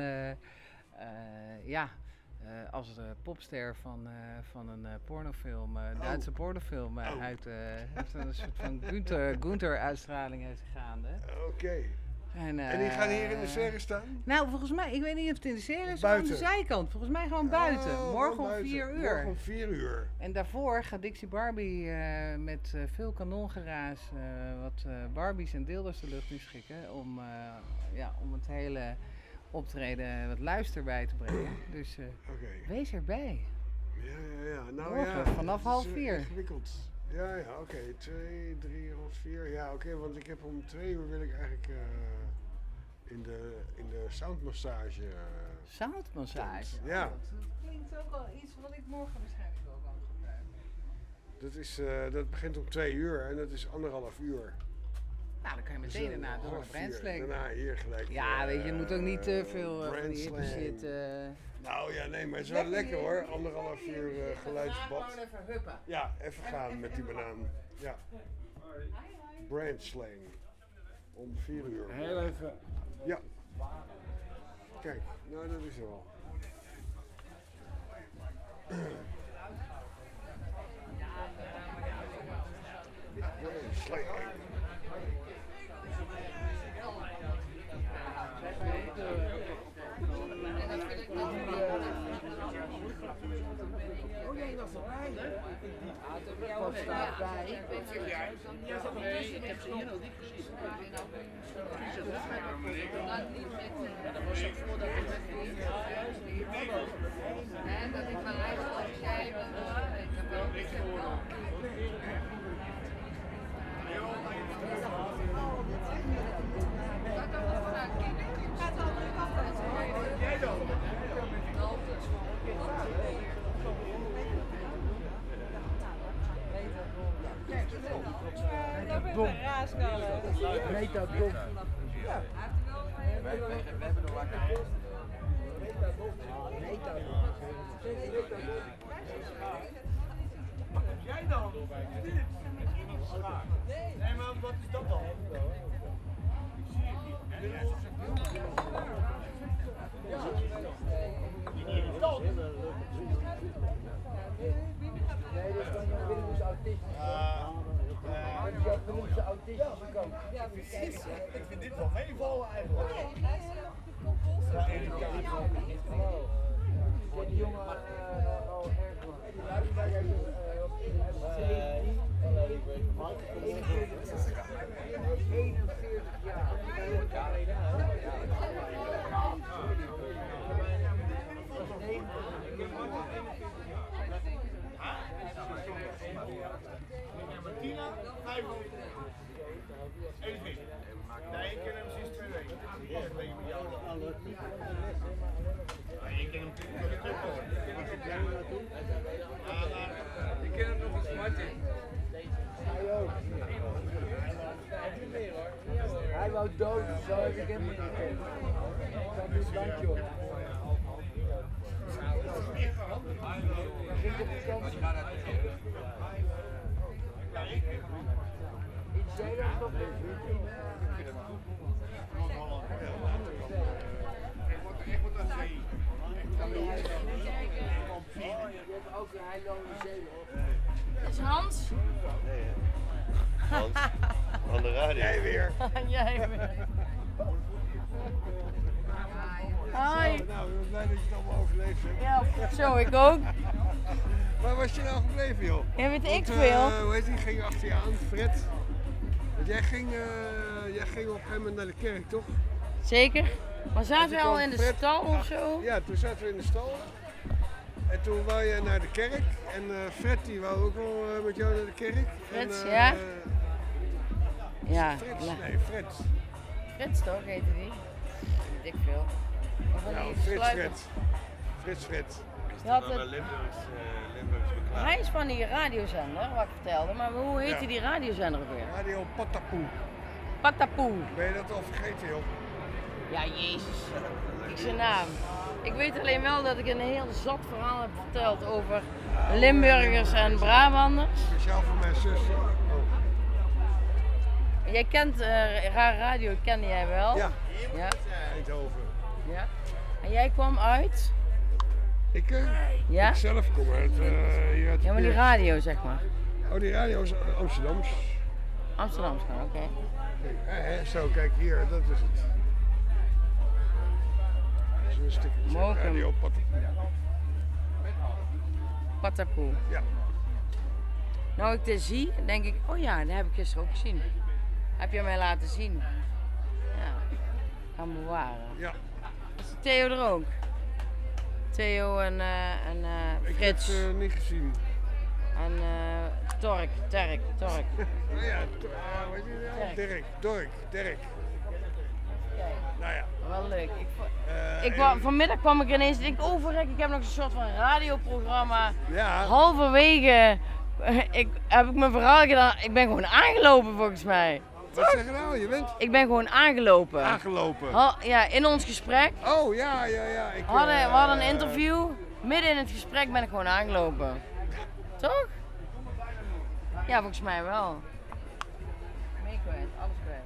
als de popster van een pornofilm, Duitse pornofilm uit een soort van Gunther-uitstraling heeft gaande.
Oké. En die gaan hier in de serre staan?
Nou, volgens mij, ik weet niet of het in de serre is of aan de zijkant. Volgens mij gewoon buiten. Morgen om 4 uur.
Morgen om 4 uur.
En daarvoor gaat Dixie Barbie met veel kanongeraas wat Barbies en dildo's de lucht in schikken. Om het hele optreden wat luister bij te brengen. Dus wees erbij.
Ja. Nou
morgen, vanaf 3:30.
Ingewikkeld. Ja, oké. 2, 3, 4. Ja, oké, want ik heb om 2 uur wil ik eigenlijk in de soundmassage.
Soundmassage?
Ja.
Dat klinkt ook al iets wat ik morgen waarschijnlijk ook aan ga gebruiken.
Dat begint om 2 uur en dat is 1,5 uur.
Nou, dan kan je meteen daarna door naar Brandslang.
Daarna hier gelijk.
Ja, weet je, je moet ook niet te veel van die hippe shit.
Nou ja, nee, maar het is wel lekker hoor. 1,5 uur geluidsbad.
Gewoon even huppen.
Ja, even gaan met die banaan. Ja. Brandslang. Om 4 uur.
Heel even.
Ja. Kijk, nou dat is er wel. Brandslang.
Oh nee, dat is erbij.
Wat staat bij?
Nee, ik heb ze hier nog niet gezien. Dat was ook voordat ik
En dat ik mijn eigen jij ik heb wel niks gehoord.
Jij dan?
Metadon.
Ja.
We hebben nog wakker.
Jij dan? Dit? Nee, maar wat is dat dan? Ik zie het niet. Dat?
Nee, dat is dan Willems autistische. Willems autistische kant.
Ja, precies. Ik vind dit wel meevallen eigenlijk.
Ja, die jongen al erg lang.
Martina, 500. Even. Nee, ik ken hem sinds 2 weken. Ja, ik weet met jou dan. Ik ken hem natuurlijk ook.
Ik ken hem nog eens, Martin.
Hij ook. Hij wou dood, zo heb ik hem niet gekend. Ik had een landje op. Dan ging ik op vakantie. Iets jij dan toch niet?
Ik word aan zee.
Je hebt ook een heilloze zee, hoor.
Dat is Hans.
Hans, aan de radio.
Jij weer.
Jij weer. Hoi.
Nou, we zijn blij dat je het allemaal overleefd hebt.
Ja, zo, ik ook.
Waar was je nou gebleven, joh?
Ja, weet ik
Want,
veel.
Hoe heet die? Ging achter je aan, Fred. Want jij ging op een gegeven moment naar de kerk, toch?
Zeker. Maar zaten we al in de
Fred
stal of zo?
Ja, toen zaten we in de stal. En toen wou je naar de kerk. En Fred die wou ook wel met jou naar de kerk.
Frits,
en,
ja? Ja.
Frits, nee, Fred.
Frits toch, heette die? Weet ik veel. Of van
Nou,
die
Frits
sluiter.
Fred. Fred.
Je had het-
Limburgs beklaagd.
Hij is van die radiozender, wat ik vertelde. Maar hoe heette
Ja.
die radiozender ook weer?
Radio Patapoe.
Patapoe.
Ben je dat al vergeten, joh?
Ja, jezus. Ik zijn naam. Ik weet alleen wel dat ik een heel zat verhaal heb verteld over Limburgers en Brabanders.
Speciaal voor mijn zus.
Jij kent Raar Radio, kende jij wel?
Ja.
Ja.
Eindhoven.
Ja. En jij kwam uit?
Ik?
Ja?
Ik zelf kom uit hier uit de
Ja, maar die
buurt.
radio zeg maar.
Oh, die radio is Amsterdams.
Amsterdams gewoon, oké.
Zo, kijk hier, dat is het. Dat is een stukje
Mogen.
radio
Patapoe.
Ja.
Nou, ik dit zie, denk ik, oh ja, dat heb ik gisteren ook gezien. Heb je mij laten zien? Ja, kan bewaren.
Ja.
Is Theo er ook? Theo en Frits.
Ik heb het niet gezien.
En Tork.
Oh ja, weet je nou? Dirk. Nou ja.
Wel leuk. Vanmiddag kwam ik ineens en denk ik, verrek, ik heb nog een soort van radioprogramma.
Ja.
Halverwege heb ik mijn verhaal gedaan. Ik ben gewoon aangelopen volgens mij.
Wat zeg je nou? Je bent?
Ik ben gewoon aangelopen.
Aangelopen?
Ja, in ons gesprek.
Oh, ja.
We hadden een interview. Midden in het gesprek ben ik gewoon aangelopen. Toch? Ja, volgens mij wel. Mee kwijt, alles kwijt.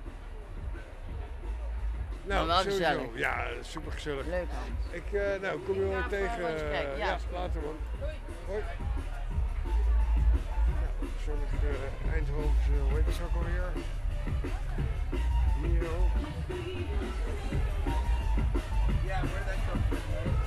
Nou,
maar wel
sowieso.
gezellig.
Ja, super gezellig.
Leuk man.
Ik kom je wel tegen.
Ja,
later man. Hoi. Zonnig Eindhovense, hoe heet dat ook alweer? Miro.
Yeah, where that come from?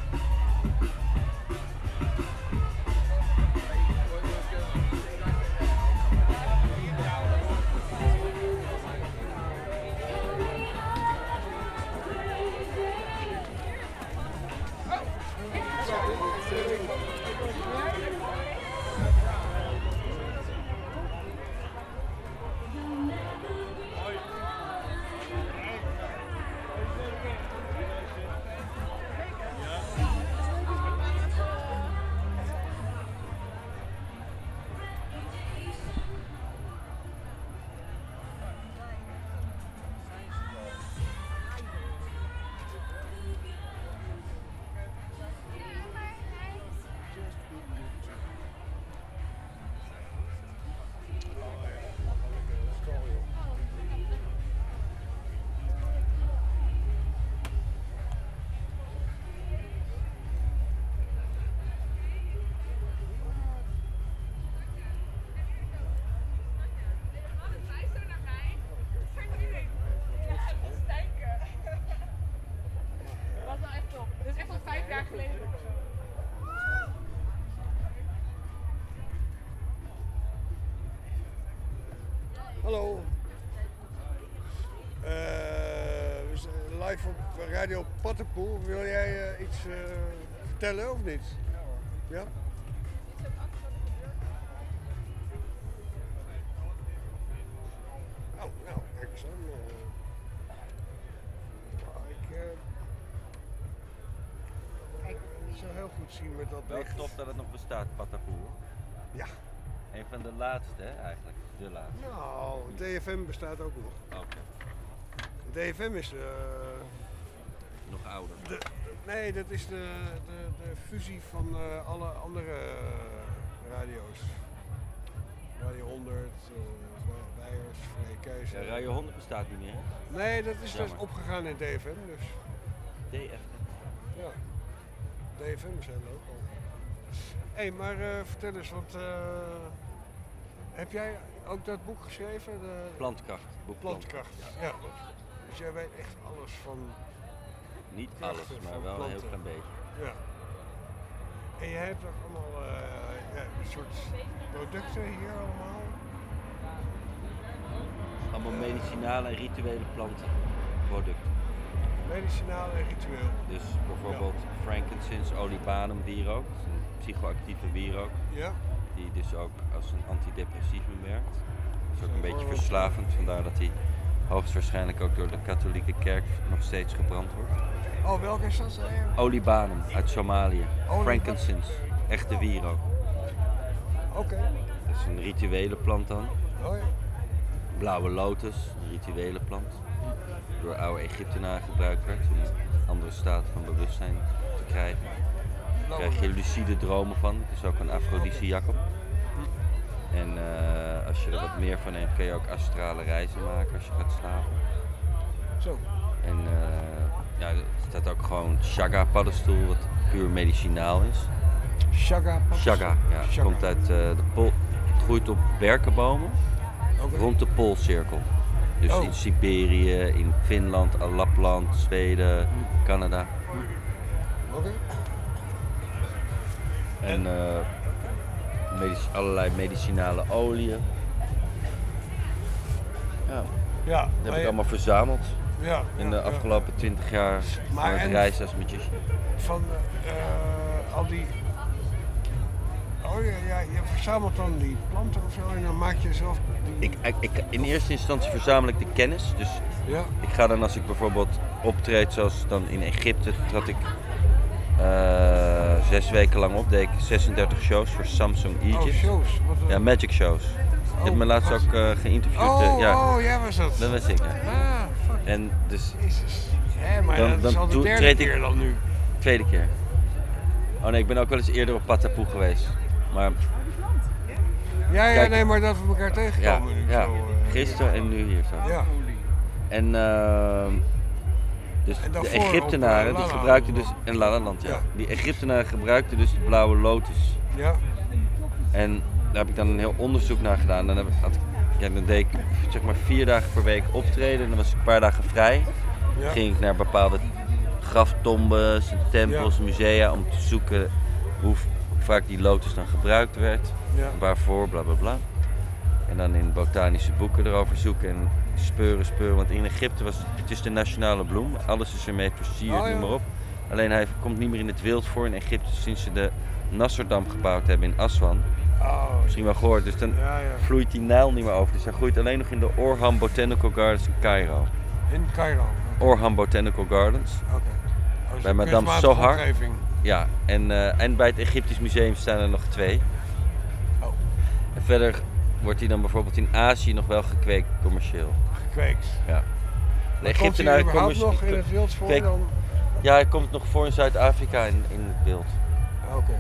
Hallo. We zijn live op Radio Patapoe. Wil jij iets vertellen of niet? Ja? Oh, nou, kijk eens aan. Ik zou heel goed zien met dat
Wel
licht.
tof dat het nog bestaat, Patapoe.
Ja.
Een van de laatste, hè, eigenlijk. De laatste.
Nou, DFM bestaat ook nog.
Oké.
DFM is
nog ouder.
Nee, dat is de fusie van alle andere radio's. Radio 100, Wijers, Vrije Keizer.
Ja, Radio 100 bestaat niet meer, hè?
Nee, dat is dus
Jammer.
opgegaan in DFM, dus.
DFM?
Ja. DFM is heel leuk al. Hé, maar vertel eens, want heb jij ook dat boek geschreven?
Plantkracht. Boek
Plantkracht, ja. Dus jij weet echt alles van...
Niet
krachten
alles, maar
van
wel een heel
planten.
klein beetje.
Ja. En jij hebt ook allemaal een soort producten hier allemaal?
Allemaal medicinale en rituele plantenproducten.
Medicinaal en ritueel.
Dus bijvoorbeeld frankincense, olibanum wierook, dat is een psychoactieve wierook.
Ja.
Die dus ook als een antidepressivum werkt. Dat is ook een beetje verslavend, vandaar dat die hoogstwaarschijnlijk ook door de katholieke kerk nog steeds gebrand wordt.
Oh, welke is dat?
Olibanum uit Somalië.
Olibanum.
Frankincense, echte wierook.
Oké.
Dat is een rituele plant dan.
Oh ja.
Blauwe lotus, een rituele plant. door oude Egyptenaren gebruikt werd om een andere staat van bewustzijn te krijgen. Daar krijg je lucide dromen van, het is ook een afrodisiac op. En als je er wat meer van neemt, kun je ook astrale reizen maken als je gaat slapen.
Zo.
En ja, er staat ook gewoon chaga paddenstoel, wat puur medicinaal is.
Chaga paddenstoel?
Chaga, ja. Het komt uit de het groeit op berkenbomen rond de Poolcirkel. Dus in Siberië, in Finland, Lapland, Zweden, Canada. En allerlei medicinale oliën. Ja, dat heb ik allemaal verzameld in de afgelopen 20 jaar van het reizen als magician.
Van al die... Oh ja, je verzamelt dan die planten of zo en dan maak je zelf die...
In eerste instantie verzamel ik de kennis. Dus ik ga dan, als ik bijvoorbeeld optreed, zoals dan in Egypte, trad ik 6 weken lang op, deed ik 36 shows voor Samsung Egypt.
Oh, shows?
Ja, magic shows. Je hebt me laatst ook geïnterviewd.
Jij was dat?
Dat was ik, ja.
Fuck.
En dus...
Jezus. Maar dat is al de derde keer dan nu.
Tweede keer. Oh nee, ik ben ook wel eens eerder op Patapoe geweest. Maar...
Ja, nee, maar dat we elkaar tegenkomen nu zo.
Gisteren en nu hier zo.
Ja.
En dus de Egyptenaren die gebruikten dus... En La La Land, ja. Die Egyptenaren gebruikten dus de blauwe lotus.
Ja.
En daar heb ik dan een heel onderzoek naar gedaan. Dan deed ik zeg maar 4 dagen per week optreden en dan was ik een paar dagen vrij. Dan ging ik naar bepaalde graftombes, tempels, musea om te zoeken hoe vaak die lotus dan gebruikt werd. Waarvoor, bla bla bla. En dan in botanische boeken erover zoeken en speuren. Want in Egypte het is de nationale bloem. Alles is ermee versierd, noem maar op. Alleen hij komt niet meer in het wild voor in Egypte sinds ze de Nasserdam gebouwd hebben in Aswan. Misschien wel gehoord, dus dan vloeit die Nijl niet meer over. Dus hij groeit alleen nog in de Orham Botanical Gardens in Cairo.
In Cairo?
Orham Botanical Gardens. Bij Madame Sohar. Ja, en bij het Egyptisch Museum staan er nog 2. En verder wordt hij dan bijvoorbeeld in Azië nog wel gekweekt commercieel.
Gekweekt?
Ja.
De Egyptenaren komt hij nog in het wild voor dan?
Ja, hij komt nog voor in Zuid-Afrika in het wild.
Oké.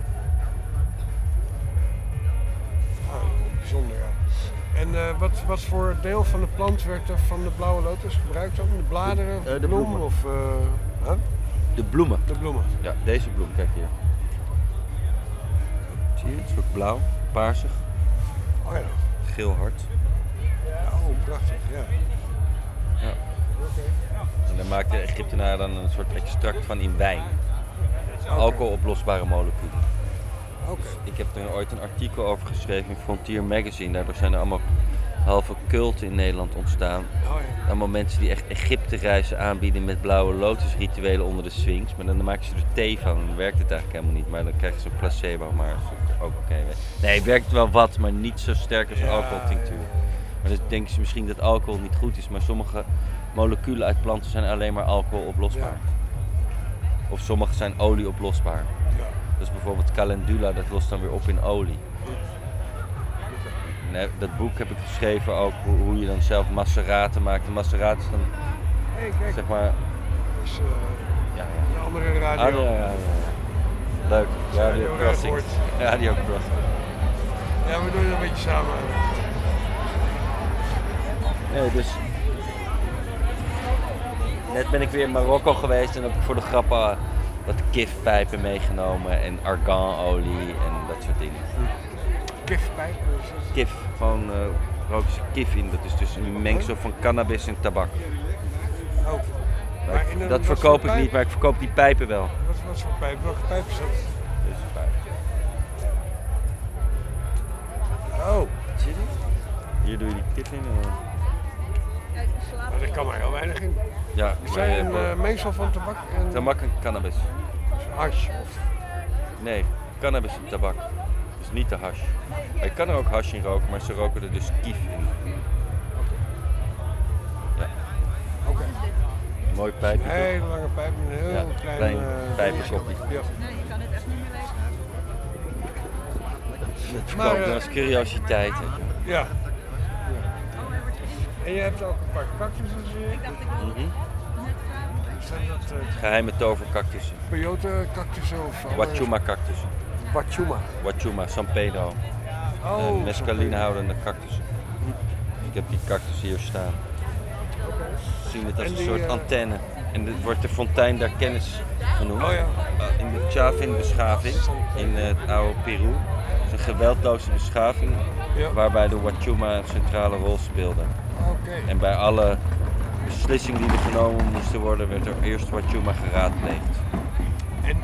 Bijzonder, ja. En wat voor deel van de plant werd er van de blauwe lotus gebruikt dan? De bladeren,
de bloemen.
Of,
De bloemen.
De bloemen.
Ja, deze bloem, kijk hier. Zie je, het is ook blauw, paarsig.
Oh ja.
Geel hart.
Oh, prachtig, ja.
Ja. En daar maakt de Egyptenaar dan een soort extract van in wijn. Alcoholoplosbare moleculen. Ik heb er ooit een artikel over geschreven in Frontier Magazine. Daardoor zijn er allemaal halve culten in Nederland ontstaan. Allemaal mensen die echt Egypte-reizen aanbieden met blauwe lotusrituelen onder de Sphinx. Maar dan maken ze er thee van en dan werkt het eigenlijk helemaal niet. Maar dan krijgen ze een placebo, maar dat is ook oké. Nee, het werkt wel wat, maar niet zo sterk als alcoholtinctuur. Maar dan denken ze misschien dat alcohol niet goed is, maar sommige moleculen uit planten zijn alleen maar alcoholoplosbaar. Of sommige zijn olieoplosbaar. Dus bijvoorbeeld calendula, dat lost dan weer op in olie. En dat boek heb ik geschreven ook hoe je dan zelf maceraten maakt. En maceraten is dan, zeg maar...
Dus, een andere radio.
Leuk, Radio Crossing. Radio Crossing.
Ja, we doen het een beetje samen.
Nee, dus... Net ben ik weer in Marokko geweest en heb ik voor de grappen wat kifpijpen meegenomen en arganolie en dat soort dingen.
Kifpijpen?
Kif, gewoon roken ze kif in. Dat is dus een mengsel van cannabis en tabak. Dat verkoop ik niet, maar ik verkoop die pijpen wel.
Wat voor pijp? Welke pijp is dat?
Deze pijp.
Oh.
Zie je dit? Hier doe je die kif in.
Maar er kan maar heel weinig in.
Ja,
is er een mengsel van tabak en...
Tabak en cannabis.
Hash?
Nee, cannabis en tabak. Dus niet de hash. Je kan er ook hash in roken, maar ze roken er dus kief in. Ja.
Oké.
Mooi pijpje.
Een hele lange pijp met een heel klein
pijpenkoppie.
Ja.
Nee, je kan het echt niet meer lezen.
Dat verkoopt als curiositeit.
Ja. En je hebt ook een paar cactussen. Zijn dat
Geheime tovercactussen.
peyote cactussen of
Wachuma cactussen.
Wachuma.
Wachuma, San Pedro.
Oh,
mescaline houdende cactussen. Ik heb die cactus hier staan. Zien het als een soort antenne. En dit wordt de fontein der kennis genoemd.
Oh ja.
In de Chavin-beschaving in het oude Peru. Het is een geweldloze beschaving waarbij de Wachuma een centrale rol speelde. En bij alle beslissingen die er genomen moesten worden, werd er eerst Wachuma geraadpleegd.
En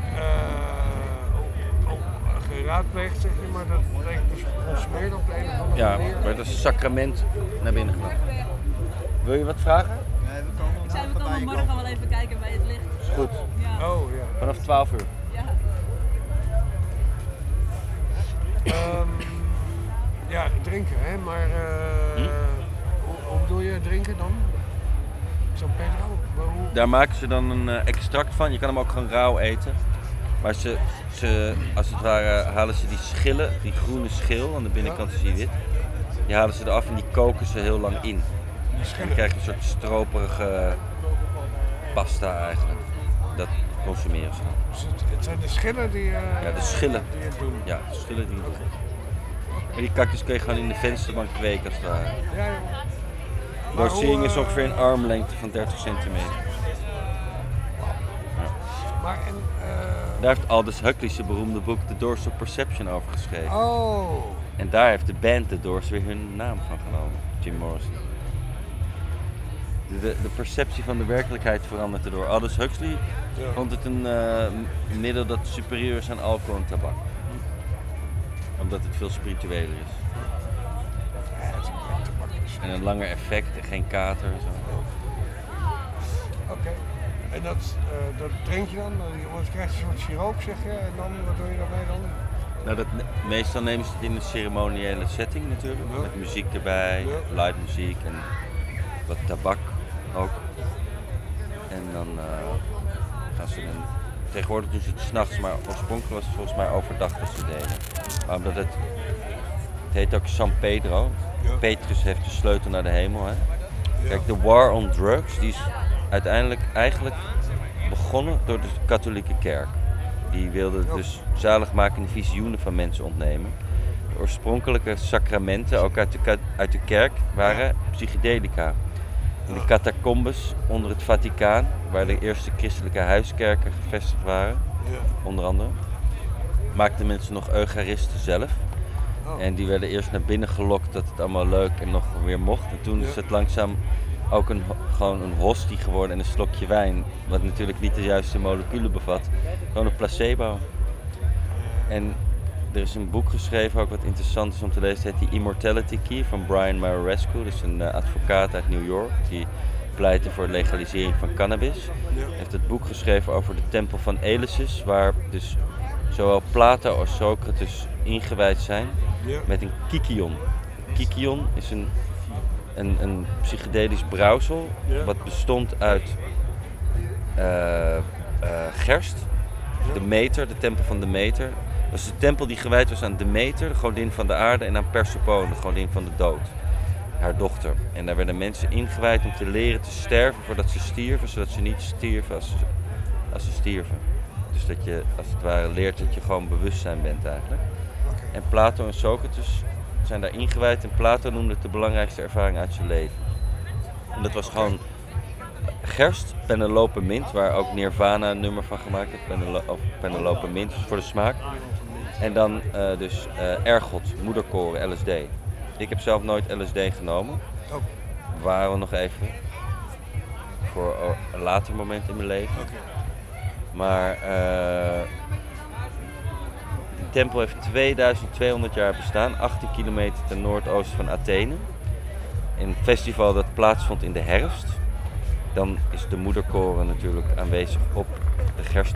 geraadpleegd zeg je, maar dat brengt dus geconsumeerd op de een of andere manier?
Ja, werd als sacrament naar binnen genomen. Wil je wat vragen?
Nee, we komen
morgen wel even kijken bij het licht.
Is goed.
Ja.
Oh ja.
Vanaf 12 uur.
Ja.
Ja, drinken hè, maar hoe bedoel je drinken dan? San Pedro?
Daar maken ze dan een extract van. Je kan hem ook gewoon rauw eten. Maar ze als het ware halen ze die schillen, die groene schil, aan de binnenkant zie je dit. Die halen ze eraf en die koken ze heel lang in. En dan krijg je een soort stroperige pasta eigenlijk. Dat consumeren ze dan.
Dus het zijn de schillen die
ja, de schillen.
die het doen?
Ja, de schillen die het doen. Maar die cactus kun je gewoon in de vensterbank kweken als het ware.
Ja, ja.
Doorsering is ongeveer een armlengte van 30 centimeter.
Maar
daar heeft Aldous Huxley zijn beroemde boek The Doors of Perception over geschreven.
Oh.
En daar heeft de band The Doors weer hun naam van genomen, Jim Morrison. De perceptie van de werkelijkheid verandert erdoor. Aldous Huxley vond het een middel dat superieur is aan alcohol en tabak. Omdat het veel spiritueler is. En een langer effect en geen kater en zo.
Oké. En dat drink je dan? Want je krijgt een soort siroop zeg je. En dan, wat doe je daarmee dan?
Nou, meestal nemen ze het in een ceremoniële setting natuurlijk.
Ja.
Met muziek erbij, live muziek en wat tabak ook. En dan gaan ze dan... Tegenwoordig doen ze het 's nachts, maar oorspronkelijk was het volgens mij overdag dat ze deden. Maar omdat het heet ook San Pedro.
Ja.
Petrus heeft de sleutel naar de hemel. Hè? Kijk, de war on drugs die is uiteindelijk eigenlijk begonnen door de katholieke kerk. Die wilde dus zaligmakende visioenen van mensen ontnemen. De oorspronkelijke sacramenten, ook uit de kerk, waren psychedelica. In de catacombes onder het Vaticaan, waar de eerste christelijke huiskerken gevestigd waren, onder andere, maakten mensen nog eucharisten zelf. En die werden eerst naar binnen gelokt dat het allemaal leuk en nog weer mocht. En toen is het langzaam ook gewoon een hostie geworden en een slokje wijn, wat natuurlijk niet de juiste moleculen bevat. Gewoon een placebo. En er is een boek geschreven, ook wat interessant is om te lezen, het heet The Immortality Key van Brian Muraresku. Dat is een advocaat uit New York die pleitte voor de legalisering van cannabis. Hij heeft het boek geschreven over de tempel van Eleusis, waar dus zowel Plato als Socrates ingewijd zijn met een kykion. Een kykion is een psychedelisch brouwsel wat bestond uit gerst, de tempel van Demeter. Dat was de tempel die gewijd was aan Demeter, de godin van de aarde, en aan Persephone, de godin van de dood, haar dochter. En daar werden mensen ingewijd om te leren te sterven voordat ze stierven, zodat ze niet stierven als ze stierven. Dus dat je als het ware leert dat je gewoon bewustzijn bent eigenlijk. En Plato en Socrates zijn daar ingewijd en Plato noemde het de belangrijkste ervaring uit zijn leven. En dat was gewoon gerst, Penelope Mint, waar ook Nirvana een nummer van gemaakt heeft, Penelope Mint, dus voor de smaak. En dan ergot, moederkoren, LSD. Ik heb zelf nooit LSD genomen. Waren we nog even voor een later moment in mijn leven. Maar die tempel heeft 2200 jaar bestaan, 18 kilometer ten noordoosten van Athene. Een festival dat plaatsvond in de herfst. Dan is de moederkoren natuurlijk aanwezig op de gerst.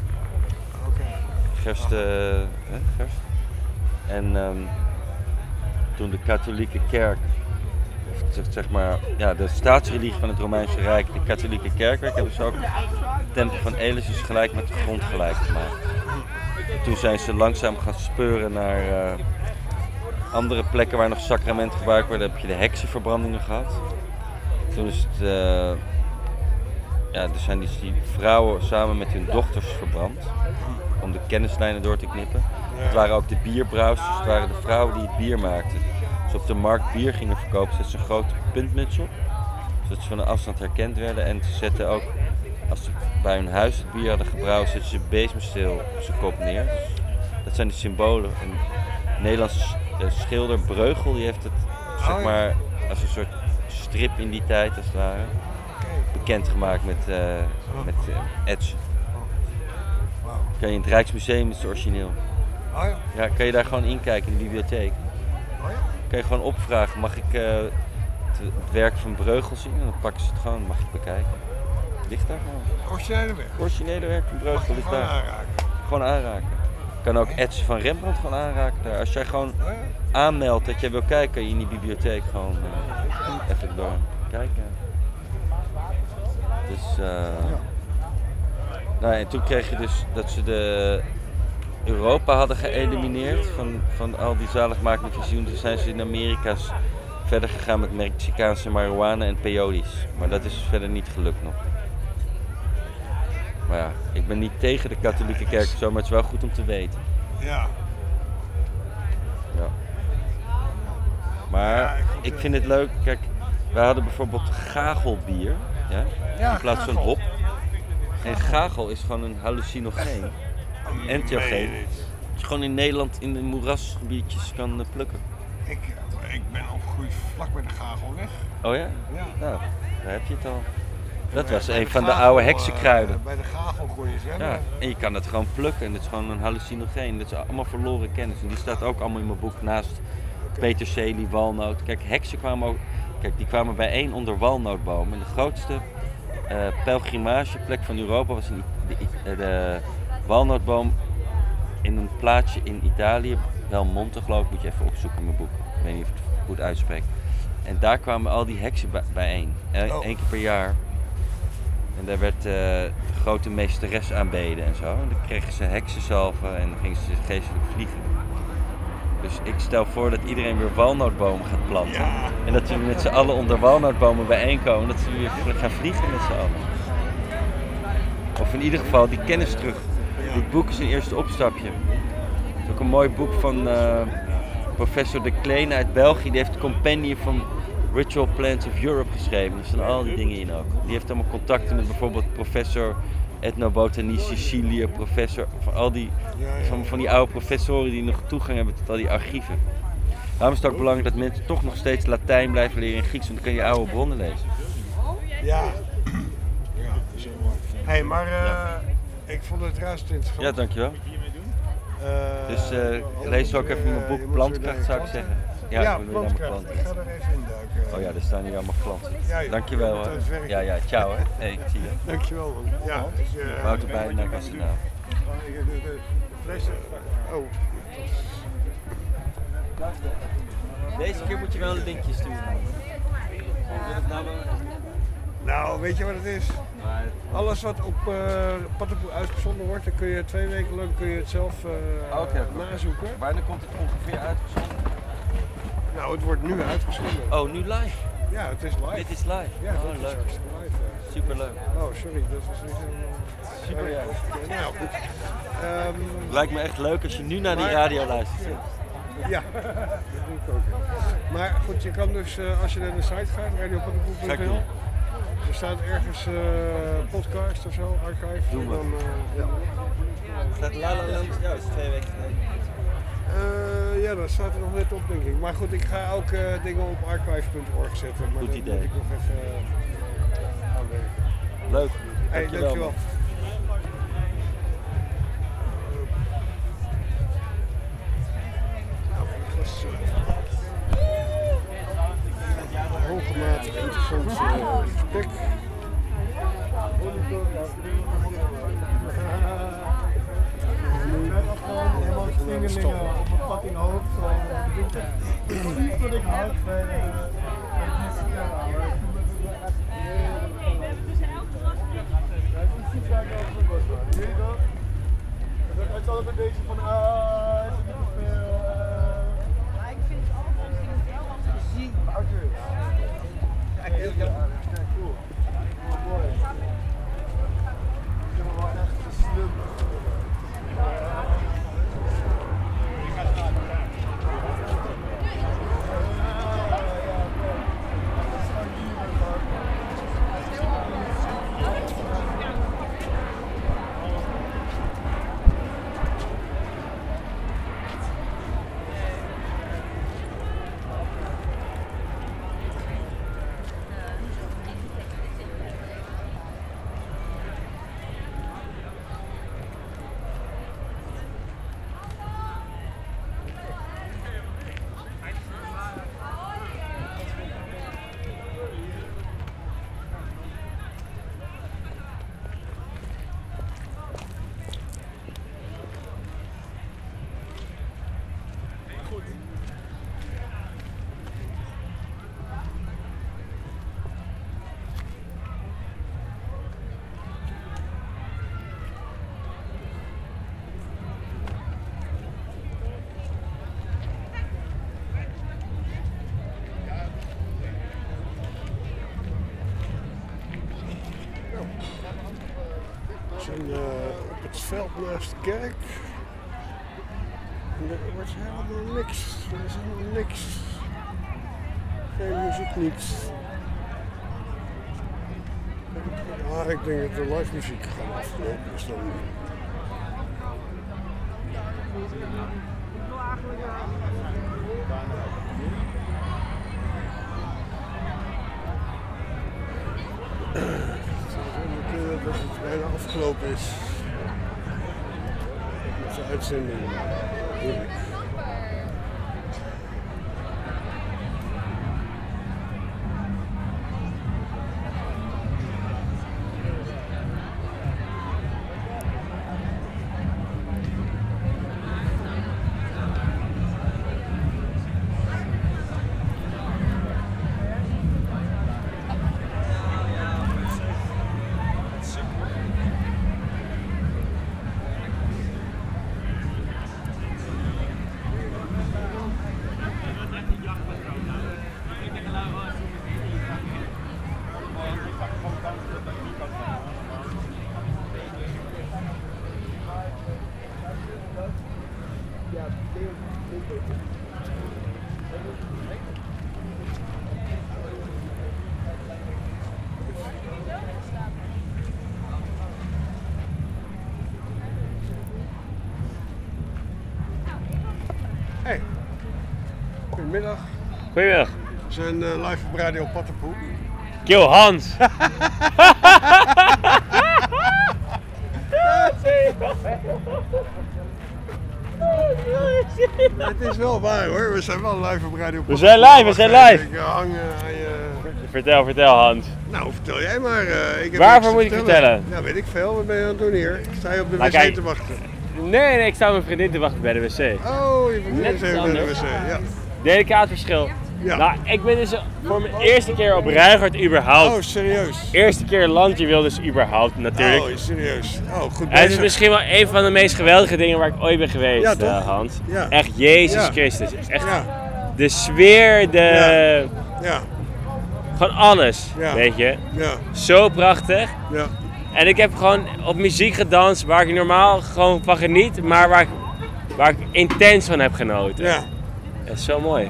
En toen de katholieke kerk, zeg maar, ja, de staatsreligie van het Romeinse Rijk, de katholieke kerkwerk, hebben ze ook de tempel van Eleusis gelijk met de grond gelijk gemaakt. Toen zijn ze langzaam gaan speuren naar andere plekken waar nog sacramenten gebruikt werden. Dan heb je de heksenverbrandingen gehad. toen is het, er zijn die vrouwen samen met hun dochters verbrand. Om de kennislijnen door te knippen. Het waren ook de bierbrouwers, het waren de vrouwen die het bier maakten. Dus op de markt bier gingen verkopen, zetten ze een grote puntmuts op. Zodat ze van een afstand herkend werden. En ze zetten ook, als ze bij hun huis het bier hadden gebrouwen, zetten ze bezemsteel op zijn kop neer. Dus dat zijn de symbolen. En de Nederlandse schilder Breugel, die heeft het zeg maar als een soort strip in die tijd als het ware. Bekendgemaakt met etsen. Kan je in het Rijksmuseum, is het origineel.
Oh ja?
Ja, kan je daar gewoon inkijken in de bibliotheek.
Oh ja?
Kan je gewoon opvragen, mag ik het werk van Breugel zien? En dan pakken ze het gewoon, mag je het bekijken. Ligt daar gewoon.
Originele werk?
Originele werk van Breugel ligt daar.
Aanraken.
Gewoon aanraken. Je kan ook etsen van Rembrandt gewoon aanraken daar. Als jij gewoon aanmeldt dat jij wil kijken, kan je in die bibliotheek gewoon even door kijken. Dus, nou, en toen kreeg je dus dat ze de Europa hadden geëlimineerd van al die zaligmakende visioenen. Toen zijn ze in Amerika's verder gegaan met Mexicaanse marihuana en peyotes. Maar dat is verder niet gelukt nog. Maar ja, ik ben niet tegen de katholieke kerk of zo, maar het is wel goed om te weten.
Ja.
Ja. Maar ik vind het leuk, kijk, wij hadden bijvoorbeeld gagelbier, in plaats van hop. En gagel is gewoon een hallucinogeen, entheogeen. Dat je gewoon in Nederland in de moerasgebiedjes kan plukken.
Ik ben opgegroeid vlak bij de Gagelweg.
Oh ja?
Ja.
Nou, daar heb je het al. Dat was een van de oude heksenkruiden.
Bij de gagelgroeiers, hè?
Ja, en je kan het gewoon plukken en dat is gewoon een hallucinogeen. Dat is allemaal verloren kennis en die staat ook allemaal in mijn boek naast peterselie, walnoot. Kijk, heksen kwamen ook, die kwamen bijeen onder walnootbomen. En de grootste pelgrimageplek van Europa was in de walnootboom in een plaatsje in Italië, Belmonte geloof ik, moet je even opzoeken in mijn boek. Ik weet niet of ik het goed uitspreek. En daar kwamen al die heksen bijeen, één keer per jaar. En daar werd de grote meesteres aanbeden en zo. En dan kregen ze heksenzalven en dan gingen ze geestelijk vliegen. Dus ik stel voor dat iedereen weer walnootbomen gaat planten. Ja. En dat we met z'n allen onder walnootbomen bijeenkomen. Dat ze weer gaan vliegen met z'n allen. Of in ieder geval die kennis terug. Dit boek is een eerste opstapje. Het is ook een mooi boek van professor De Kleene uit België. Die heeft het Compendium van Ritual Plants of Europe geschreven. Er staan al die dingen in ook. Die heeft allemaal contacten met bijvoorbeeld professor etnobotanie Sicilië, professor van al die van die oude professoren die nog toegang hebben tot al die archieven. Daarom is het ook belangrijk dat mensen toch nog steeds Latijn blijven leren in Grieks, want dan kan je oude bronnen lezen.
Ja. Ja, zo mooi. Hé, maar ik vond het razend interessant.
Ja, dankjewel. Dus lees ook even mijn boek Plantkracht, zou ik zeggen.
Ja, Plantkracht. Ik ga er even induiken.
Oh ja, er staan hier allemaal planten.
Ja,
dankjewel hoor. Ja, ciao hè. Hey, ik zie je.
Dankjewel man. Ja,
Wouter Bijna, Kastenaal.
Oh.
Deze keer moet je wel een linkje sturen.
Nou, weet je wat het is? Alles wat op Paddenpoel uitgezonden wordt, dan kun je 2 weken lang het zelf nazoeken.
Wanneer komt het ongeveer uitgezonden?
Nou, het wordt nu uitgezonden.
Oh, nu live?
Ja, het is live.
Dit is live?
Ja,
oh, leuk.
Live,
Superleuk.
Oh, sorry, dat was niet helemaal...
Super, ja.
Nou, goed.
Lijkt me echt leuk als je nu naar die radio luistert.
Ja, dat doe ik ook. Maar goed, je kan dus, als je naar de site gaat, radiopaddenpoel.nl, er staat ergens podcast of zo, archive.
Doe maar. Staat La La Land? Ja, dat is 2 weken geleden.
Ja, dat staat er nog net op, denk ik. Maar goed, ik ga ook dingen op archive.org zetten. Maar
goed idee.
Dat moet ik nog even aanwerken.
Leuk.
Hey, dankjewel. Nou, dat was hoogmatig interessant gesprek.
Helemaal vingerlingen op mijn fucking hoofd. Precies wat ik houd bij precies waar ik over was. Zie je dat? Het is altijd een beetje van, is het niet te veel.
Ik vind het allemaal wel als gezien.
Kijk, heel
We zijn op het veld naast de kerk. En er wordt helemaal niks. Er is helemaal niks. Geen muziek, niets. Ik denk dat de live muziek gaat afgelopen is dan. Dat het bijna afgelopen is met de uitzending. Heerlijk. Hey, goedemiddag.
Goedemiddag.
We zijn live op Radio Pattenpoel.
Kill Hans!
Het is wel waar hoor, we zijn wel live op Radio Pattenpoel.
We zijn live!
Ik hang aan je...
Vertel Hans.
Nou, vertel jij maar.
Waarvoor moet ik vertellen?
Nou, weet ik veel. Wat ben je aan het doen hier? Ik sta je op de wc te wachten.
Nee, ik sta mijn vriendin te wachten bij de wc.
Oh, je vriendin is even bij de wc, ja.
Delicaat verschil.
Ja.
Nou, ik ben dus voor mijn eerste keer op Ruigert überhaupt.
Oh, serieus?
Eerste keer landje Wilders überhaupt, natuurlijk.
Oh, serieus? Oh, goed bezig.
En het is misschien wel een van de meest geweldige dingen waar ik ooit ben geweest,
ja, toch?
Hans.
Ja.
Echt, Jezus
Ja.
Christus. Echt,
Ja.
de sfeer, de...
Ja.
Gewoon alles,
Ja.
weet je.
Ja.
Zo prachtig.
Ja.
En ik heb gewoon op muziek gedanst waar ik normaal gewoon van geniet, maar waar ik intens van heb genoten.
Ja.
Dat is zo mooi.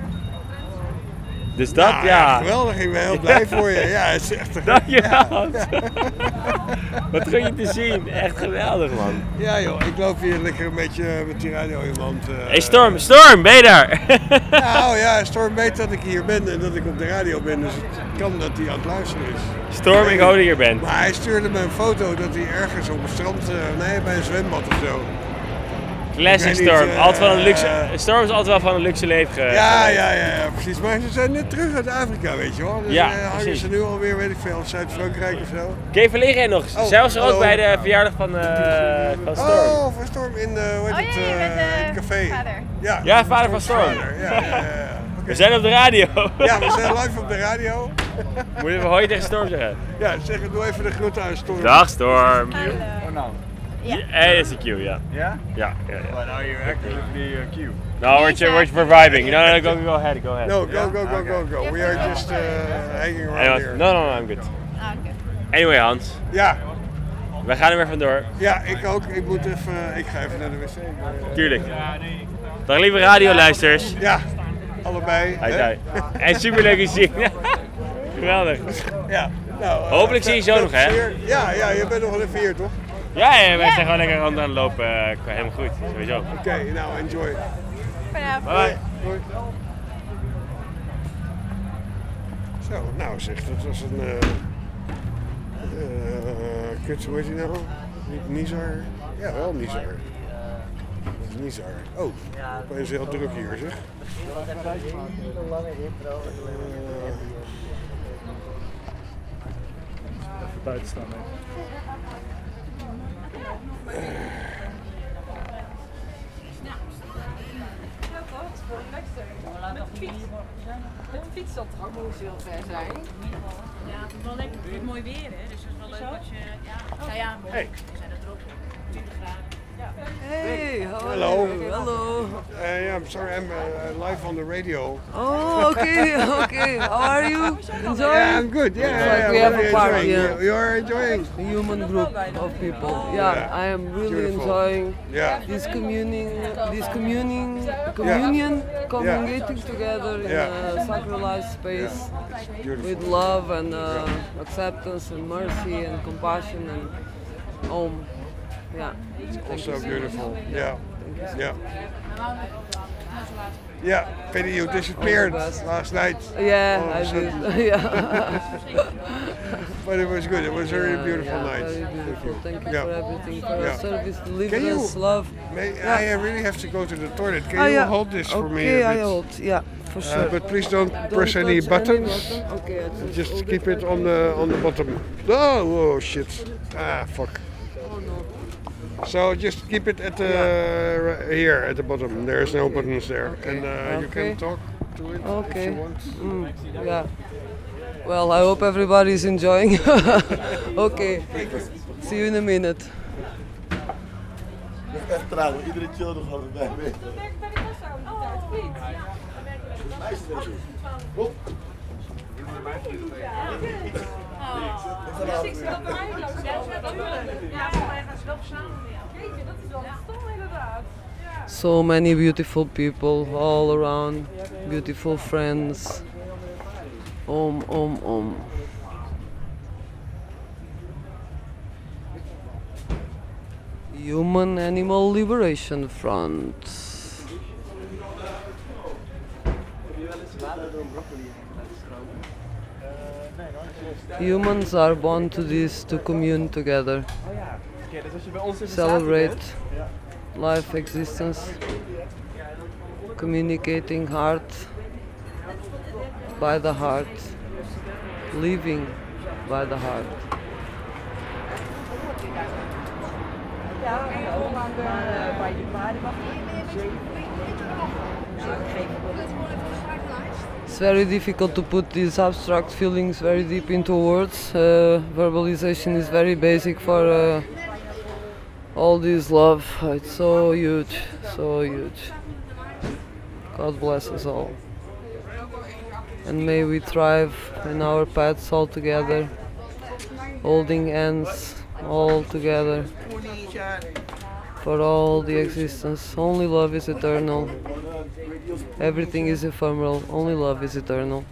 Dus dat,
Nou,
ja.
Geweldig, ik ben heel blij voor je. Ja, het is echt...
Dankjewel, Hans. Wat goed je te zien. Echt geweldig, man.
Ja joh, ik loop hier lekker een beetje met die radio in mijn hand.
Hey Storm, ben je daar?
Nou ja, Storm weet dat ik hier ben en dat ik op de radio ben, dus het kan dat hij aan het luisteren is.
Storm, ik hoop dat je hier bent.
Maar hij stuurde me een foto dat hij ergens op het strand, bij een zwembad of zo.
Classic Storm. Altijd van een luxe, Storm is altijd wel van een luxe leven geweest.
Ja, precies. Maar ze zijn net terug uit Afrika, weet je wel. Dus
Ja,
hangen
precies.
ze nu alweer, weet ik veel, Zuid-Frankrijk of zo.
Kay Verlegen nog.
Oh,
Zij was er ook
hallo.
bij de verjaardag van Storm.
Oh, van Storm in, hoe heet het, in het café.
Vader.
Ja, vader van Storm.
Vader. Ja.
We zijn op de radio.
Ja, we zijn live op de radio.
Moeten we hoi tegen Storm zeggen?
Ja, doe even de groeten aan Storm.
Dag Storm.
Oh nou.
Ja. Hey, dat is de cue, ja.
Ja?
Ja.
Well, now you're acting with the cue.
No, we're vibing. No, go ahead.
No, go. We are just hanging around here.
No, I'm good.
Okay.
Anyway, Hans.
Ja.
Wij gaan er weer vandoor.
Ja, ik ook. Ik ga even naar de wc.
Tuurlijk. Dag lieve radioluisters.
Ja, allebei.
Hi. En superleuk je zien. Geweldig.
Ja. Nou,
hopelijk zie je zo nog, hè?
Ja, je bent nog wel even hier, toch?
Ja, wij zijn gewoon lekker aan het lopen. Helemaal goed, sowieso.
Oké, nou, enjoy.
Bye.
Doei. Zo, nou zeg, dat was een... kut, hoe heet hij nou? Nizar? Ja, wel Nizar. Dat is Nizar. Oh, opeens heel druk hier, zeg.
Even buiten staan, hè.
Het fiets zal toch ook moest heel ver zijn?
Ja, het is wel lekker. Het is mooi weer, hè? Dus het is wel leuk als je... Ja, mooi. We zijn er ook 20 graden.
Hey,
hello.
Hello.
Yeah, I'm sorry, I'm live on the radio.
Oh, okay. How are you? Enjoying?
Yeah, I'm good. Yeah,
we have a party.
You are enjoying?
A human group of people. Yeah, I am really enjoying this communion, communicating together in a sacralized space with love and acceptance and mercy and compassion and yeah.
Also beautiful. Yeah. Yeah, Penny, you disappeared last night.
Yeah, I did.
But it was good. It was a very beautiful night.
Very beautiful. Thank you for everything, for your service, deliverance, love.
I really have to go to the toilet. Can you hold this for me?
Okay, I hold. Yeah, for sure.
But please don't press any buttons.
Okay.
Just keep it on the bottom. Oh shit! Ah, fuck. So just keep it at here at the bottom. There's no buttons there, and you can talk to it if you want.
Yeah. Well, I hope everybody's enjoying. Okay. See you in a minute.
Dat is echt traag, want iedereen chillt er gewoon bij mee. Kom.
So many beautiful people all around, beautiful friends. Human Animal Liberation Front. Humans are born to this, to commune together, celebrate life existence, communicating heart by the heart, living by the heart. It's very difficult to put these abstract feelings very deep into words. Verbalization is very basic for all this love. It's so huge, so huge. God bless us all. And may we thrive in our paths all together, holding hands all together for all the existence. Only love is eternal. Everything is ephemeral. Only love is eternal.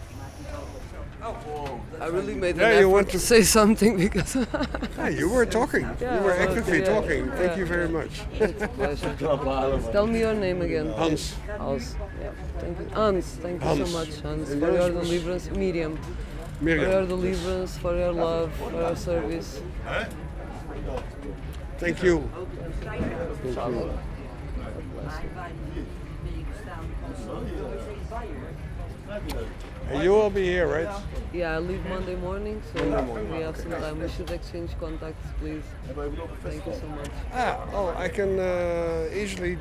I really made an effort to say something because...
you were talking. You were actively talking. Thank you very much.
It's a pleasure. Tell me your name again.
Hans.
Hans. Yeah. Thank you. Hans. Thank you so much, Hans, for your deliverance. Miriam. For your deliverance, for your love, for your service.
Thank you. Thank you. And you will be here, right?
Yeah, I leave Monday morning, so we have some time. We should exchange contacts, please. Thank you so much.
I can easily